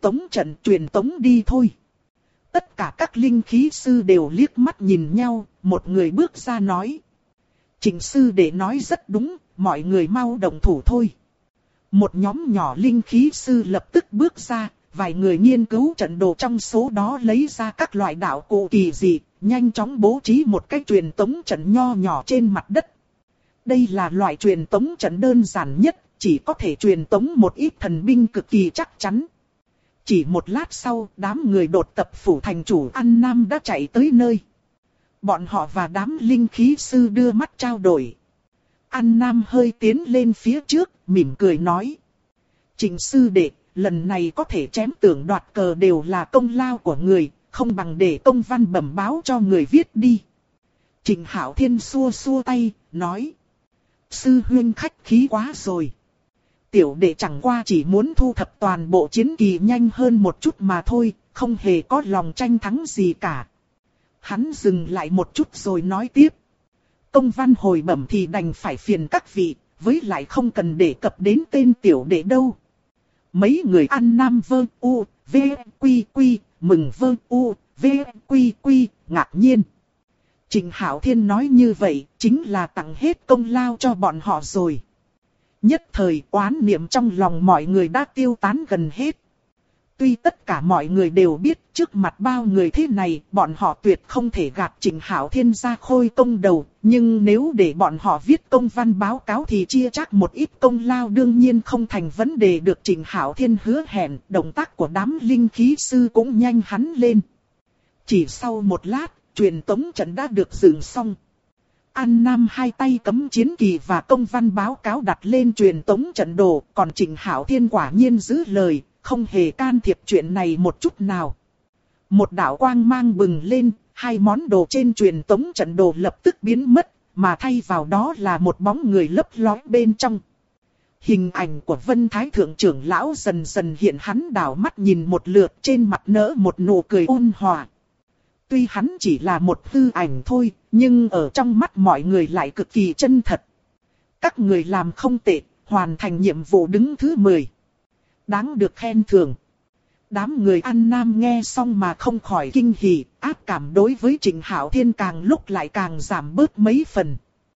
tống đi thôi. Tất cả các linh khí sư đều liếc mắt nhìn nhau, một người bước ra nói. Trịnh sư đệ nói rất đúng, mọi người mau động thủ thôi. Một nhóm nhỏ linh khí sư lập tức bước ra, vài người nghiên cứu trận đồ trong số đó lấy ra các loại đạo cụ kỳ dị, nhanh chóng bố trí một cái truyền tống trận nho nhỏ trên mặt đất. Đây là loại truyền tống trận đơn giản nhất, chỉ có thể truyền tống một ít thần binh cực kỳ chắc chắn. Chỉ một lát sau, đám người đột tập phủ thành chủ An Nam đã chạy tới nơi. Bọn họ và đám linh khí sư đưa mắt trao đổi. An Nam hơi tiến lên phía trước, mỉm cười nói. Trịnh sư đệ, lần này có thể chém tưởng đoạt cờ đều là công lao của người, không bằng để công văn bẩm báo cho người viết đi. Trịnh Hạo Thiên xua xua tay, nói. Sư huynh khách khí quá rồi. Tiểu đệ chẳng qua chỉ muốn thu thập toàn bộ chiến kỳ nhanh hơn một chút mà thôi, không hề có lòng tranh thắng gì cả. Hắn dừng lại một chút rồi nói tiếp. Công văn hồi bẩm thì đành phải phiền các vị, với lại không cần đề cập đến tên tiểu đệ đâu. Mấy người An Nam quy, mừng quy, ngạc nhiên. Trịnh Hạo Thiên nói như vậy, chính là tặng hết công lao cho bọn họ rồi. Nhất thời oán niệm trong lòng mọi người đã tiêu tán gần hết. Tuy tất cả mọi người đều biết trước mặt bao người thế này bọn họ tuyệt không thể gạt Trịnh Hạo Thiên ra khôi công đầu, nhưng nếu để bọn họ viết công văn báo cáo thì chia chắc một ít công lao đương nhiên không thành vấn đề được Trịnh Hạo Thiên hứa hẹn. Động tác của đám linh khí sư cũng nhanh hắn lên. Chỉ sau một lát, truyền tống trận đã được dựng xong. An Nam hai tay cấm chiến kỳ và công văn báo cáo đặt lên truyền tống trận đồ, còn Trịnh Hạo Thiên quả nhiên giữ lời, không hề can thiệp chuyện này một chút nào. Một đạo quang mang bừng lên, hai món đồ trên truyền tống trận đồ lập tức biến mất, mà thay vào đó là một bóng người lấp lóe bên trong. Hình ảnh của Vân Thái Thượng trưởng lão dần dần hiện, hắn đảo mắt nhìn một lượt, trên mặt nở một nụ cười ôn hòa. Tuy hắn chỉ là một hư ảnh thôi, nhưng ở trong mắt mọi người lại cực kỳ chân thật. Các người làm không tệ, hoàn thành nhiệm vụ đứng thứ 10. Đáng được khen thưởng. Đám người An Nam nghe xong mà không khỏi kinh hỉ, ác cảm đối với Trịnh Hạo Thiên càng lúc lại càng giảm bớt mấy phần.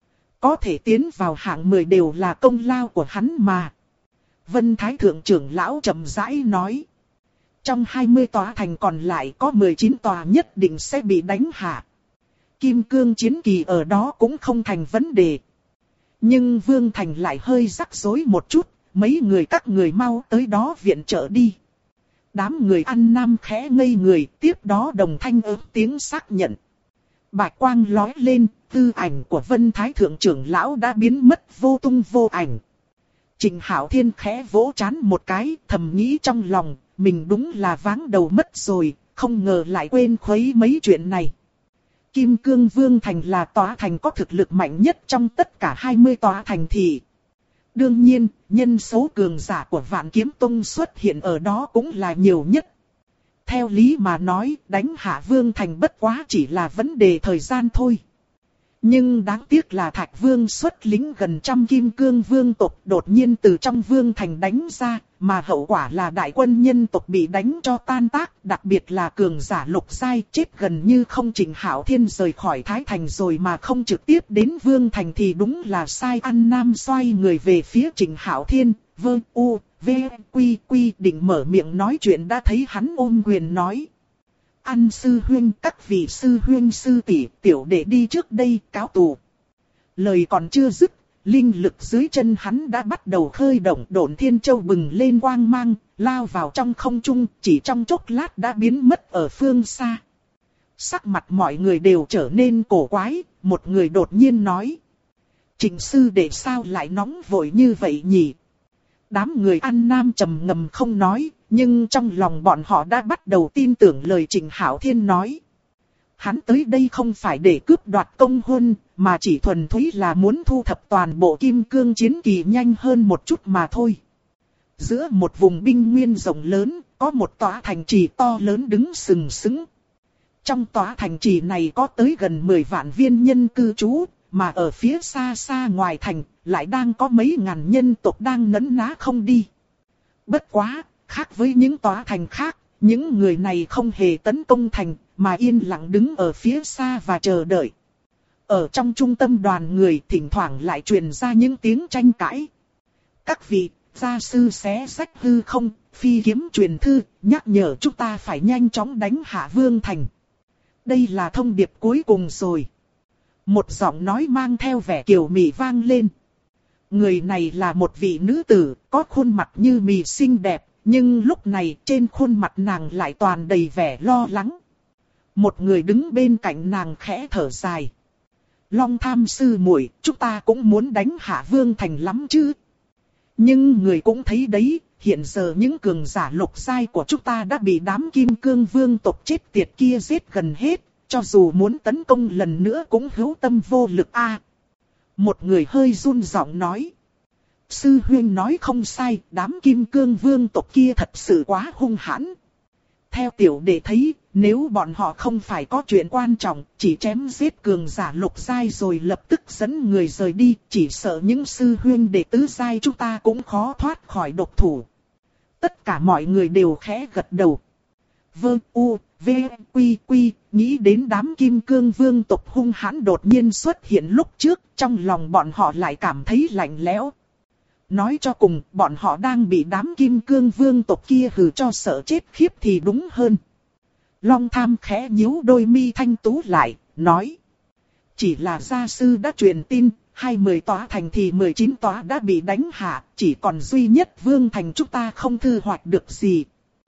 Có thể tiến vào hạng 10 đều là công lao của hắn mà. Vân Thái Thượng trưởng lão chậm rãi nói. Trong 20 tòa thành còn lại có 19 tòa nhất định sẽ bị đánh hạ. Kim cương chiến kỳ ở đó cũng không thành vấn đề. Nhưng Vương Thành lại hơi rắc rối một chút, mấy người các người mau tới đó viện trợ đi. Đám người An Nam khẽ ngây người, tiếp đó đồng thanh ớt tiếng xác nhận. Bạch quang lói lên, tư ảnh của Vân Thái Thượng trưởng lão đã biến mất vô tung vô ảnh. Trịnh Hạo Thiên khẽ vỗ trán một cái, thầm nghĩ trong lòng, mình đúng là váng đầu mất rồi, không ngờ lại quên khuấy mấy chuyện này. Kim Cương Vương Thành là tòa thành có thực lực mạnh nhất trong tất cả 20 tòa thành thị. Đương nhiên, nhân số cường giả của Vạn Kiếm Tông xuất hiện ở đó cũng là nhiều nhất. Theo lý mà nói, đánh hạ Vương Thành bất quá chỉ là vấn đề thời gian thôi. Nhưng đáng tiếc là Thạch Vương xuất lính gần trăm Kim Cương Vương tộc đột nhiên từ trong Vương Thành đánh ra, mà hậu quả là đại quân nhân tộc bị đánh cho tan tác, đặc biệt là cường giả lục giai chết gần như không. Trịnh Hạo Thiên rời khỏi Thái Thành rồi mà không trực tiếp đến Vương Thành thì đúng là sai. An Nam xoay người về phía Trịnh Hạo Thiên, quy định mở miệng nói chuyện đã thấy hắn ôm quyền nói. An sư huynh, các vị sư huynh sư tỷ, tiểu đệ đi trước đây cáo tù. Lời còn chưa dứt, linh lực dưới chân hắn đã bắt đầu khơi động, Độn Thiên Châu bừng lên quang mang, lao vào trong không trung, chỉ trong chốc lát đã biến mất ở phương xa. Sắc mặt mọi người đều trở nên cổ quái, một người đột nhiên nói. Trịnh sư đệ sao lại nóng vội như vậy nhỉ? Đám người An Nam trầm ngâm không nói, nhưng trong lòng bọn họ đã bắt đầu tin tưởng lời Trịnh Hạo Thiên nói. Hắn tới đây không phải để cướp đoạt công huân, mà chỉ thuần túy là muốn thu thập toàn bộ kim cương chiến kỳ nhanh hơn một chút mà thôi. Giữa một vùng binh nguyên rộng lớn, có một tòa thành trì to lớn đứng sừng sững. Trong tòa thành trì này có tới gần 10 vạn viên nhân cư trú, mà ở phía xa xa ngoài thành, lại đang có mấy ngàn nhân tộc đang nấn ná không đi. Bất quá, khác với những tòa thành khác, những người này không hề tấn công thành, mà yên lặng đứng ở phía xa và chờ đợi. Ở trong trung tâm đoàn người thỉnh thoảng lại truyền ra những tiếng tranh cãi. Các vị, gia sư xé sách hư không, phi kiếm truyền thư, nhắc nhở chúng ta phải nhanh chóng đánh hạ Vương Thành. Đây là thông điệp cuối cùng rồi. Một giọng nói mang theo vẻ kiều mị vang lên. Người này là một vị nữ tử, có khuôn mặt như mì xinh đẹp, nhưng lúc này trên khuôn mặt nàng lại toàn đầy vẻ lo lắng. Một người đứng bên cạnh nàng khẽ thở dài. Long Tham sư muội, chúng ta cũng muốn đánh hạ Vương Thành lắm chứ. Nhưng người cũng thấy đấy, hiện giờ những cường giả lục giai của chúng ta đã bị đám Kim Cương Vương tộc chết tiệt kia giết gần hết. Cho dù muốn tấn công lần nữa cũng hữu tâm vô lực a. Một người hơi run giọng nói. Sư huynh nói không sai, đám Kim Cương Vương tộc kia thật sự quá hung hãn. Theo tiểu đệ thấy, nếu bọn họ không phải có chuyện quan trọng, chỉ chém giết cường giả lục giai rồi lập tức dẫn người rời đi, chỉ sợ những sư huynh đệ tứ giai chúng ta cũng khó thoát khỏi độc thủ. Tất cả mọi người đều khẽ gật đầu. Quy, nghĩ đến đám Kim Cương Vương tộc hung hãn đột nhiên xuất hiện lúc trước, trong lòng bọn họ lại cảm thấy lạnh lẽo. Nói cho cùng, bọn họ đang bị đám kim cương vương tộc kia hừ cho sợ chết khiếp thì đúng hơn. Long Tham khẽ nhíu đôi mi thanh tú lại, nói. Chỉ là gia sư đã truyền tin, 20 tòa thành thì 19 tòa đã bị đánh hạ, chỉ còn duy nhất vương thành chúng ta không thu hoạch được gì.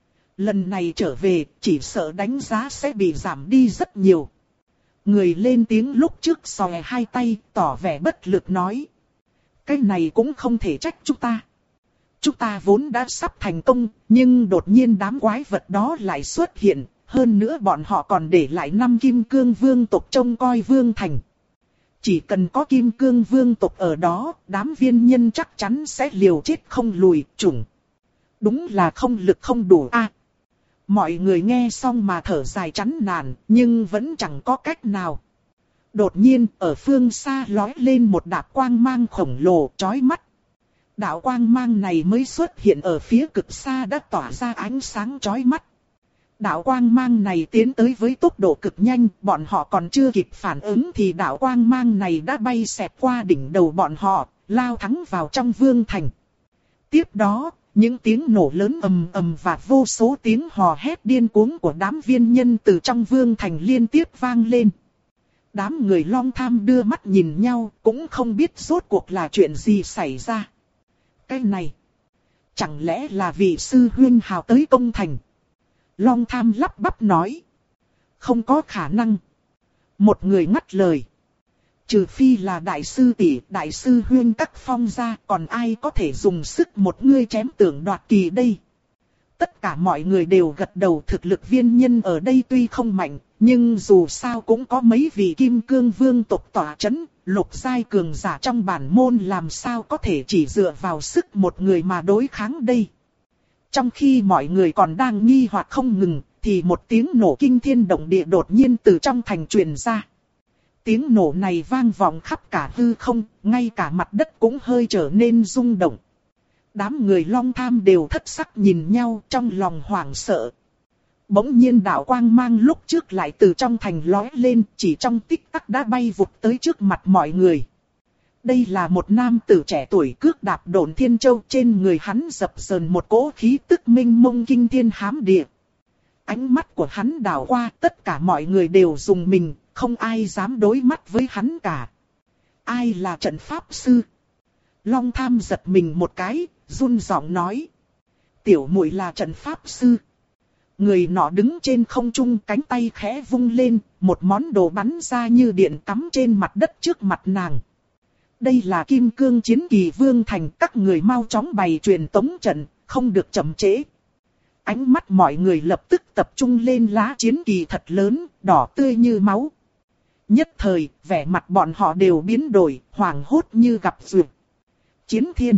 Lần này trở về, chỉ sợ đánh giá sẽ bị giảm đi rất nhiều. Người lên tiếng lúc trước xòe hai tay, tỏ vẻ bất lực nói. Cái này cũng không thể trách chúng ta. Chúng ta vốn đã sắp thành công, nhưng đột nhiên đám quái vật đó lại xuất hiện. Hơn nữa bọn họ còn để lại 5 kim cương vương tộc trông coi vương thành. Chỉ cần có kim cương vương tộc ở đó, đám viên nhân chắc chắn sẽ liều chết không lùi, chủng. Đúng là không lực không đủ a. Mọi người nghe xong mà thở dài chán nản, nhưng vẫn chẳng có cách nào. Đột nhiên, ở phương xa lói lên một đạo quang mang khổng lồ, chói mắt. Đạo quang mang này mới xuất hiện ở phía cực xa đã tỏa ra ánh sáng chói mắt. Đạo quang mang này tiến tới với tốc độ cực nhanh, bọn họ còn chưa kịp phản ứng thì đạo quang mang này đã bay xẹt qua đỉnh đầu bọn họ, lao thẳng vào trong vương thành. Tiếp đó, những tiếng nổ lớn ầm ầm và vô số tiếng hò hét điên cuồng của đám viên nhân từ trong vương thành liên tiếp vang lên. Đám người Long Tham đưa mắt nhìn nhau, cũng không biết rốt cuộc là chuyện gì xảy ra. Cái này, chẳng lẽ là vị sư huynh hào tới công thành? Long Tham lắp bắp nói. Không có khả năng. Một người ngắt lời. Trừ phi là đại sư tỷ, đại sư huyên các phong gia, còn ai có thể dùng sức một người chém tưởng đoạt kỳ đây. Tất cả mọi người đều gật đầu. Thực lực viên nhân ở đây tuy không mạnh, nhưng dù sao cũng có mấy vị kim cương vương tộc tỏa chấn. Lục giai cường giả trong bản môn làm sao có thể chỉ dựa vào sức một người mà đối kháng đây. Trong khi mọi người còn đang nghi hoặc không ngừng, thì một tiếng nổ kinh thiên động địa đột nhiên từ trong thành truyền ra. Tiếng nổ này vang vọng khắp cả hư không, ngay cả mặt đất cũng hơi trở nên rung động. Đám người Long Tham đều thất sắc nhìn nhau trong lòng hoảng sợ. Bỗng nhiên đạo quang mang lúc trước lại từ trong thành lói lên, chỉ trong tích tắc đã bay vụt tới trước mặt mọi người. Đây là một nam tử trẻ tuổi cước đạp độn thiên châu, trên người hắn dập dờn một cỗ khí tức minh mông kinh thiên hám địa. Ánh mắt của hắn đảo qua, tất cả mọi người đều rùng mình, không ai dám đối mắt với hắn cả. Ai là trận pháp sư? Long Tham giật mình một cái, run giọng nói. Tiểu muội là trận pháp sư. Người nọ đứng trên không trung, cánh tay khẽ vung lên, một món đồ bắn ra như điện cắm trên mặt đất trước mặt nàng. Đây là kim cương chiến kỳ vương thành, các người mau chóng bày truyền tống trận, không được chậm trễ. Ánh mắt mọi người lập tức tập trung lên lá chiến kỳ thật lớn, đỏ tươi như máu. Nhất thời, vẻ mặt bọn họ đều biến đổi, hoảng hốt như gặp duyệt. Chiến thiên.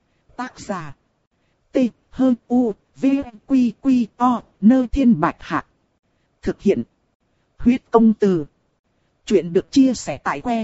Tác giả. T, H, U, V, Quy, Quy, O, Nơ Thiên Bạch Hạc. Thực hiện. Huyết công từ. Chuyện được chia sẻ tại que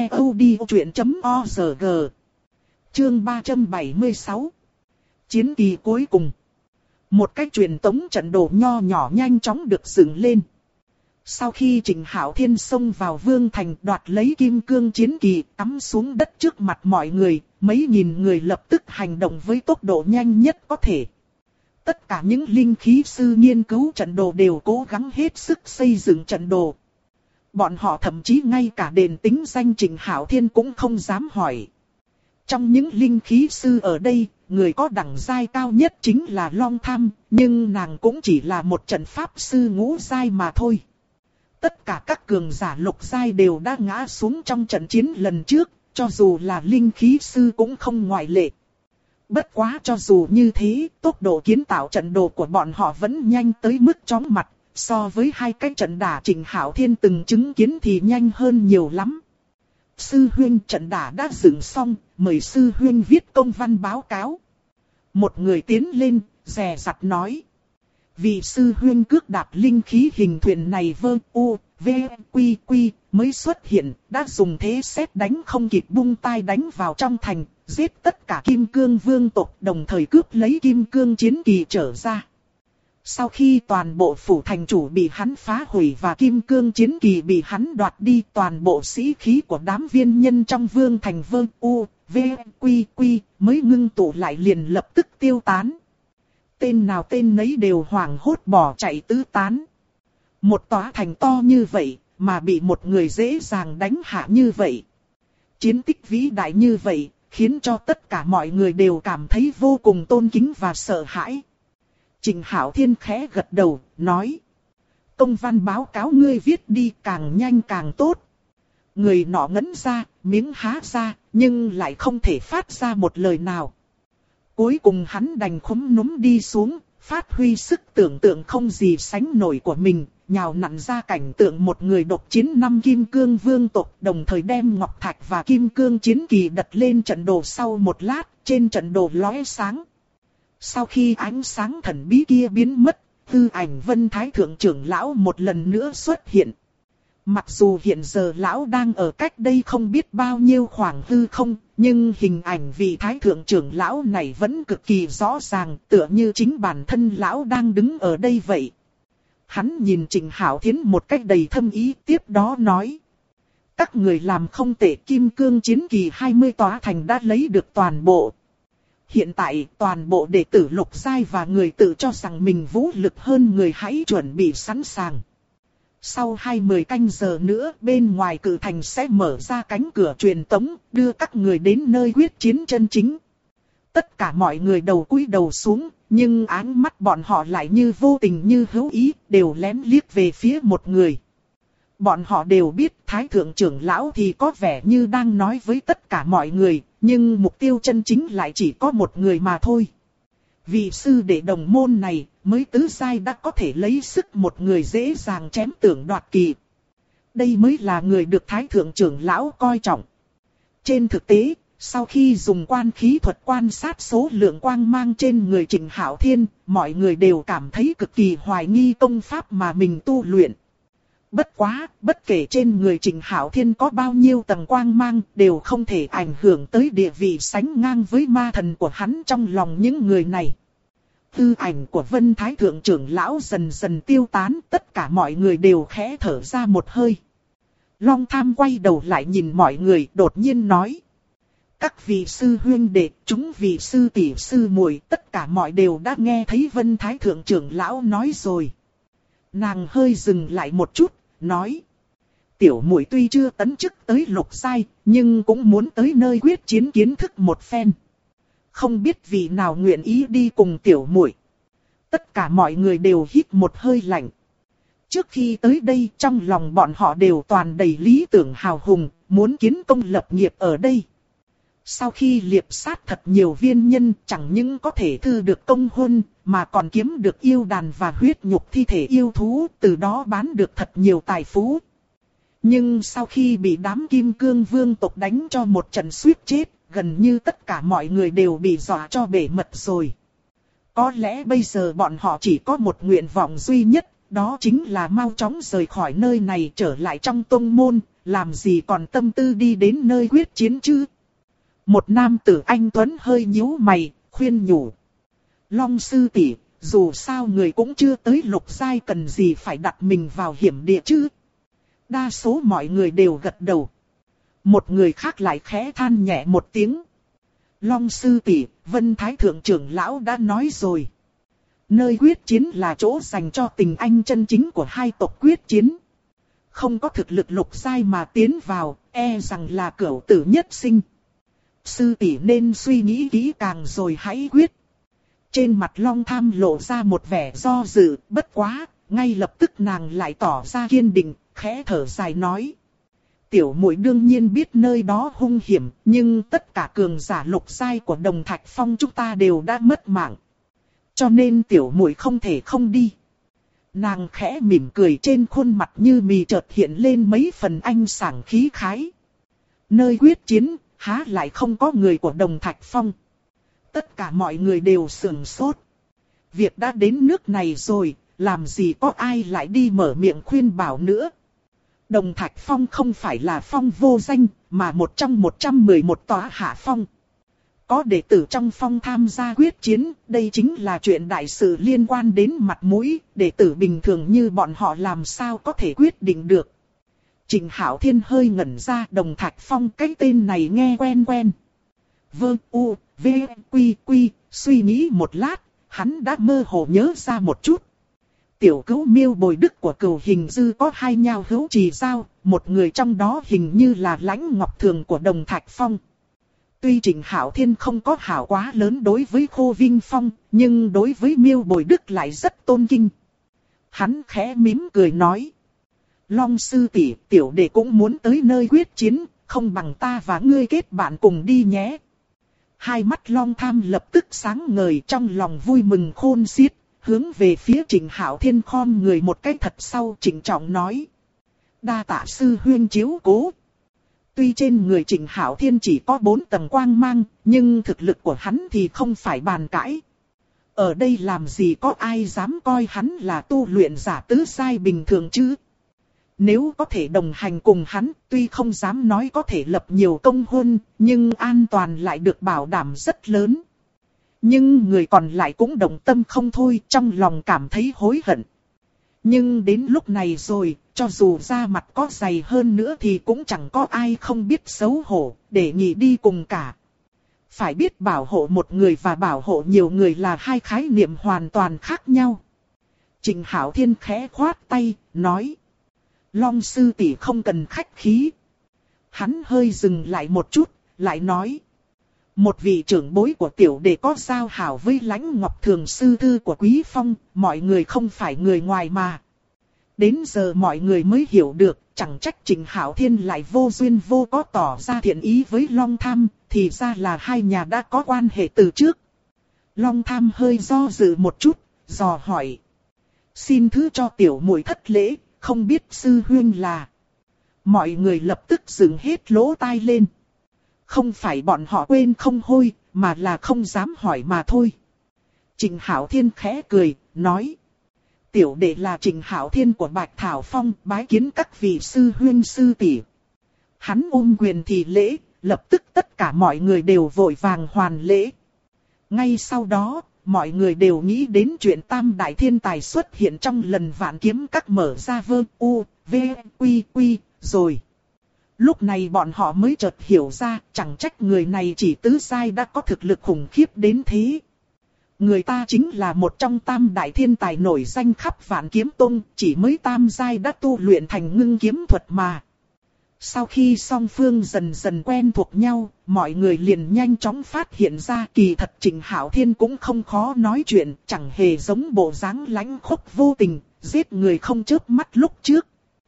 ctod.org. Chương 376. Chiến kỳ cuối cùng. Một cái truyền tống trận đồ nho nhỏ nhanh chóng được dựng lên. Sau khi Trịnh Hạo Thiên xông vào vương thành đoạt lấy kim cương chiến kỳ cắm xuống đất trước mặt mọi người, mấy nghìn người lập tức hành động với tốc độ nhanh nhất có thể. Tất cả những linh khí sư nghiên cứu trận đồ đều cố gắng hết sức xây dựng trận đồ. Bọn họ thậm chí ngay cả đền tính danh Trịnh Hạo Thiên cũng không dám hỏi. Trong những linh khí sư ở đây, người có đẳng giai cao nhất chính là Long Tham, nhưng nàng cũng chỉ là một trận pháp sư ngũ giai mà thôi. Tất cả các cường giả lục giai đều đã ngã xuống trong trận chiến lần trước, cho dù là linh khí sư cũng không ngoại lệ. Bất quá cho dù như thế, tốc độ kiến tạo trận đồ của bọn họ vẫn nhanh tới mức chóng mặt, so với hai cái trận đả Trịnh Hạo Thiên từng chứng kiến thì nhanh hơn nhiều lắm. Sư huynh, trận đả đã dựng xong, mời sư huynh viết công văn báo cáo. Một người tiến lên, dè dặt nói. Vị sư huynh cước đạp linh khí hình thuyền này mới xuất hiện, đã dùng thế sét đánh không kịp bung tay đánh vào trong thành, giết tất cả kim cương vương tộc, đồng thời cướp lấy kim cương chiến kỳ trở ra. Sau khi toàn bộ phủ thành chủ bị hắn phá hủy và kim cương chiến kỳ bị hắn đoạt đi, toàn bộ sĩ khí của đám viên nhân trong vương thành V, Quy, Quy, mới ngưng tụ lại liền lập tức tiêu tán. Tên nào tên nấy đều hoảng hốt bỏ chạy tứ tán. Một tòa thành to như vậy, mà bị một người dễ dàng đánh hạ như vậy. Chiến tích vĩ đại như vậy, khiến cho tất cả mọi người đều cảm thấy vô cùng tôn kính và sợ hãi. Trình Hạo Thiên khẽ gật đầu, nói. Công văn báo cáo ngươi viết đi càng nhanh càng tốt. Người nọ ngẩn ra, miếng há ra, nhưng lại không thể phát ra một lời nào. Cuối cùng hắn đành khúm núm đi xuống, phát huy sức tưởng tượng không gì sánh nổi của mình, nhào nặn ra cảnh tượng một người độc chiến 5 kim cương vương tộc, đồng thời đem ngọc thạch và kim cương chiến kỳ đặt lên trận đồ. Sau một lát, trên trận đồ lóe sáng. Sau khi ánh sáng thần bí kia biến mất, hư ảnh Vân Thái Thượng trưởng lão một lần nữa xuất hiện. Mặc dù hiện giờ lão đang ở cách đây không biết bao nhiêu khoảng hư không, nhưng hình ảnh vị Thái Thượng trưởng lão này vẫn cực kỳ rõ ràng, tựa như chính bản thân lão đang đứng ở đây vậy. Hắn nhìn Trình Hạo Thiên một cách đầy thâm ý, tiếp đó nói. Các người làm không tệ, kim cương chiến kỳ 20 tòa thành đã lấy được toàn bộ. Hiện tại toàn bộ đệ tử lục giai và người tự cho rằng mình vũ lực hơn người hãy chuẩn bị sẵn sàng. Sau 20 canh giờ nữa bên ngoài cử thành sẽ mở ra cánh cửa truyền tống, đưa các người đến nơi quyết chiến chân chính. Tất cả mọi người đầu cúi đầu xuống, nhưng ánh mắt bọn họ lại như vô tình như hữu ý, đều lén liếc về phía một người. Bọn họ đều biết Thái Thượng trưởng lão thì có vẻ như đang nói với tất cả mọi người, nhưng mục tiêu chân chính lại chỉ có một người mà thôi. Vị sư đệ đồng môn này, mới tứ giai đã có thể lấy sức một người dễ dàng chém tưởng đoạt kỳ. Đây mới là người được Thái Thượng trưởng lão coi trọng. Trên thực tế, sau khi dùng quan khí thuật quan sát số lượng quang mang trên người Trình Hạo Thiên, mọi người đều cảm thấy cực kỳ hoài nghi công pháp mà mình tu luyện. Bất quá, bất kể trên người Trình Hạo Thiên có bao nhiêu tầng quang mang, đều không thể ảnh hưởng tới địa vị sánh ngang với ma thần của hắn trong lòng những người này. Tư ảnh của Vân Thái Thượng trưởng lão dần dần tiêu tán, tất cả mọi người đều khẽ thở ra một hơi. Long Tham quay đầu lại nhìn mọi người, đột nhiên nói. Các vị sư huynh đệ, chúng vị sư tỷ sư muội, tất cả mọi đều đã nghe thấy Vân Thái Thượng trưởng lão nói rồi. Nàng hơi dừng lại một chút, nói. Tiểu muội tuy chưa tấn chức tới lục giai, nhưng cũng muốn tới nơi quyết chiến kiến thức một phen. Không biết vị nào nguyện ý đi cùng tiểu muội. Tất cả mọi người đều hít một hơi lạnh. Trước khi tới đây trong lòng bọn họ đều toàn đầy lý tưởng hào hùng, muốn kiến công lập nghiệp ở đây. Sau khi liệp sát thật nhiều viên nhân, chẳng những có thể thư được công huân, mà còn kiếm được yêu đàn và huyết nhục thi thể yêu thú, từ đó bán được thật nhiều tài phú. Nhưng sau khi bị đám kim cương vương tộc đánh cho một trận suýt chết, gần như tất cả mọi người đều bị dọa cho bể mật rồi. Có lẽ bây giờ bọn họ chỉ có một nguyện vọng duy nhất, đó chính là mau chóng rời khỏi nơi này trở lại trong tông môn, làm gì còn tâm tư đi đến nơi quyết chiến chứ. Một nam tử anh tuấn hơi nhíu mày, khuyên nhủ. Long sư tỷ, dù sao người cũng chưa tới lục giai, cần gì phải đặt mình vào hiểm địa chứ. Đa số mọi người đều gật đầu. Một người khác lại khẽ than nhẹ một tiếng. Long sư tỷ, Vân Thái Thượng trưởng lão đã nói rồi. Nơi quyết chiến là chỗ dành cho tình anh chân chính của hai tộc quyết chiến. Không có thực lực lục giai mà tiến vào, e rằng là cửu tử nhất sinh. Sư tỷ nên suy nghĩ kỹ càng rồi hãy quyết. Trên mặt Long Tham lộ ra một vẻ do dự, bất quá, ngay lập tức nàng lại tỏ ra kiên định, khẽ thở dài nói. Tiểu muội đương nhiên biết nơi đó hung hiểm, nhưng tất cả cường giả lục giai của Đồng Thạch Phong chúng ta đều đã mất mạng. Cho nên tiểu muội không thể không đi. Nàng khẽ mỉm cười, trên khuôn mặt như mì chợt hiện lên mấy phần ánh sáng khí khái. Nơi quyết chiến, há lại không có người của Đồng Thạch Phong. Tất cả mọi người đều sửng sốt. Việc đã đến nước này rồi, làm gì có ai lại đi mở miệng khuyên bảo nữa. Đồng Thạch Phong không phải là phong vô danh, mà một trong 111 tòa hạ phong. Có đệ tử trong phong tham gia quyết chiến, đây chính là chuyện đại sự liên quan đến mặt mũi, đệ tử bình thường như bọn họ làm sao có thể quyết định được. Trình Hạo Thiên hơi ngẩn ra, Đồng Thạch Phong, cái tên này nghe quen quen. Vơ U, V, Quy, Quy, suy nghĩ một lát, hắn đã mơ hồ nhớ ra một chút. Tiểu cữu Miêu Bồi Đức của Cửu Hình Dư có hai nhao hữu trì giao, một người trong đó hình như là Lãnh Ngọc Thường của Đồng Thạch Phong. Tuy Trịnh Hạo Thiên không có hảo quá lớn đối với Khô Vinh Phong, nhưng đối với Miêu Bồi Đức lại rất tôn kính. Hắn khẽ mím cười nói. Long sư tỷ, tiểu đệ cũng muốn tới nơi quyết chiến, không bằng ta và ngươi kết bạn cùng đi nhé. Hai mắt Long Tham lập tức sáng ngời, trong lòng vui mừng khôn xiết, hướng về phía Trịnh Hạo Thiên khom người một cái thật sau, trịnh trọng nói. Đa tạ sư huynh chiếu cố. Tuy trên người Trịnh Hạo Thiên chỉ có 4 tầng quang mang, nhưng thực lực của hắn thì không phải bàn cãi. Ở đây làm gì có ai dám coi hắn là tu luyện giả tứ giai bình thường chứ? Nếu có thể đồng hành cùng hắn, tuy không dám nói có thể lập nhiều công huân, nhưng an toàn lại được bảo đảm rất lớn. Nhưng người còn lại cũng động tâm không thôi, trong lòng cảm thấy hối hận. Nhưng đến lúc này rồi, cho dù da mặt có dày hơn nữa thì cũng chẳng có ai không biết xấu hổ, để nghỉ đi cùng cả. Phải biết bảo hộ một người và bảo hộ nhiều người là hai khái niệm hoàn toàn khác nhau. Trịnh Hạo Thiên khẽ khoát tay, nói. Long sư tỷ không cần khách khí. Hắn hơi dừng lại một chút, lại nói. Một vị trưởng bối của tiểu đệ có giao hảo với Lãnh Ngọc Thường sư thư của Quý Phong, mọi người không phải người ngoài mà. Đến giờ mọi người mới hiểu được, chẳng trách Trịnh Hạo Thiên lại vô duyên vô có tỏ ra thiện ý với Long Tham, thì ra là hai nhà đã có quan hệ từ trước. Long Tham hơi do dự một chút, dò hỏi. Xin thứ cho tiểu muội thất lễ, không biết sư huynh là. Mọi người lập tức dựng hết lỗ tai lên. Không phải bọn họ quên không hôi, mà là không dám hỏi mà thôi. Trịnh Hạo Thiên khẽ cười, nói. Tiểu đệ là Trịnh Hạo Thiên của Bạch Thảo Phong, bái kiến các vị sư huynh sư tỷ. Hắn ôm quyền thì lễ, lập tức tất cả mọi người đều vội vàng hoàn lễ. Ngay sau đó, mọi người đều nghĩ đến chuyện tam đại thiên tài xuất hiện trong lần vạn kiếm các mở ra Vơ U, V, Quy, Quy, rồi. Lúc này bọn họ mới chợt hiểu ra, chẳng trách người này chỉ tứ giai đã có thực lực khủng khiếp đến thế. Người ta chính là một trong tam đại thiên tài nổi danh khắp Vạn Kiếm Tông, chỉ mới tam giai đã tu luyện thành ngưng kiếm thuật mà. Sau khi song phương dần dần quen thuộc nhau, mọi người liền nhanh chóng phát hiện ra kỳ thật Trịnh Hạo Thiên cũng không khó nói chuyện, chẳng hề giống bộ dáng lãnh khốc vô tình, giết người không chớp mắt lúc trước.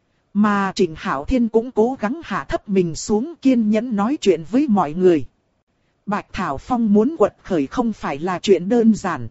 Mà Trịnh Hạo Thiên cũng cố gắng hạ thấp mình xuống, kiên nhẫn nói chuyện với mọi người. Bạch Thảo Phong muốn quật khởi không phải là chuyện đơn giản.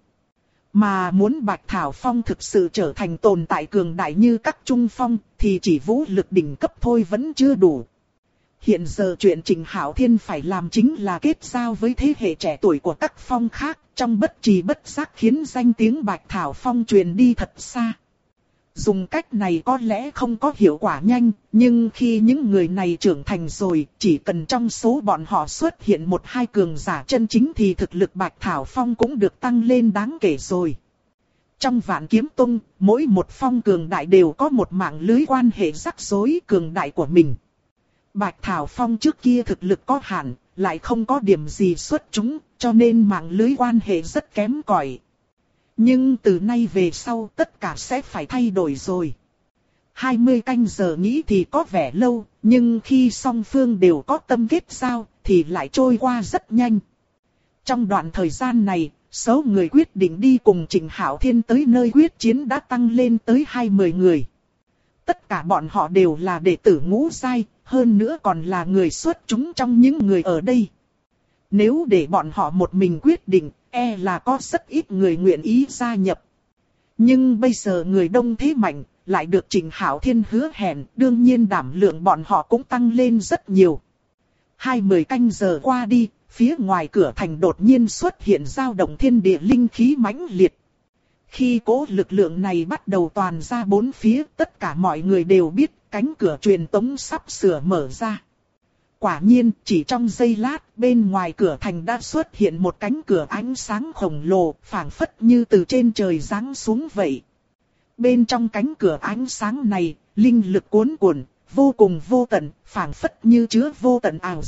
Mà muốn Bạch Thảo Phong thực sự trở thành tồn tại cường đại như các trung phong, thì chỉ vũ lực đỉnh cấp thôi vẫn chưa đủ. Hiện giờ chuyện Trịnh Hạo Thiên phải làm chính là kết giao với thế hệ trẻ tuổi của các phong khác, trong bất trì bất giác khiến danh tiếng Bạch Thảo Phong truyền đi thật xa. Dùng cách này có lẽ không có hiệu quả nhanh, nhưng khi những người này trưởng thành rồi, chỉ cần trong số bọn họ xuất hiện một hai cường giả chân chính thì thực lực Bạch Thảo Phong cũng được tăng lên đáng kể rồi. Trong Vạn Kiếm Tông, mỗi một phong cường đại đều có một mạng lưới quan hệ rắc rối cường đại của mình. Bạch Thảo Phong trước kia thực lực có hạn, lại không có điểm gì xuất chúng, cho nên mạng lưới quan hệ rất kém cỏi. Nhưng từ nay về sau tất cả sẽ phải thay đổi rồi. 20 canh giờ nghĩ thì có vẻ lâu, nhưng khi song phương đều có tâm kết giao thì lại trôi qua rất nhanh. Trong đoạn thời gian này, số người quyết định đi cùng Trịnh Hạo Thiên tới nơi quyết chiến đã tăng lên tới 20 người. Tất cả bọn họ đều là đệ tử ngũ giai, hơn nữa còn là người xuất chúng trong những người ở đây. Nếu để bọn họ một mình quyết định, e là có rất ít người nguyện ý gia nhập. Nhưng bây giờ người đông thế mạnh, lại được Trịnh Hạo Thiên hứa hẹn, đương nhiên đảm lượng bọn họ cũng tăng lên rất nhiều. 20 canh giờ qua đi, phía ngoài cửa thành đột nhiên xuất hiện dao động thiên địa linh khí mãnh liệt. Khi cỗ lực lượng này bắt đầu toàn ra bốn phía, tất cả mọi người đều biết cánh cửa truyền tống sắp sửa mở ra. Quả nhiên, chỉ trong giây lát, bên ngoài cửa thành đã xuất hiện một cánh cửa ánh sáng khổng lồ, phảng phất như từ trên trời giáng xuống vậy. Bên trong cánh cửa ánh sáng này, linh lực cuồn cuộn, vô cùng vô tận, phảng phất như chứa vô tận ảo diệu,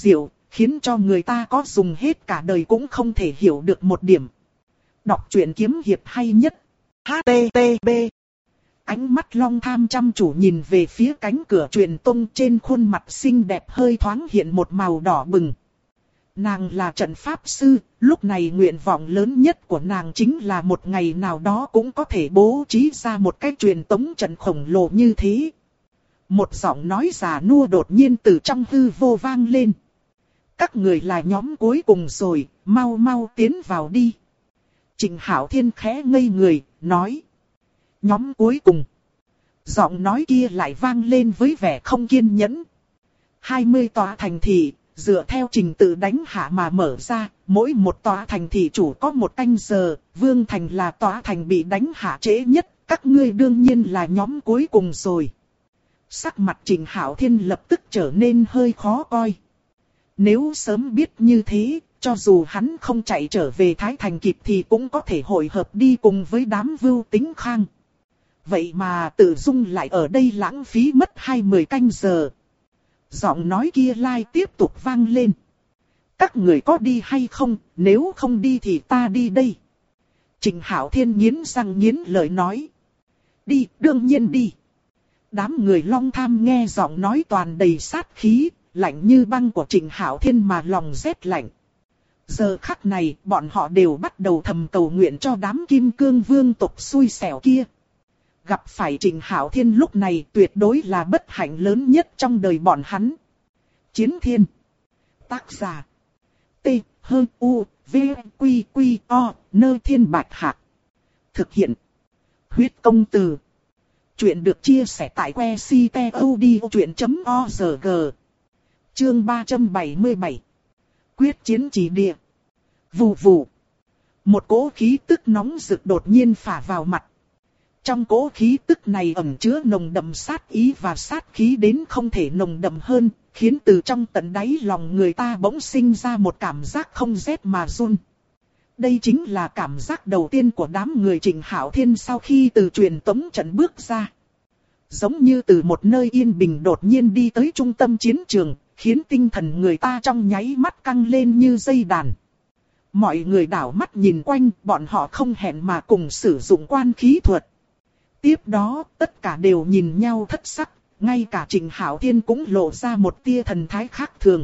khiến cho người ta có dùng hết cả đời cũng không thể hiểu được một điểm. Đọc truyện kiếm hiệp hay nhất. HTTP. Ánh mắt Long Tham chăm chú nhìn về phía cánh cửa truyền tông, trên khuôn mặt xinh đẹp hơi thoáng hiện một màu đỏ bừng. Nàng là trận pháp sư, lúc này nguyện vọng lớn nhất của nàng chính là một ngày nào đó cũng có thể bố trí ra một cái truyền tống trận khổng lồ như thế. Một giọng nói già nua đột nhiên từ trong hư vô vang lên. Các người là nhóm cuối cùng rồi, mau mau tiến vào đi. Trịnh Hạo Thiên khẽ ngây người, nói. Nhóm cuối cùng. Giọng nói kia lại vang lên với vẻ không kiên nhẫn. 20 tòa thành thị, dựa theo trình tự đánh hạ mà mở ra, mỗi một tòa thành thị chủ có một canh giờ, Vương Thành là tòa thành bị đánh hạ trễ nhất, các ngươi đương nhiên là nhóm cuối cùng rồi. Sắc mặt Trịnh Hạo Thiên lập tức trở nên hơi khó coi. Nếu sớm biết như thế, cho dù hắn không chạy trở về Thái Thành kịp thì cũng có thể hội hợp đi cùng với đám Vưu Tính Khang. Vậy mà Tự Dung lại ở đây lãng phí mất 20 canh giờ. Giọng nói kia lại tiếp tục vang lên. Các người có đi hay không, nếu không đi thì ta đi đây. Trịnh Hạo Thiên nghiến răng nghiến lợi nói. Đi, đương nhiên đi. Đám người Long Tham nghe giọng nói toàn đầy sát khí, lạnh như băng của Trịnh Hạo Thiên mà lòng rét lạnh. Giờ khắc này, bọn họ đều bắt đầu thầm cầu nguyện cho đám Kim Cương Vương tộc xui xẻo kia. Gặp phải Trịnh Hạo Thiên lúc này tuyệt đối là bất hạnh lớn nhất trong đời bọn hắn. Chiến Thiên. Tác giả. T. H. U. V. Q. Q. O. Nơ Thiên Bạch Hạc. Thực hiện. Huyết Công Từ. Chuyện được chia sẻ tại que ctod.org. Chương 377. Quyết chiến chỉ địa. Vù vù. Một cỗ khí tức nóng rực đột nhiên phả vào mặt. Trong cỗ khí tức này ẩn chứa nồng đậm sát ý và sát khí đến không thể nồng đậm hơn, khiến từ trong tận đáy lòng người ta bỗng sinh ra một cảm giác không rét mà run. Đây chính là cảm giác đầu tiên của đám người Trịnh Hạo Thiên sau khi từ truyền tống trận bước ra. Giống như từ một nơi yên bình đột nhiên đi tới trung tâm chiến trường, khiến tinh thần người ta trong nháy mắt căng lên như dây đàn. Mọi người đảo mắt nhìn quanh, bọn họ không hẹn mà cùng sử dụng quan khí thuật. Tiếp đó, tất cả đều nhìn nhau thất sắc, ngay cả Trịnh Hạo Thiên cũng lộ ra một tia thần thái khác thường.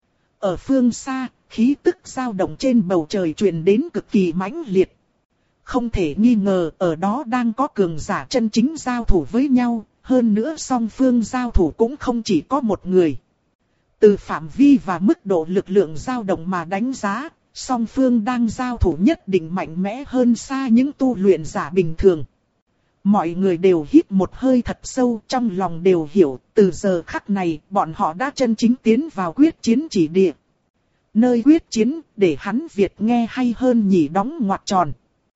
Ở phương xa, khí tức dao động trên bầu trời truyền đến cực kỳ mãnh liệt. Không thể nghi ngờ, ở đó đang có cường giả chân chính giao thủ với nhau, hơn nữa song phương giao thủ cũng không chỉ có một người. Từ phạm vi và mức độ lực lượng dao động mà đánh giá, song phương đang giao thủ nhất định mạnh mẽ hơn xa những tu luyện giả bình thường. Mọi người đều hít một hơi thật sâu, trong lòng đều hiểu, từ giờ khắc này, bọn họ đã chân chính tiến vào quyết chiến chỉ địa. Nơi quyết chiến, để hắn Việt nghe hay hơn nhỉ đóng ngoặc tròn.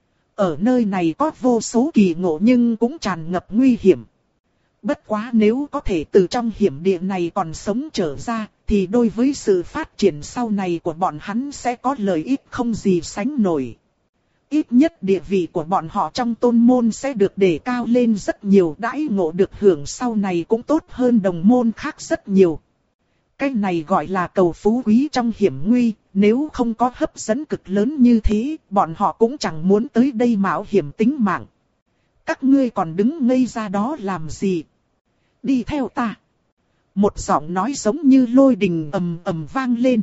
Ở nơi này có vô số kỳ ngộ nhưng cũng tràn ngập nguy hiểm. Bất quá nếu có thể từ trong hiểm địa này còn sống trở ra, thì đối với sự phát triển sau này của bọn hắn sẽ có lợi ích không gì sánh nổi. Ít nhất địa vị của bọn họ trong tôn môn sẽ được đề cao lên rất nhiều, đãi ngộ được hưởng sau này cũng tốt hơn đồng môn khác rất nhiều. Cái này gọi là cầu phú quý trong hiểm nguy, nếu không có hấp dẫn cực lớn như thế, bọn họ cũng chẳng muốn tới đây mạo hiểm tính mạng. Các ngươi còn đứng ngây ra đó làm gì? Đi theo ta. Một giọng nói giống như lôi đình ầm ầm vang lên.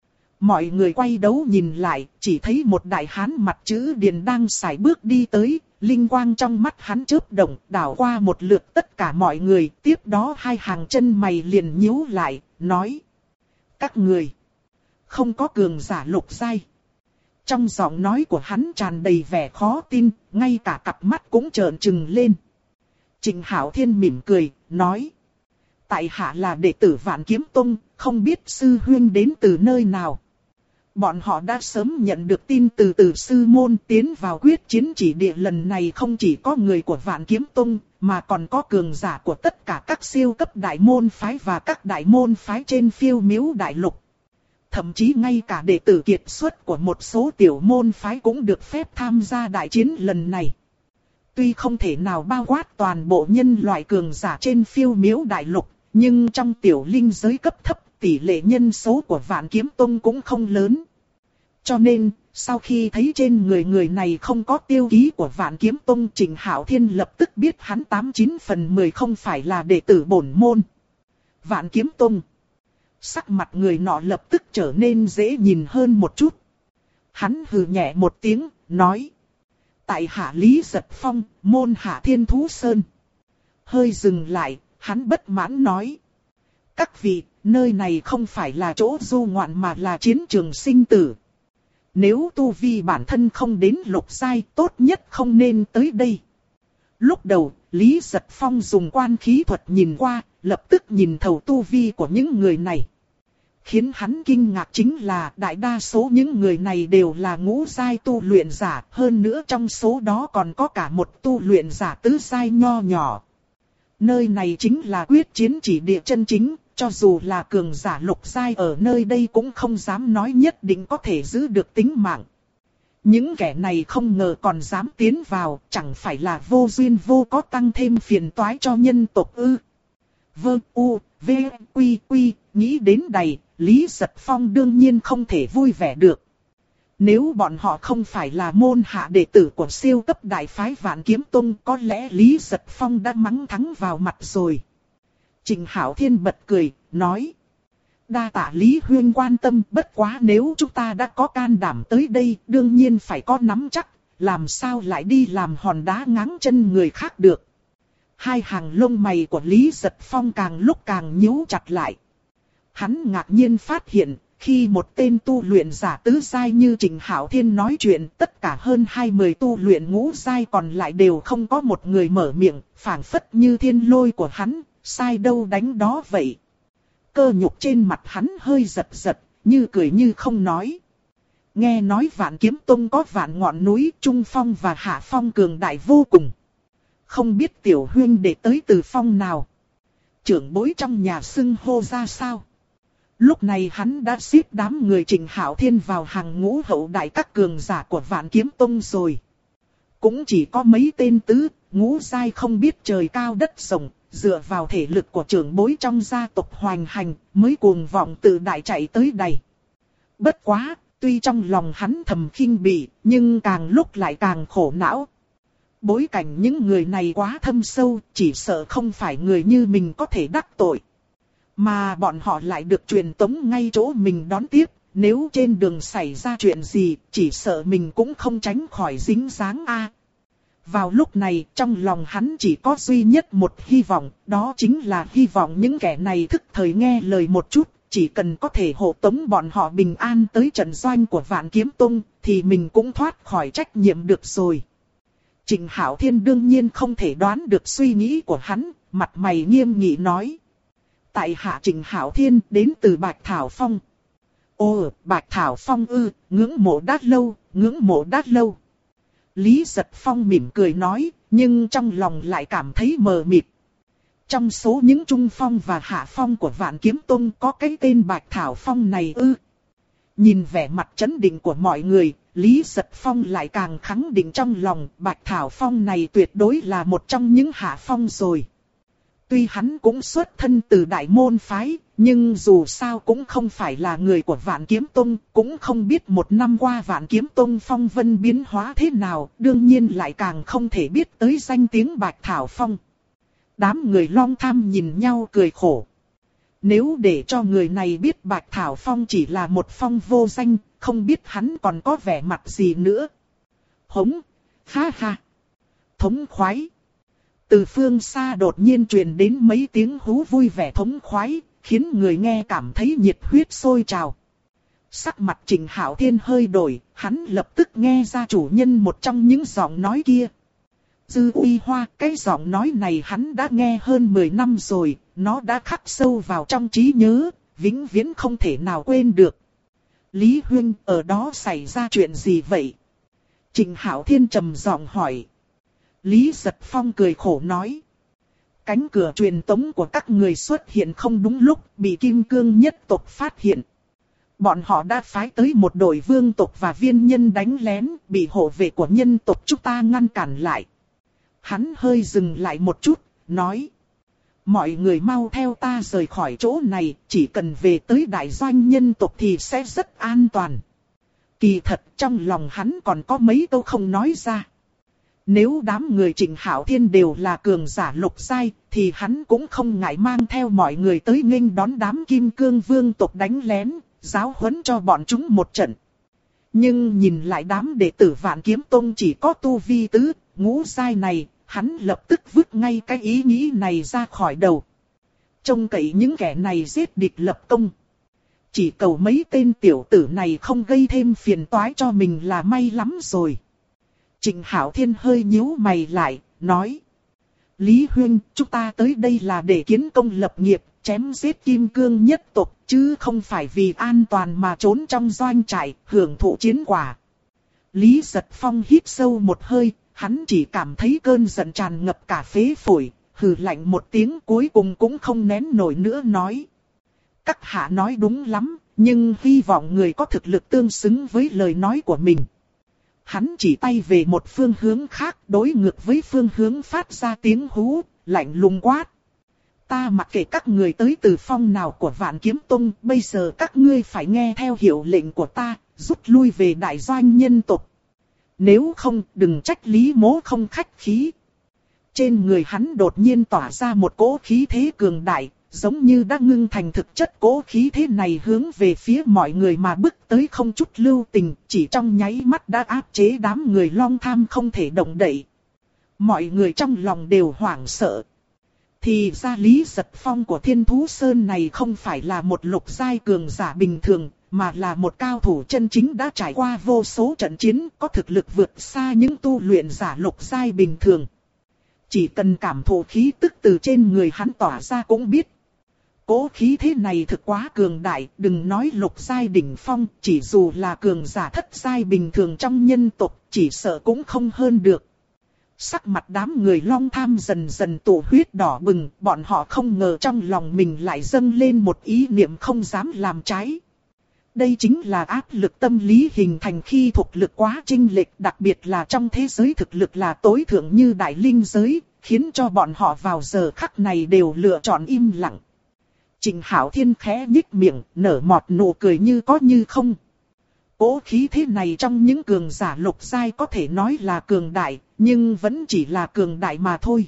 Mọi người quay đấu nhìn lại, chỉ thấy một đại hán mặt chữ Điền đang sải bước đi tới, linh quang trong mắt hắn chớp động, đảo qua một lượt tất cả mọi người, tiếp đó hai hàng chân mày liền nhíu lại, nói: các người không có cường giả lục giai. Trong giọng nói của hắn tràn đầy vẻ khó tin, ngay cả cặp mắt cũng trợn trừng lên. Trịnh Hạo Thiên mỉm cười, nói: tại hạ là đệ tử Vạn Kiếm Tông, không biết sư huynh đến từ nơi nào. Bọn họ đã sớm nhận được tin từ sư môn, tiến vào quyết chiến chỉ địa lần này không chỉ có người của Vạn Kiếm Tông, mà còn có cường giả của tất cả các siêu cấp đại môn phái và các đại môn phái trên Phiêu Miếu Đại Lục. Thậm chí ngay cả đệ tử kiệt xuất của một số tiểu môn phái cũng được phép tham gia đại chiến lần này. Tuy không thể nào bao quát toàn bộ nhân loại cường giả trên Phiêu Miếu Đại Lục, nhưng trong tiểu linh giới cấp thấp, tỷ lệ nhân số của Vạn Kiếm Tông cũng không lớn. Cho nên, sau khi thấy trên người này không có tiêu ký của Vạn Kiếm Tông, Trịnh Hạo Thiên lập tức biết hắn 89 phần 10 không phải là đệ tử bổn môn Vạn Kiếm Tông. Sắc mặt người nọ lập tức trở nên dễ nhìn hơn một chút. Hắn hừ nhẹ một tiếng, nói: tại hạ Lý Giật Phong, môn hạ Thiên Thú Sơn. Hơi dừng lại, hắn bất mãn nói: các vị, nơi này không phải là chỗ du ngoạn mà là chiến trường sinh tử. Nếu tu vi bản thân không đến lục giai, tốt nhất không nên tới đây. Lúc đầu, Lý Giật Phong dùng quan khí thuật nhìn qua, lập tức nhìn thấu tu vi của những người này. Khiến hắn kinh ngạc chính là đại đa số những người này đều là ngũ giai tu luyện giả, hơn nữa trong số đó còn có cả một tu luyện giả tứ giai nho nhỏ. Nơi này chính là quyết chiến chỉ địa chân chính, cho dù là cường giả lục giai ở nơi đây cũng không dám nói nhất định có thể giữ được tính mạng. Những kẻ này không ngờ còn dám tiến vào, chẳng phải là vô duyên vô có tăng thêm phiền toái cho nhân tộc ư? Quy, nghĩ đến đây, Lý Giật Phong đương nhiên không thể vui vẻ được. Nếu bọn họ không phải là môn hạ đệ tử của siêu cấp đại phái Vạn Kiếm Tông, có lẽ Lý Giật Phong đã mắng thắng vào mặt rồi. Trịnh Hạo Thiên bật cười, nói: đa tạ Lý Huyên quan tâm, bất quá nếu chúng ta đã có can đảm tới đây, đương nhiên phải có nắm chắc, làm sao lại đi làm hòn đá ngáng chân người khác được. Hai hàng lông mày của Lý Giật Phong càng lúc càng nhíu chặt lại. Hắn ngạc nhiên phát hiện, khi một tên tu luyện giả tứ giai như Trịnh Hạo Thiên nói chuyện, tất cả hơn 20 tu luyện ngũ giai còn lại đều không có một người mở miệng, phảng phất như thiên lôi của hắn, sai đâu đánh đó vậy. Cơ nhục trên mặt hắn hơi giật giật, như cười như không nói. Nghe nói Vạn Kiếm Tông có vạn ngọn núi, trung phong và hạ phong cường đại vô cùng. Không biết tiểu huynh đệ tới từ phong nào? Trưởng bối trong nhà xưng hô ra sao? Lúc này hắn đã xếp đám người Trịnh Hạo Thiên vào hàng ngũ hậu đại các cường giả của Vạn Kiếm Tông rồi. Cũng chỉ có mấy tên tứ, ngũ giai không biết trời cao đất rộng, dựa vào thể lực của trưởng bối trong gia tộc hoành hành, mới cuồng vọng tự đại chạy tới đây. Bất quá, tuy trong lòng hắn thầm khinh bỉ, nhưng càng lúc lại càng khổ não. Bối cảnh những người này quá thâm sâu, chỉ sợ không phải người như mình có thể đắc tội. Mà bọn họ lại được truyền tống ngay chỗ mình đón tiếp, nếu trên đường xảy ra chuyện gì, chỉ sợ mình cũng không tránh khỏi dính dáng a. Vào lúc này, trong lòng hắn chỉ có duy nhất một hy vọng, đó chính là hy vọng những kẻ này thức thời nghe lời một chút, chỉ cần có thể hộ tống bọn họ bình an tới trận doanh của Vạn Kiếm Tông, thì mình cũng thoát khỏi trách nhiệm được rồi. Trịnh Hạo Thiên đương nhiên không thể đoán được suy nghĩ của hắn, mặt mày nghiêm nghị nói: tại hạ Trịnh Hạo Thiên đến từ Bạch Thảo Phong. Ồ, Bạch Thảo Phong ư, ngưỡng mộ đã lâu, ngưỡng mộ đã lâu. Lý Giật Phong mỉm cười nói, nhưng trong lòng lại cảm thấy mờ mịt. Trong số những trung phong và hạ phong của Vạn Kiếm Tông có cái tên Bạch Thảo Phong này ư? Nhìn vẻ mặt chấn định của mọi người, Lý Giật Phong lại càng khẳng định trong lòng Bạch Thảo Phong này tuyệt đối là một trong những hạ phong rồi. Tuy hắn cũng xuất thân từ Đại Môn Phái, nhưng dù sao cũng không phải là người của Vạn Kiếm Tông, cũng không biết một năm qua Vạn Kiếm Tông phong vân biến hóa thế nào, đương nhiên lại càng không thể biết tới danh tiếng Bạch Thảo Phong. Đám người Long Tham nhìn nhau cười khổ. Nếu để cho người này biết Bạch Thảo Phong chỉ là một phong vô danh, không biết hắn còn có vẻ mặt gì nữa. Hống, ha ha, thống khoái. Từ phương xa đột nhiên truyền đến mấy tiếng hú vui vẻ thống khoái, khiến người nghe cảm thấy nhiệt huyết sôi trào. Sắc mặt Trịnh Hạo Thiên hơi đổi, hắn lập tức nghe ra chủ nhân một trong những giọng nói kia. Dư Uy Hoa, cái giọng nói này hắn đã nghe hơn 10 năm rồi, nó đã khắc sâu vào trong trí nhớ, vĩnh viễn không thể nào quên được. Lý Huynh, ở đó xảy ra chuyện gì vậy? Trịnh Hạo Thiên trầm giọng hỏi. Lý Giật Phong cười khổ nói. Cánh cửa truyền tống của các người xuất hiện không đúng lúc, bị Kim Cương nhất tộc phát hiện. Bọn họ đã phái tới một đội vương tộc và viên nhân đánh lén, bị hộ vệ của nhân tộc chúng ta ngăn cản lại. Hắn hơi dừng lại một chút, nói. Mọi người mau theo ta rời khỏi chỗ này, chỉ cần về tới đại doanh nhân tộc thì sẽ rất an toàn. Kỳ thật trong lòng hắn còn có mấy câu không nói ra. Nếu đám người Trịnh Hạo Thiên đều là cường giả lục giai, thì hắn cũng không ngại mang theo mọi người tới nghênh đón đám Kim Cương Vương tộc đánh lén, giáo huấn cho bọn chúng một trận. Nhưng nhìn lại đám đệ tử Vạn Kiếm Tông chỉ có tu vi tứ, ngũ giai này, hắn lập tức vứt ngay cái ý nghĩ này ra khỏi đầu. Trông cậy những kẻ này giết địch lập công. Chỉ cầu mấy tên tiểu tử này không gây thêm phiền toái cho mình là may lắm rồi. Trịnh Hạo Thiên hơi nhíu mày lại, nói. Lý Huynh, chúng ta tới đây là để kiến công lập nghiệp, chém giết Kim Cương nhất tộc, chứ không phải vì an toàn mà trốn trong doanh trại, hưởng thụ chiến quả. Lý Giật Phong hít sâu một hơi, hắn chỉ cảm thấy cơn giận tràn ngập cả phế phổi, hừ lạnh một tiếng cuối cùng cũng không nén nổi nữa nói. Các hạ nói đúng lắm, nhưng hy vọng người có thực lực tương xứng với lời nói của mình. Hắn chỉ tay về một phương hướng khác, đối ngược với phương hướng phát ra tiếng hú, lạnh lùng quát. Ta mặc kệ các người tới từ phong nào của Vạn Kiếm Tông, bây giờ các ngươi phải nghe theo hiệu lệnh của ta, rút lui về đại doanh nhân tộc. Nếu không, đừng trách Lý Mỗ không khách khí. Trên người hắn đột nhiên tỏa ra một cỗ khí thế cường đại, giống như đã ngưng thành thực chất. Cỗ khí thế này hướng về phía mọi người mà bước tới không chút lưu tình, chỉ trong nháy mắt đã áp chế đám người Long Tham không thể động đậy. Mọi người trong lòng đều hoảng sợ. Thì ra Lý Giật Phong của Thiên Thú Sơn này không phải là một lục giai cường giả bình thường, mà là một cao thủ chân chính đã trải qua vô số trận chiến, có thực lực vượt xa những tu luyện giả lục giai bình thường. Chỉ cần cảm thụ khí tức từ trên người hắn tỏa ra cũng biết. Cố khí thế này thực quá cường đại, đừng nói lục giai đỉnh phong, chỉ dù là cường giả thất giai bình thường trong nhân tộc, chỉ sợ cũng không hơn được. Sắc mặt đám người Long Tham dần dần tụ huyết đỏ bừng, bọn họ không ngờ trong lòng mình lại dâng lên một ý niệm không dám làm trái. Đây chính là áp lực tâm lý hình thành khi thực lực quá chênh lệch, đặc biệt là trong thế giới thực lực là tối thượng như đại linh giới, khiến cho bọn họ vào giờ khắc này đều lựa chọn im lặng. Trịnh Hạo Thiên khẽ nhích miệng, nở mọt nụ cười như có như không. Cố khí thế này trong những cường giả lục giai có thể nói là cường đại, nhưng vẫn chỉ là cường đại mà thôi.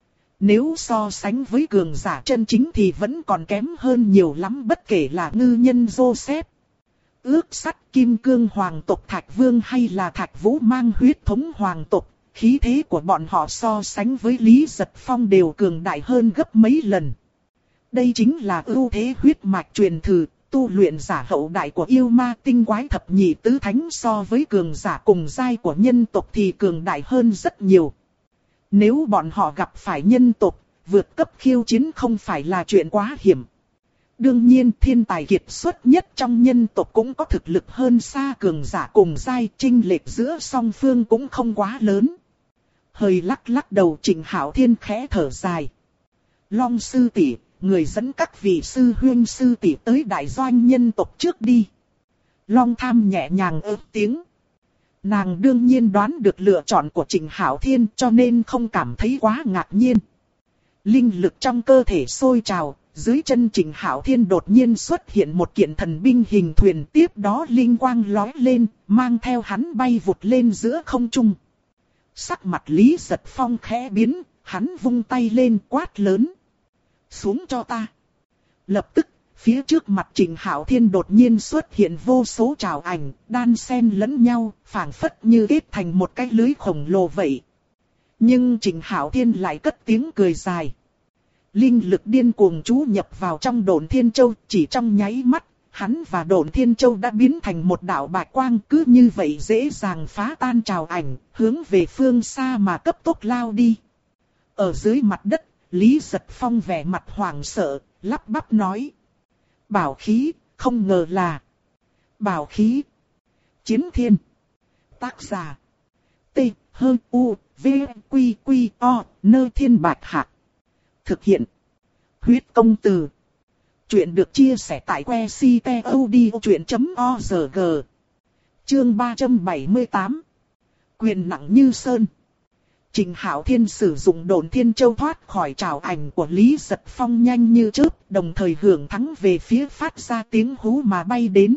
Nếu so sánh với cường giả chân chính thì vẫn còn kém hơn nhiều lắm, bất kể là ngư nhân Joseph, ước sắt Kim Cương Hoàng tộc Thạch Vương hay là Thạch Vũ mang huyết thống Hoàng tộc, khí thế của bọn họ so sánh với Lý Giật Phong đều cường đại hơn gấp mấy lần. Đây chính là ưu thế huyết mạch truyền thừa, tu luyện giả hậu đại của yêu ma tinh quái thập nhị tứ thánh so với cường giả cùng giai của nhân tộc thì cường đại hơn rất nhiều. Nếu bọn họ gặp phải nhân tộc, vượt cấp khiêu chiến không phải là chuyện quá hiểm. Đương nhiên thiên tài kiệt xuất nhất trong nhân tộc cũng có thực lực hơn xa cường giả cùng giai, chênh lệch giữa song phương cũng không quá lớn. Hơi lắc lắc đầu, Trịnh Hạo Thiên khẽ thở dài. Long sư tỷ, người dẫn các vị sư huynh sư tỷ tới đại doanh nhân tộc trước đi. Long Tham nhẹ nhàng ớt tiếng. Nàng đương nhiên đoán được lựa chọn của Trịnh Hạo Thiên cho nên không cảm thấy quá ngạc nhiên. Linh lực trong cơ thể sôi trào, dưới chân Trịnh Hạo Thiên đột nhiên xuất hiện một kiện thần binh hình thuyền, tiếp đó linh quang lóe lên, mang theo hắn bay vụt lên giữa không trung. Sắc mặt Lý Giật Phong khẽ biến, hắn vung tay lên quát lớn. Xuống cho ta. Lập tức, phía trước mặt Trịnh Hạo Thiên đột nhiên xuất hiện vô số trảo ảnh, đan xen lẫn nhau, phảng phất như kết thành một cái lưới khổng lồ vậy. Nhưng Trịnh Hạo Thiên lại cất tiếng cười dài. Linh lực điên cuồng chú nhập vào trong Độn Thiên Châu, chỉ trong nháy mắt, hắn và Độn Thiên Châu đã biến thành một đạo bạch quang, cứ như vậy dễ dàng phá tan trảo ảnh, hướng về phương xa mà cấp tốc lao đi. Ở dưới mặt đất, Lý Giật Phong vẻ mặt hoảng sợ, lắp bắp nói. Bảo khí, không ngờ là bảo khí. Chiến thiên. Tác giả. T, H, U, V, Quy, Quy, O, Nơ Thiên Bạch Hạc. Thực hiện. Huyết công từ. Chuyện được chia sẻ tại que ctod.org. Chương 378. Quyền nặng như sơn. Trịnh Hạo Thiên sử dụng Độn Thiên Châu thoát khỏi trảo ảnh của Lý Giật Phong nhanh như chớp, đồng thời hưởng thắng về phía phát ra tiếng hú mà bay đến.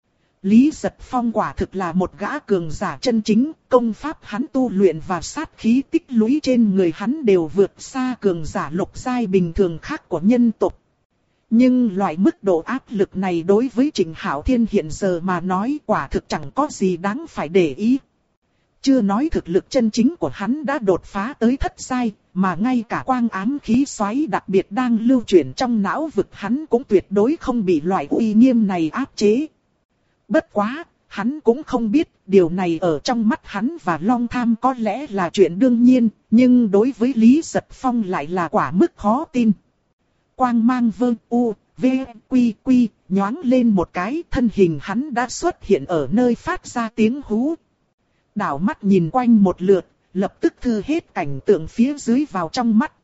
Lý Giật Phong quả thực là một gã cường giả chân chính, công pháp hắn tu luyện và sát khí tích lũy trên người hắn đều vượt xa cường giả lục giai bình thường khác của nhân tộc. Nhưng loại mức độ áp lực này đối với Trịnh Hạo Thiên hiện giờ mà nói quả thực chẳng có gì đáng phải để ý. Chưa nói thực lực chân chính của hắn đã đột phá tới thất giai, mà ngay cả quang ám khí xoáy đặc biệt đang lưu chuyển trong não vực hắn cũng tuyệt đối không bị loại uy nghiêm này áp chế. Bất quá, hắn cũng không biết điều này ở trong mắt hắn và Long Tham có lẽ là chuyện đương nhiên, nhưng đối với Lý Giật Phong lại là quả mức khó tin. Quang mang vơ u, v, quy quy, nhoáng lên một cái, thân hình hắn đã xuất hiện ở nơi phát ra tiếng hú. Đảo mắt nhìn quanh một lượt, lập tức thư hết cảnh tượng phía dưới vào trong mắt.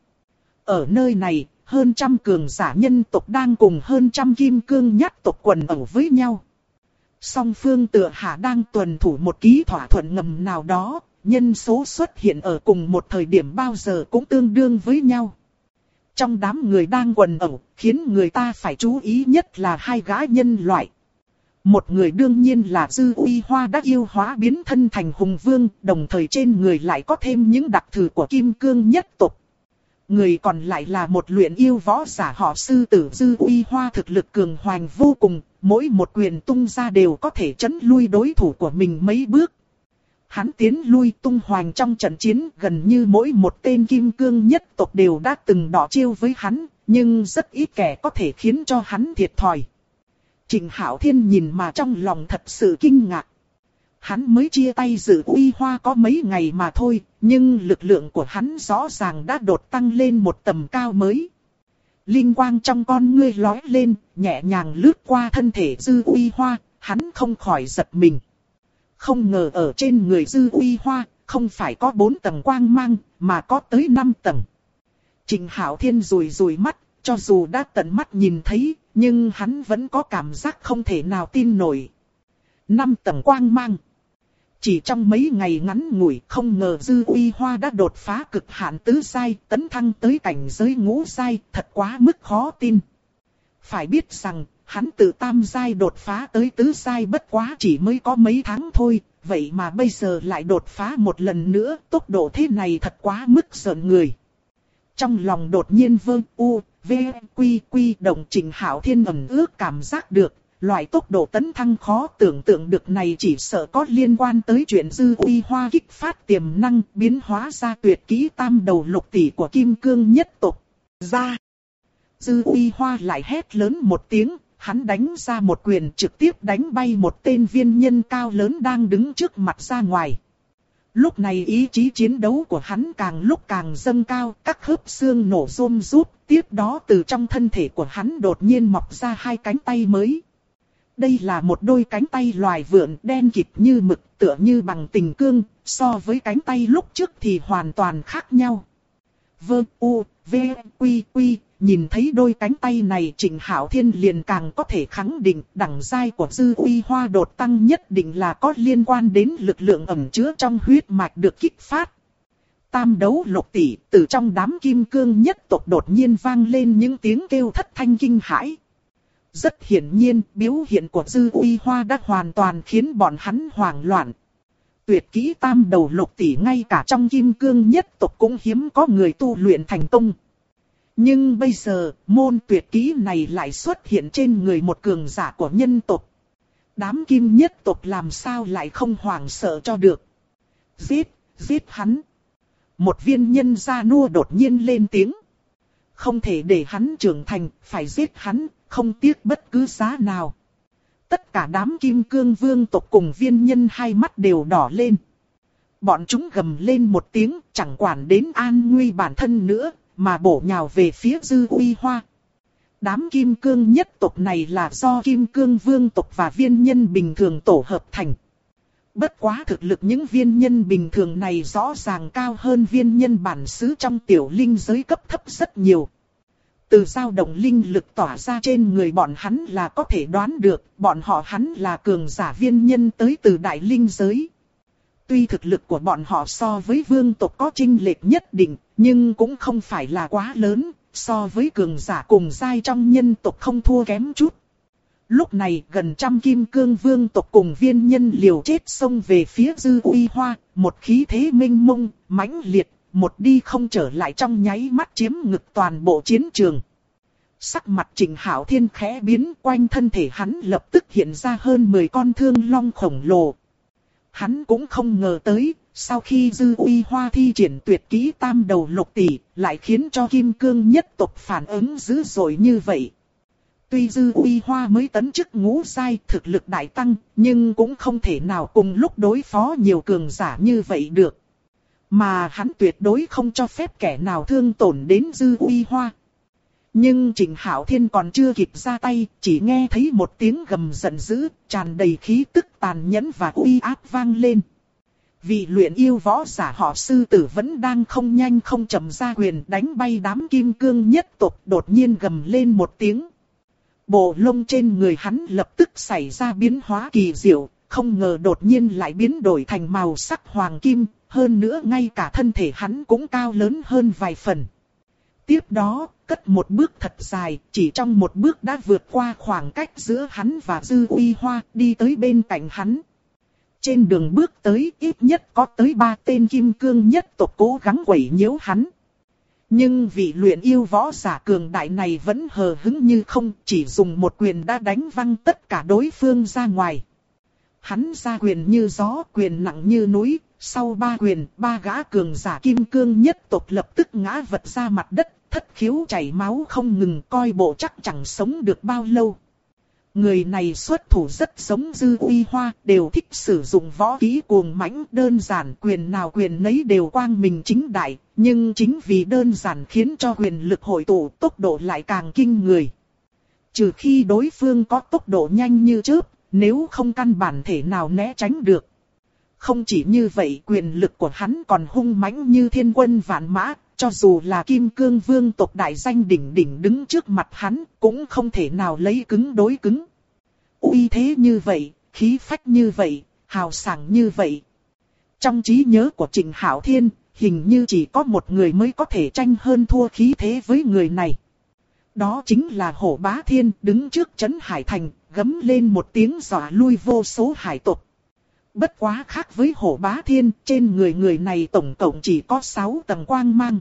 Ở nơi này, hơn trăm cường giả nhân tộc đang cùng hơn trăm kim cương nhát tộc quần ẩu với nhau. Song phương tựa hạ đang tuần thủ một ký thỏa thuận ngầm nào đó, nhân số xuất hiện ở cùng một thời điểm bao giờ cũng tương đương với nhau. Trong đám người đang quần ẩu, khiến người ta phải chú ý nhất là hai gã nhân loại. Một người đương nhiên là Dư Uy Hoa đã yêu hóa biến thân thành hùng vương, đồng thời trên người lại có thêm những đặc thù của kim cương nhất tộc. Người còn lại là một luyện yêu võ giả họ Sư Tử. Dư Uy Hoa thực lực cường hoành vô cùng, mỗi một quyền tung ra đều có thể chấn lui đối thủ của mình mấy bước. Hắn tiến lui tung hoành trong trận chiến, gần như mỗi một tên kim cương nhất tộc đều đã từng đọ chiêu với hắn, nhưng rất ít kẻ có thể khiến cho hắn thiệt thòi. Trịnh Hạo Thiên nhìn mà trong lòng thật sự kinh ngạc. Hắn mới chia tay Dư Uy Hoa có mấy ngày mà thôi, nhưng lực lượng của hắn rõ ràng đã đột tăng lên một tầm cao mới. Linh quang trong con ngươi lóe lên, nhẹ nhàng lướt qua thân thể Dư Uy Hoa, hắn không khỏi giật mình. Không ngờ ở trên người Dư Uy Hoa, không phải có 4 tầng quang mang, mà có tới 5 tầng. Trịnh Hạo Thiên rủi mắt, cho dù đã tận mắt nhìn thấy, nhưng hắn vẫn có cảm giác không thể nào tin nổi. 5 tầng quang mang. Chỉ trong mấy ngày ngắn ngủi, không ngờ Dư Uy Hoa đã đột phá cực hạn tứ giai, tấn thăng tới cảnh giới ngũ giai, thật quá mức khó tin. Phải biết rằng, hắn từ tam giai đột phá tới tứ giai bất quá chỉ mới có mấy tháng thôi, vậy mà bây giờ lại đột phá một lần nữa, tốc độ thế này thật quá mức giận người. Trong lòng đột nhiên vơ u, v, quy quy động. Trịnh Hạo Thiên ẩn ước cảm giác được, loại tốc độ tấn thăng khó tưởng tượng được này chỉ sợ có liên quan tới chuyện Dư Uy Hoa kích phát tiềm năng biến hóa ra tuyệt kỹ tam đầu lục tỷ của kim cương nhất tộc. Ra! Dư Uy Hoa lại hét lớn một tiếng, hắn đánh ra một quyền trực tiếp đánh bay một tên viên nhân cao lớn đang đứng trước mặt ra ngoài. Lúc này ý chí chiến đấu của hắn càng lúc càng dâng cao, các khớp xương nổ rôm rút, tiếp đó từ trong thân thể của hắn đột nhiên mọc ra hai cánh tay mới. Đây là một đôi cánh tay loài vượn đen kịt như mực, tựa như bằng tình cương, so với cánh tay lúc trước thì hoàn toàn khác nhau. Vơ u, v, quy quy, nhìn thấy đôi cánh tay này Trịnh Hạo Thiên liền càng có thể khẳng định đẳng giai của Dư Uy Hoa đột tăng nhất định là có liên quan đến lực lượng ẩn chứa trong huyết mạch được kích phát. Tam đấu lục tỷ, từ trong đám kim cương nhất tộc đột nhiên vang lên những tiếng kêu thất thanh kinh hãi. Rất hiển nhiên, biểu hiện của Dư Uy Hoa đã hoàn toàn khiến bọn hắn hoảng loạn. Tuyệt kỹ tam đầu lục tỷ ngay cả trong kim cương nhất tộc cũng hiếm có người tu luyện thành công. Nhưng bây giờ, môn tuyệt kỹ này lại xuất hiện trên người một cường giả của nhân tộc. Đám kim nhất tộc làm sao lại không hoảng sợ cho được. Giết hắn. Một viên nhân gia nua đột nhiên lên tiếng. Không thể để hắn trưởng thành, phải giết hắn, không tiếc bất cứ giá nào. Tất cả đám kim cương vương tộc cùng viên nhân hai mắt đều đỏ lên. Bọn chúng gầm lên một tiếng, chẳng quản đến an nguy bản thân nữa, mà bổ nhào về phía Dư Uy Hoa. Đám kim cương nhất tộc này là do kim cương vương tộc và viên nhân bình thường tổ hợp thành. Bất quá thực lực những viên nhân bình thường này rõ ràng cao hơn viên nhân bản xứ trong tiểu linh giới cấp thấp rất nhiều. Từ dao động linh lực tỏa ra trên người bọn hắn là có thể đoán được bọn họ hắn là cường giả viên nhân tới từ đại linh giới. Tuy thực lực của bọn họ so với vương tộc có chênh lệch nhất định, nhưng cũng không phải là quá lớn, so với cường giả cùng giai trong nhân tộc không thua kém chút. Lúc này gần trăm kim cương vương tộc cùng viên nhân liều chết xông về phía Dư Uy Hoa, một khí thế mênh mông, mãnh liệt, một đi không trở lại trong nháy mắt chiếm ngực toàn bộ chiến trường. Sắc mặt Trịnh Hạo Thiên khẽ biến, quanh thân thể hắn lập tức hiện ra hơn 10 con thương long khổng lồ. Hắn cũng không ngờ tới, sau khi Dư Uy Hoa thi triển tuyệt kỹ tam đầu lục tỷ, lại khiến cho kim cương nhất tộc phản ứng dữ dội như vậy. Tuy Dư Uy Hoa mới tấn chức ngũ giai, thực lực đại tăng, nhưng cũng không thể nào cùng lúc đối phó nhiều cường giả như vậy được. Mà hắn tuyệt đối không cho phép kẻ nào thương tổn đến Dư Uy Hoa. Nhưng Trịnh Hạo Thiên còn chưa kịp ra tay, chỉ nghe thấy một tiếng gầm giận dữ, tràn đầy khí tức tàn nhẫn và uy áp vang lên. Vị luyện yêu võ giả họ Sư Tử vẫn đang không nhanh không chậm ra quyền đánh bay đám kim cương nhất tộc, đột nhiên gầm lên một tiếng. Bộ lông trên người hắn lập tức xảy ra biến hóa kỳ diệu, không ngờ đột nhiên lại biến đổi thành màu sắc hoàng kim, hơn nữa ngay cả thân thể hắn cũng cao lớn hơn vài phần. Tiếp đó, cất một bước thật dài, chỉ trong một bước đã vượt qua khoảng cách giữa hắn và Dư Uy Hoa, đi tới bên cạnh hắn. Trên đường bước tới, ít nhất có tới 3 tên kim cương nhất tộc cố gắng quẩy nhiễu hắn. Nhưng vị luyện yêu võ giả cường đại này vẫn hờ hững như không, chỉ dùng một quyền đã đánh văng tất cả đối phương ra ngoài. Hắn ra quyền như gió, quyền nặng như núi, sau 3 quyền, 3 gã cường giả kim cương nhất tộc lập tức ngã vật ra mặt đất, thất khiếu chảy máu không ngừng, coi bộ chắc chẳng sống được bao lâu. Người này xuất thủ rất giống Dư Uy Hoa, đều thích sử dụng võ kỹ cuồng mãnh, đơn giản, quyền nào quyền nấy đều quang minh chính đại, nhưng chính vì đơn giản khiến cho quyền lực hội tụ, tốc độ lại càng kinh người. Trừ khi đối phương có tốc độ nhanh như chớp, nếu không căn bản thể nào né tránh được. Không chỉ như vậy, quyền lực của hắn còn hung mãnh như thiên quân vạn mã, cho dù là kim cương vương tộc đại danh đỉnh đỉnh đứng trước mặt hắn, cũng không thể nào lấy cứng đối cứng. Uy thế như vậy, khí phách như vậy, hào sảng như vậy. Trong trí nhớ của Trịnh Hạo Thiên, hình như chỉ có một người mới có thể tranh hơn thua khí thế với người này. Đó chính là Hổ Bá Thiên, đứng trước trấn Hải Thành, gấm lên một tiếng dọa lui vô số hải tộc. Bất quá khác với Hổ Bá Thiên, trên người này tổng cộng chỉ có 6 tầng quang mang.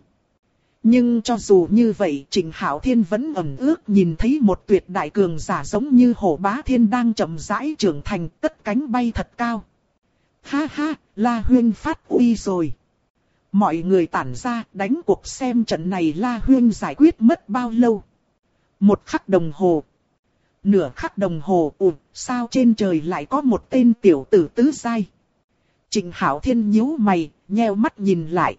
Nhưng cho dù như vậy, Trịnh Hạo Thiên vẫn ẩn ước nhìn thấy một tuyệt đại cường giả giống như Hổ Bá Thiên đang chậm rãi trưởng thành, cất cánh bay thật cao. Ha ha, La Huyên phát uy rồi. Mọi người tản ra đánh cuộc xem trận này La Huyên giải quyết mất bao lâu. 1 khắc đồng hồ. Nửa khắc đồng hồ, sao trên trời lại có một tên tiểu tử tứ giai. Trịnh Hạo Thiên nhíu mày, nheo mắt nhìn lại.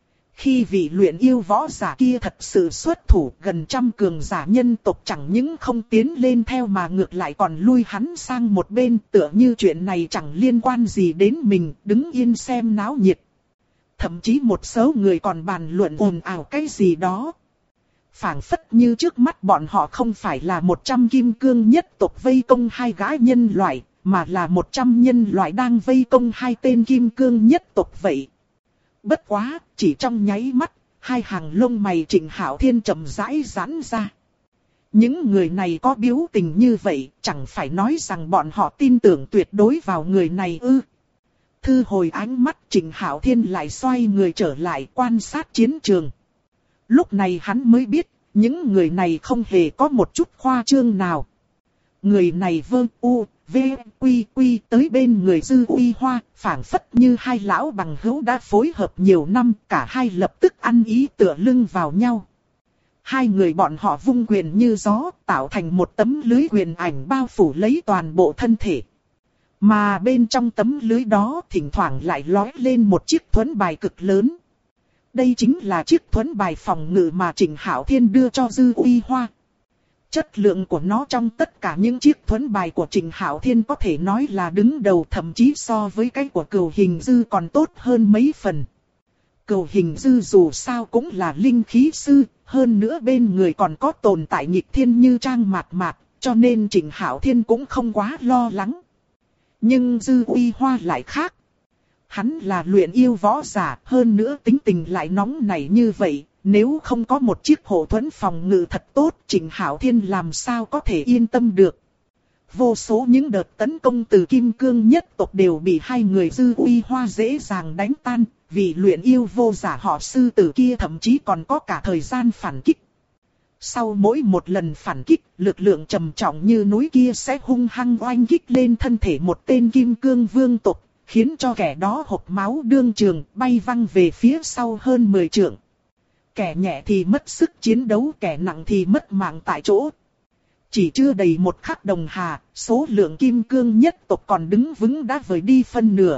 Khi vị luyện yêu võ giả kia thật sự xuất thủ, gần trăm cường giả nhân tộc chẳng những không tiến lên theo mà ngược lại còn lui hắn sang một bên, tựa như chuyện này chẳng liên quan gì đến mình, đứng yên xem náo nhiệt. Thậm chí một số người còn bàn luận ồn ào cái gì đó. Phảng phất như trước mắt bọn họ không phải là 100 kim cương nhất tộc vây công 2 gã nhân loại, mà là 100 nhân loại đang vây công 2 tên kim cương nhất tộc vậy. Bất quá, chỉ trong nháy mắt, 2 hàng lông mày Trịnh Hạo Thiên chậm rãi giãn ra. Những người này có biểu tình như vậy, chẳng phải nói rằng bọn họ tin tưởng tuyệt đối vào người này ư. Thu hồi ánh mắt, Trịnh Hạo Thiên lại xoay người trở lại quan sát chiến trường. Lúc này hắn mới biết, những người này không hề có một chút khoa trương nào. Người này quy tới bên người Dư Uy Hoa, phảng phất như 2 lão bằng hữu đã phối hợp nhiều năm, cả hai lập tức ăn ý tựa lưng vào nhau. 2 người bọn họ vung quyền như gió, tạo thành một tấm lưới quyền ảnh bao phủ lấy toàn bộ thân thể. Mà bên trong tấm lưới đó thỉnh thoảng lại lóe lên một chiếc thuẫn bài cực lớn. Đây chính là chiếc thuẫn bài phòng ngự mà Trịnh Hạo Thiên đưa cho Dư Uy Hoa. Chất lượng của nó trong tất cả những chiếc thuẫn bài của Trịnh Hạo Thiên có thể nói là đứng đầu, thậm chí so với cái của Cửu Hình Dư còn tốt hơn mấy phần. Cửu Hình Dư dù sao cũng là linh khí sư, hơn nữa bên người còn có tồn tại nghịch thiên như Trang Mạt Mạt, cho nên Trịnh Hạo Thiên cũng không quá lo lắng. Nhưng Dư Uy Hoa lại khác. Hắn là luyện yêu võ giả, hơn nữa tính tình lại nóng nảy như vậy, nếu không có một chiếc hộ thuẫn phòng ngự thật tốt, Trịnh Hạo Thiên làm sao có thể yên tâm được. Vô số những đợt tấn công từ Kim Cương nhất tộc đều bị hai người Dư Uy Hoa dễ dàng đánh tan, vì luyện yêu vô giả họ sư tử kia thậm chí còn có cả thời gian phản kích. Sau mỗi một lần phản kích, lực lượng trầm trọng như núi kia sẽ hung hăng oanh kích lên thân thể một tên Kim Cương vương tộc, khiến cho kẻ đó hộc máu đương trường, bay văng về phía sau hơn 10 trượng. Kẻ nhẹ thì mất sức chiến đấu, kẻ nặng thì mất mạng tại chỗ. Chỉ chưa đầy một khắc đồng hà, số lượng Kim Cương nhất tộc còn đứng vững đã vời đi phân nửa.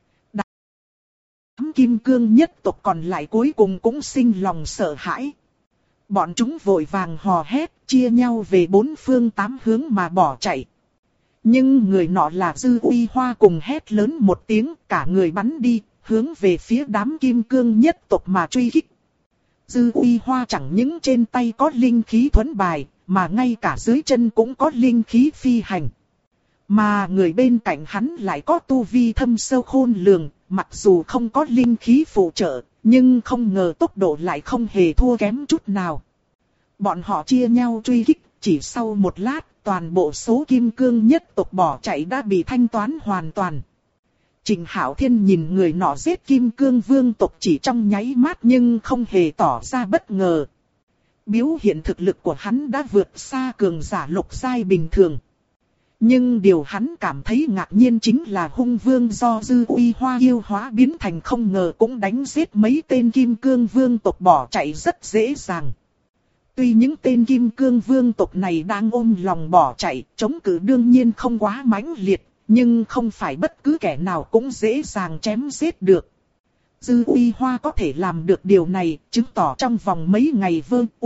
Đám Kim Cương nhất tộc còn lại cuối cùng cũng sinh lòng sợ hãi. Bọn chúng vội vàng hò hét, chia nhau về bốn phương tám hướng mà bỏ chạy. Nhưng người nọ là Dư Uy Hoa cùng hét lớn một tiếng, cả người bắn đi, hướng về phía đám Kim Cương nhất tộc mà truy kích. Dư Uy Hoa chẳng những trên tay có linh khí thuẫn bài, mà ngay cả dưới chân cũng có linh khí phi hành. Mà người bên cạnh hắn lại có tu vi thâm sâu khôn lường, mặc dù không có linh khí phụ trợ, nhưng không ngờ tốc độ lại không hề thua kém chút nào. Bọn họ chia nhau truy kích, chỉ sau một lát, toàn bộ số Kim Cương nhất tộc bỏ chạy đã bị thanh toán hoàn toàn. Trịnh Hạo Thiên nhìn người nọ giết Kim Cương vương tộc chỉ trong nháy mắt nhưng không hề tỏ ra bất ngờ. Biểu hiện thực lực của hắn đã vượt xa cường giả lục giai bình thường. Nhưng điều hắn cảm thấy ngạc nhiên chính là hung vương do Dư Uy Hoa yêu hóa biến thành không ngờ cũng đánh giết mấy tên Kim Cương vương tộc bỏ chạy rất dễ dàng. Tuy những tên Kim Cương vương tộc này đang ôm lòng bỏ chạy, chống cự đương nhiên không quá mãnh liệt, nhưng không phải bất cứ kẻ nào cũng dễ dàng chém giết được. Dư Uy Hoa có thể làm được điều này, chứng tỏ trong vòng mấy ngày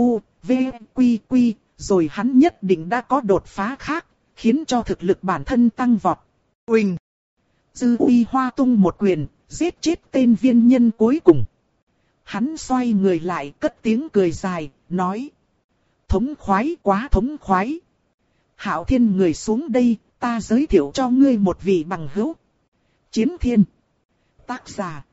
rồi hắn nhất định đã có đột phá khác, khiến cho thực lực bản thân tăng vọt. Uỳnh! Dư Uy Hoa tung một quyền, giết chết tên viên nhân cuối cùng. Hắn xoay người lại cất tiếng cười dài, nói. Thống khoái, quá thống khoái. Hạo Thiên, người xuống đây, ta giới thiệu cho ngươi một vị bằng hữu. Chiến Thiên. Tác giả.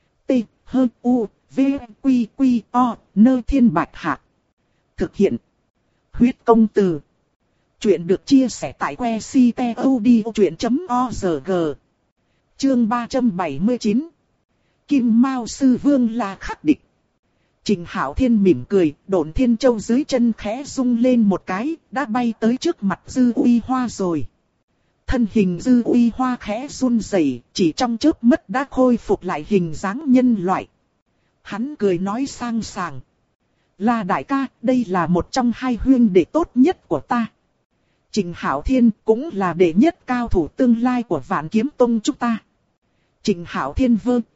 T-H-U-V-Q-Q-O, nơi thiên bạch hạ. Thực hiện. Huyết công từ. Chuyện được chia sẻ tại website.odchuyện.org. Chương 379. Kim Mao Sư Vương là khắc địch. Trịnh Hạo Thiên mỉm cười, Độn Thiên Châu dưới chân khẽ rung lên một cái, đã bay tới trước mặt Dư Uy Hoa rồi. Thân hình Dư Uy Hoa khẽ run rẩy, chỉ trong chớp mắt đã khôi phục lại hình dáng nhân loại. Hắn cười nói sang sảng. Là đại ca, đây là một trong hai huynh đệ tốt nhất của ta. Trịnh Hạo Thiên cũng là đệ nhất cao thủ tương lai của Vạn Kiếm Tông chúng ta. Trịnh Hạo Thiên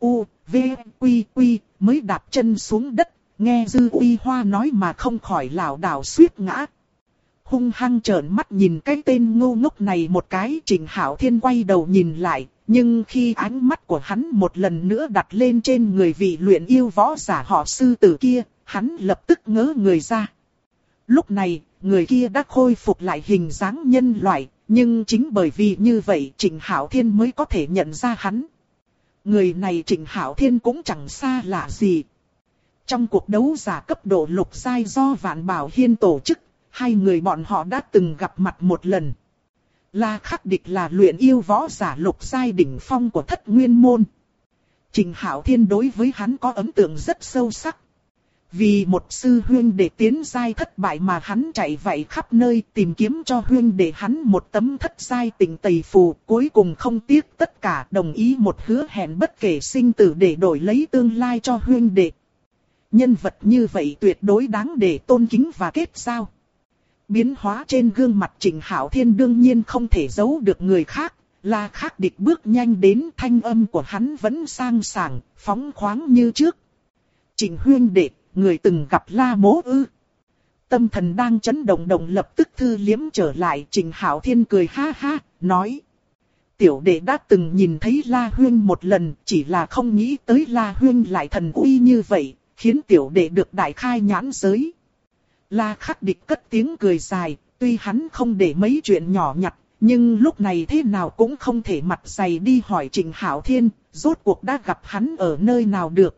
mới đạp chân xuống đất, nghe Dư Uy Hoa nói mà không khỏi lảo đảo suýt ngã. Hung hăng trợn mắt nhìn cái tên ngu ngốc này một cái, Trịnh Hạo Thiên quay đầu nhìn lại, nhưng khi ánh mắt của hắn một lần nữa đặt lên trên người vị luyện yêu võ giả họ sư tử kia, hắn lập tức ngớ người ra. Lúc này, người kia đã khôi phục lại hình dáng nhân loại, nhưng chính bởi vì như vậy Trịnh Hạo Thiên mới có thể nhận ra hắn. Người này Trịnh Hạo Thiên cũng chẳng xa lạ gì. Trong cuộc đấu giả cấp độ lục giai do Vạn Bảo Hiên tổ chức, hai người bọn họ đã từng gặp mặt một lần. La Khắc Địch là luyện yêu võ giả lục giai đỉnh phong của Thất Nguyên Môn. Trịnh Hạo Thiên đối với hắn có ấn tượng rất sâu sắc. Vì một sư huynh đệ tiến giai thất bại mà hắn chạy vạy khắp nơi tìm kiếm cho huynh đệ hắn một tấm thất giai tình tây phù, cuối cùng không tiếc tất cả đồng ý một hứa hẹn bất kể sinh tử để đổi lấy tương lai cho huynh đệ. Nhân vật như vậy tuyệt đối đáng để tôn kính và kết giao. Biến hóa trên gương mặt Trịnh Hạo Thiên đương nhiên không thể giấu được người khác. La Khắc Địch bước nhanh đến, thanh âm của hắn vẫn sang sảng, phóng khoáng như trước. Trịnh huynh đệ, người từng gặp La Mỗ ư? Tâm thần đang chấn động lập tức thư liếm trở lại. Trịnh Hạo Thiên cười ha ha, nói. Tiểu đệ đã từng nhìn thấy La Huyên một lần, chỉ là không nghĩ tới La Huyên lại thần uy như vậy, khiến tiểu đệ được đại khai nhãn giới. La Khắc Địch cất tiếng cười dài, tuy hắn không để mấy chuyện nhỏ nhặt, nhưng lúc này thế nào cũng không thể mặt dày đi hỏi Trịnh Hạo Thiên, rốt cuộc đã gặp hắn ở nơi nào được.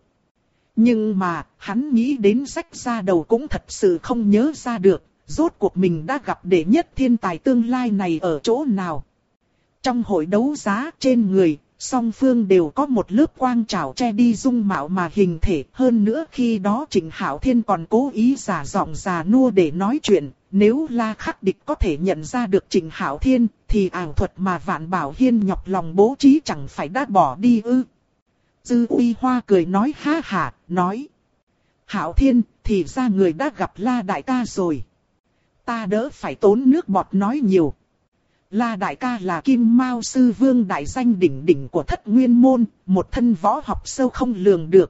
Nhưng mà, hắn nghĩ đến rách ra đầu cũng thật sự không nhớ ra được, rốt cuộc mình đã gặp đệ nhất thiên tài tương lai này ở chỗ nào. Trong hội đấu giá trên người, song phương đều có một lớp quang trảo che đi dung mạo mà hình thể. Hơn nữa khi đó Trịnh Hạo Thiên còn cố ý giả giọng già nua để nói chuyện. Nếu La Khắc Địch có thể nhận ra được Trịnh Hạo Thiên, thì ảo thuật mà Vạn Bảo Hiên nhọc lòng bố trí chẳng phải đã bỏ đi ư. Dư Uy Hoa cười nói ha hả, nói. Hạo Thiên, thì ra người đã gặp La Đại ca rồi. Ta đỡ phải tốn nước bọt nói nhiều. La Đại ca là Kim Mao Sư Vương đại danh đỉnh đỉnh của Thất Nguyên Môn, một thân võ học sâu không lường được.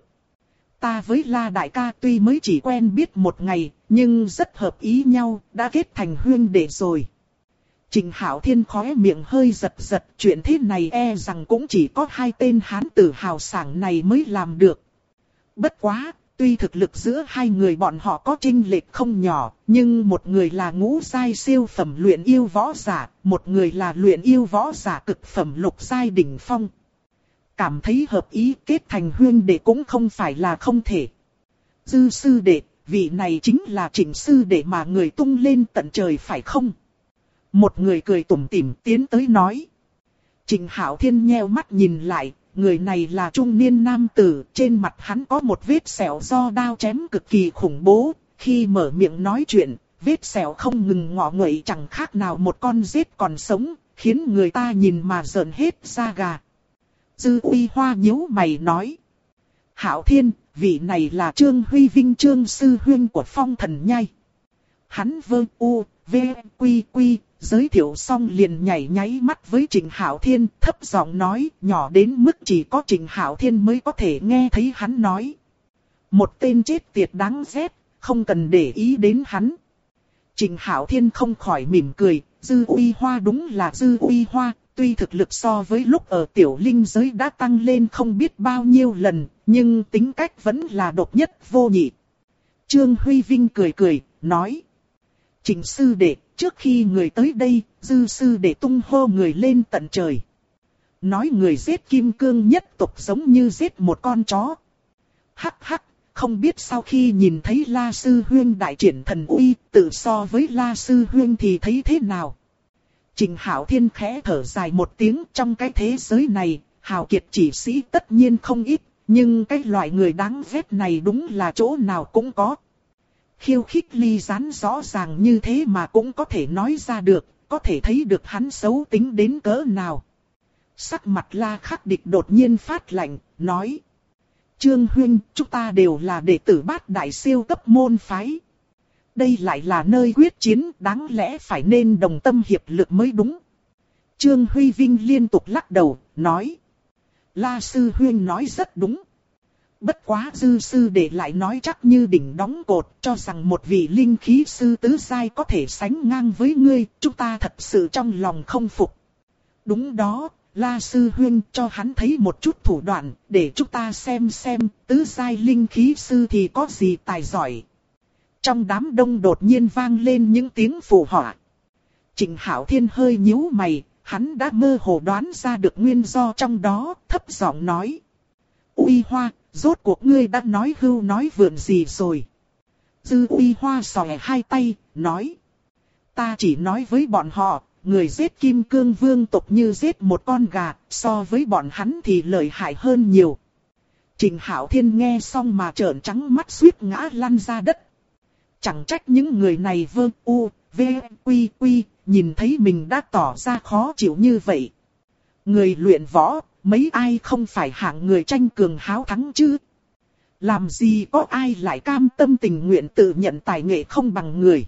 Ta với La Đại ca tuy mới chỉ quen biết một ngày, nhưng rất hợp ý nhau, đã kết thành huynh đệ rồi. Trịnh Hạo Thiên khóe miệng hơi giật giật, chuyện thế này e rằng cũng chỉ có hai tên hán tử hào sảng này mới làm được. Bất quá, tuy thực lực giữa hai người bọn họ có chênh lệch không nhỏ, nhưng một người là ngũ giai siêu phẩm luyện yêu võ giả, một người là luyện yêu võ giả cực phẩm lục giai đỉnh phong. Cảm thấy hợp ý kết thành huynh đệ cũng không phải là không thể. Dư sư đệ, vị này chính là Trịnh sư đệ mà người tung lên tận trời phải không? Một người cười tủm tỉm tiến tới nói. Trịnh Hạo Thiên nheo mắt nhìn lại, người này là trung niên nam tử, trên mặt hắn có một vết sẹo do đao chém cực kỳ khủng bố, khi mở miệng nói chuyện, vết sẹo không ngừng ngọ nguậy chẳng khác nào một con rết còn sống, khiến người ta nhìn mà rợn hết da gà. Dư Uy Hoa nhíu mày nói. Hạo Thiên, vị này là Trương Huy Vinh Trương sư huynh của Phong Thần Nhai. Hắn vơ u, v, quy quy, giới thiệu xong liền nhảy nháy mắt với Trịnh Hạo Thiên, thấp giọng nói, nhỏ đến mức chỉ có Trịnh Hạo Thiên mới có thể nghe thấy hắn nói. Một tên chết tiệt đáng ghét, không cần để ý đến hắn. Trịnh Hạo Thiên không khỏi mỉm cười, Dư Uy Hoa đúng là Dư Uy Hoa, tuy thực lực so với lúc ở tiểu linh giới đã tăng lên không biết bao nhiêu lần, nhưng tính cách vẫn là độc nhất vô nhị. Trương Huy Vinh cười cười, nói. Trịnh sư đệ, trước khi người tới đây, Dư sư đệ tung hô người lên tận trời. Nói người giết kim cương nhất tộc giống như giết một con chó. Hắc hắc, không biết sau khi nhìn thấy La Sư Huyên đại triển thần uy, tự so với La Sư Huyên thì thấy thế nào? Trịnh Hạo Thiên khẽ thở dài một tiếng, trong cái thế giới này, hào kiệt chỉ sĩ tất nhiên không ít, nhưng cái loại người đáng ghét này đúng là chỗ nào cũng có. Khiêu khích ly gián rõ ràng như thế mà cũng có thể nói ra được, có thể thấy được hắn xấu tính đến cỡ nào. Sắc mặt La Khắc Địch đột nhiên phát lạnh, nói. Trương Huynh, chúng ta đều là đệ tử Bát Đại siêu cấp môn phái. Đây lại là nơi quyết chiến, đáng lẽ phải nên đồng tâm hiệp lực mới đúng. Trương Huy Vinh liên tục lắc đầu, nói. La Sư Huynh nói rất đúng. Bất quá Dư sư đệ lại nói chắc như đỉnh đóng cột, cho rằng một vị linh khí sư tứ giai có thể sánh ngang với ngươi, chúng ta thật sự trong lòng không phục. Đúng đó, La Sư Huynh cho hắn thấy một chút thủ đoạn, để chúng ta xem tứ giai linh khí sư thì có gì tài giỏi. Trong đám đông đột nhiên vang lên những tiếng phụ họa. Trịnh Hạo Thiên hơi nhíu mày, hắn đã mơ hồ đoán ra được nguyên do trong đó, thấp giọng nói. Uy Hoa, rốt cuộc ngươi đã nói hưu nói vượn gì rồi? Dư Uy Hoa xòe hai tay, nói. Ta chỉ nói với bọn họ, người giết Kim Cương Vương tộc như giết một con gà, so với bọn hắn thì lợi hại hơn nhiều. Trịnh Hạo Thiên nghe xong mà trợn trắng mắt suýt ngã lăn ra đất. Chẳng trách những người này vơ u, v, quy quy, nhìn thấy mình đã tỏ ra khó chịu như vậy. Người luyện võ, mấy ai không phải hạng người tranh cường háo thắng chứ? Làm gì có ai lại cam tâm tình nguyện tự nhận tài nghệ không bằng người?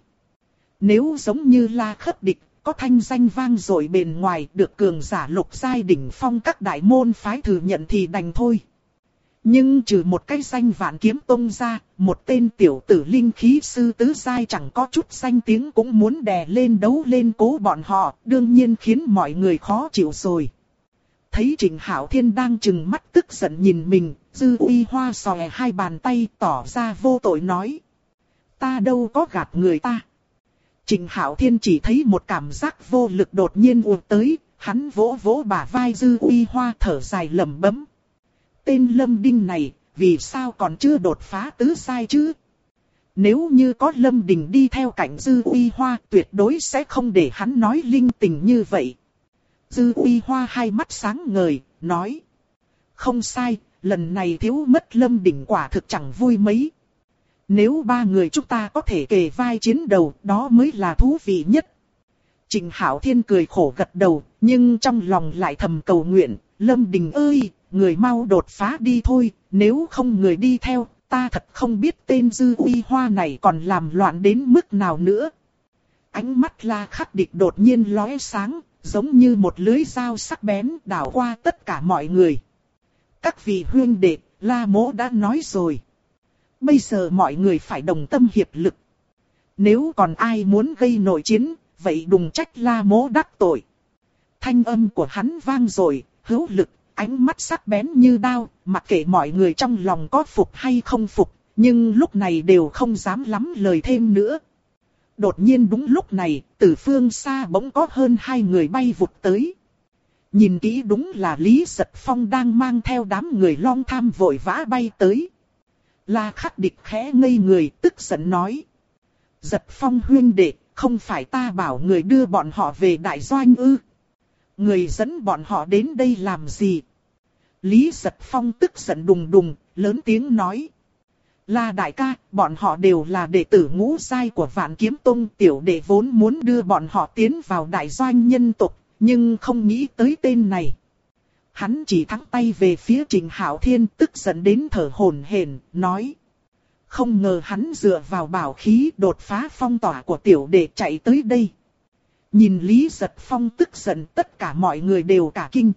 Nếu giống như La Khắc Địch, có thanh danh vang dội bên ngoài được cường giả lục giai đỉnh phong các đại môn phái thừa nhận thì đành thôi. Nhưng trừ một cái danh Vạn Kiếm Tông ra, một tên tiểu tử linh khí sư tứ giai chẳng có chút danh tiếng cũng muốn đè lên đấu lên cố bọn họ, đương nhiên khiến mọi người khó chịu rồi. Thấy Trịnh Hạo Thiên đang trừng mắt tức giận nhìn mình, Dư Uy Hoa xòe hai bàn tay tỏ ra vô tội nói. Ta đâu có gạt người ta. Trịnh Hạo Thiên chỉ thấy một cảm giác vô lực đột nhiên ùa tới, hắn vỗ vỗ bả vai Dư Uy Hoa thở dài lẩm bẩm. tên Lâm Đinh này, vì sao còn chưa đột phá tứ sai chứ? Nếu như có Lâm Đình đi theo cạnh Dư Uy Hoa, tuyệt đối sẽ không để hắn nói linh tình như vậy. Dư Uy Hoa hai mắt sáng ngời, nói. Không sai, lần này thiếu mất Lâm Đình quả thực chẳng vui mấy. Nếu ba người chúng ta có thể kề vai chiến đầu, đó mới là thú vị nhất. Trịnh Hạo Thiên cười khổ gật đầu, nhưng trong lòng lại thầm cầu nguyện, Lâm Đình ơi, người mau đột phá đi thôi, nếu không người đi theo, ta thật không biết tên Dư Uy Hoa này còn làm loạn đến mức nào nữa. Ánh mắt La Khắc Địch đột nhiên lóe sáng, giống như một lưới dao sắc bén đảo qua tất cả mọi người. Các vị huynh đệ, La Mỗ đã nói rồi. Bây giờ mọi người phải đồng tâm hiệp lực. Nếu còn ai muốn gây nội chiến, vậy đừng trách La Mỗ đắc tội. Thanh âm của hắn vang rồi, hữu lực, ánh mắt sắc bén như đao, mặc kệ mọi người trong lòng có phục hay không phục, nhưng lúc này đều không dám lắm lời thêm nữa. Đột nhiên đúng lúc này, từ phương xa bỗng có hơn 2 người bay vụt tới. Nhìn kỹ đúng là Lý Giật Phong đang mang theo đám người Long Tham vội vã bay tới. La Khắc Địch khẽ ngây người, tức giận nói. Giật Phong huynh đệ, không phải ta bảo người đưa bọn họ về đại doanh ư? Người dẫn bọn họ đến đây làm gì? Lý Giật Phong tức giận đùng đùng, lớn tiếng nói. La đại ca, bọn họ đều là đệ tử ngũ giai của Vạn Kiếm Tông, tiểu đệ vốn muốn đưa bọn họ tiến vào đại doanh nhân tộc, nhưng không nghĩ tới tên này. Hắn chỉ thắng tay về phía Trịnh Hạo Thiên, tức giận đến thở hổn hển, nói. Không ngờ hắn dựa vào bảo khí đột phá phong tỏa của tiểu đệ chạy tới đây. Nhìn Lý Giật Phong tức giận, tất cả mọi người đều cả kinh.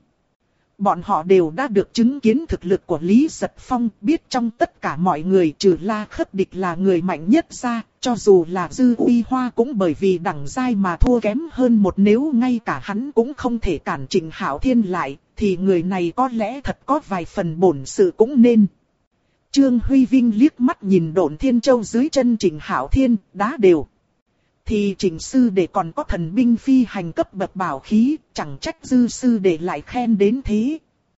Bọn họ đều đã được chứng kiến thực lực của Lý Giật Phong, biết trong tất cả mọi người trừ La Khắc Địch là người mạnh nhất ra, cho dù là Dư Uy Hoa cũng bởi vì đẳng giai mà thua kém hơn một, nếu ngay cả hắn cũng không thể cản Trịnh Hạo Thiên lại, thì người này có lẽ thật có vài phần bổn sự cũng nên. Trương Huy Vinh liếc mắt nhìn Độn Thiên Châu dưới chân Trịnh Hạo Thiên, đá đều. Thì Trịnh sư đệ còn có thần binh phi hành cấp bậc bảo khí, chẳng trách Dư sư đệ lại khen đến thế.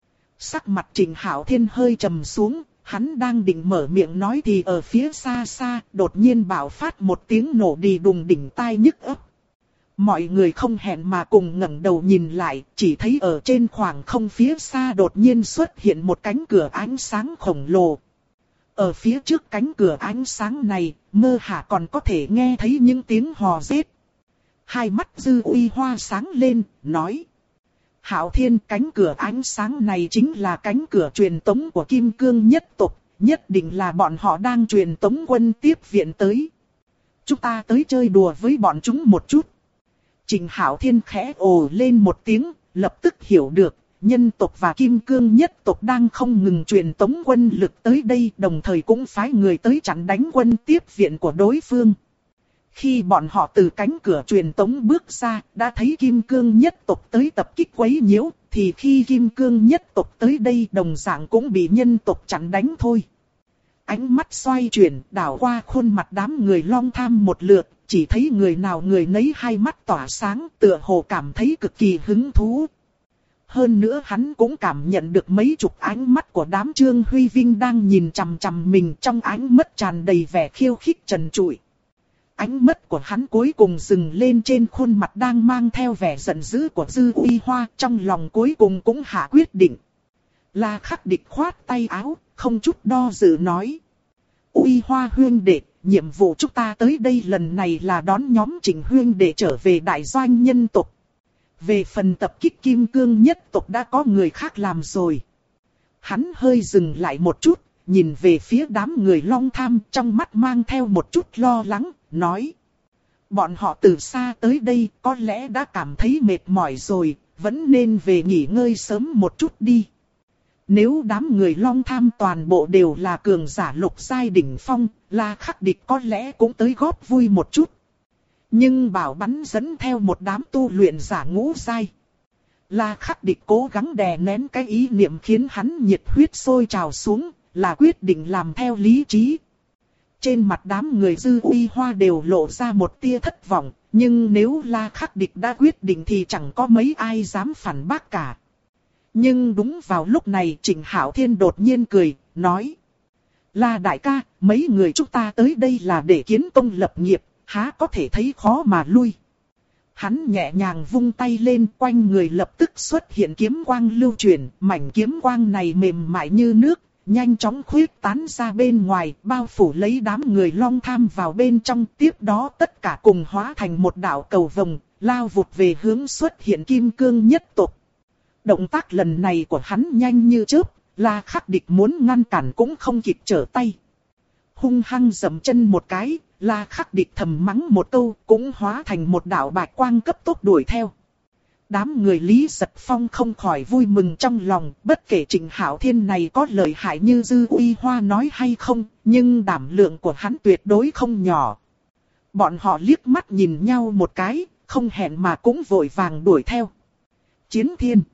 Sắc mặt Trịnh Hạo Thiên hơi trầm xuống, hắn đang định mở miệng nói thì ở phía xa xa, đột nhiên bạo phát một tiếng nổ đi đùng đỉnh tai nhức óc. Mọi người không hẹn mà cùng ngẩng đầu nhìn lại, chỉ thấy ở trên khoảng không phía xa đột nhiên xuất hiện một cánh cửa ánh sáng khổng lồ. Ở phía trước cánh cửa ánh sáng này, mơ hà còn có thể nghe thấy những tiếng hò rết. Hai mắt Dư Uy Hoa sáng lên, nói. Hạo Thiên, cánh cửa ánh sáng này chính là cánh cửa truyền tống của Kim Cương nhất tộc, nhất định là bọn họ đang truyền tống quân tiếp viện tới. Chúng ta tới chơi đùa với bọn chúng một chút. Trịnh Hạo Thiên khẽ ồ lên một tiếng, lập tức hiểu được. Nhân tộc và Kim Cương nhất tộc đang không ngừng truyền tống quân lực tới đây, đồng thời cũng phái người tới chặn đánh quân tiếp viện của đối phương. Khi bọn họ từ cánh cửa truyền tống bước ra, đã thấy Kim Cương nhất tộc tới tập kích quấy nhiễu, thì khi Kim Cương nhất tộc tới đây đồng dạng cũng bị nhân tộc chặn đánh thôi. Ánh mắt xoay chuyển, đảo qua khuôn mặt đám người Long Tham một lượt, chỉ thấy người nào người nấy hai mắt tỏa sáng, tựa hồ cảm thấy cực kỳ hứng thú. Hơn nữa hắn cũng cảm nhận được mấy chục ánh mắt của đám Trương Huy Vinh đang nhìn chằm chằm mình, trong ánh mắt tràn đầy vẻ khiêu khích trần trụi. Ánh mắt của hắn cuối cùng dừng lên trên khuôn mặt đang mang theo vẻ giận dữ của Dư Uy Hoa, trong lòng cuối cùng cũng hạ quyết định. La Khắc Địch khoát tay áo, không chút do dự nói. Uy Hoa huynh đệ, nhiệm vụ chúng ta tới đây lần này là đón nhóm Trịnh huynh đệ trở về đại doanh nhân tộc. Về phần tập kích Kim Cương nhất tộc đã có người khác làm rồi. Hắn hơi dừng lại một chút, nhìn về phía đám người Long Tham, trong mắt mang theo một chút lo lắng, nói. Bọn họ từ xa tới đây có lẽ đã cảm thấy mệt mỏi rồi, vẫn nên về nghỉ ngơi sớm một chút đi. Nếu đám người Long Tham toàn bộ đều là cường giả lục giai đỉnh phong, La Khắc Địch có lẽ cũng tới góp vui một chút. Nhưng bảo bắn dẫn theo một đám tu luyện giả ngũ giai. La Khắc Địch cố gắng đè nén cái ý niệm khiến hắn nhiệt huyết sôi trào xuống, là quyết định làm theo lý trí. Trên mặt đám người Dư Uy Hoa đều lộ ra một tia thất vọng, nhưng nếu La Khắc Địch đã quyết định thì chẳng có mấy ai dám phản bác cả. Nhưng đúng vào lúc này Trịnh Hạo Thiên đột nhiên cười, nói. La đại ca, mấy người chúng ta tới đây là để kiến công lập nghiệp, há có thể thấy khó mà lui. Hắn nhẹ nhàng vung tay lên, quanh người lập tức xuất hiện kiếm quang lưu chuyển, mảnh kiếm quang này mềm mại như nước, nhanh chóng khuyết tán ra bên ngoài, bao phủ lấy đám người Long Tham vào bên trong, tiếp đó tất cả cùng hóa thành một đạo cầu vồng, lao vụt về hướng xuất hiện kim cương nhất tộc. Động tác lần này của hắn nhanh như chớp, La Khắc Địch muốn ngăn cản cũng không kịp trở tay. Hung hăng dậm chân một cái, La Khắc Địch thầm mắng một câu, cũng hóa thành một đạo bạch quang cấp tốc đuổi theo. Đám người Lý Giật Phong không khỏi vui mừng trong lòng, bất kể Trịnh Hạo Thiên này có lợi hại như Dư Uy Hoa nói hay không, nhưng đảm lượng của hắn tuyệt đối không nhỏ. Bọn họ liếc mắt nhìn nhau một cái, không hẹn mà cũng vội vàng đuổi theo. Chiến Thiên.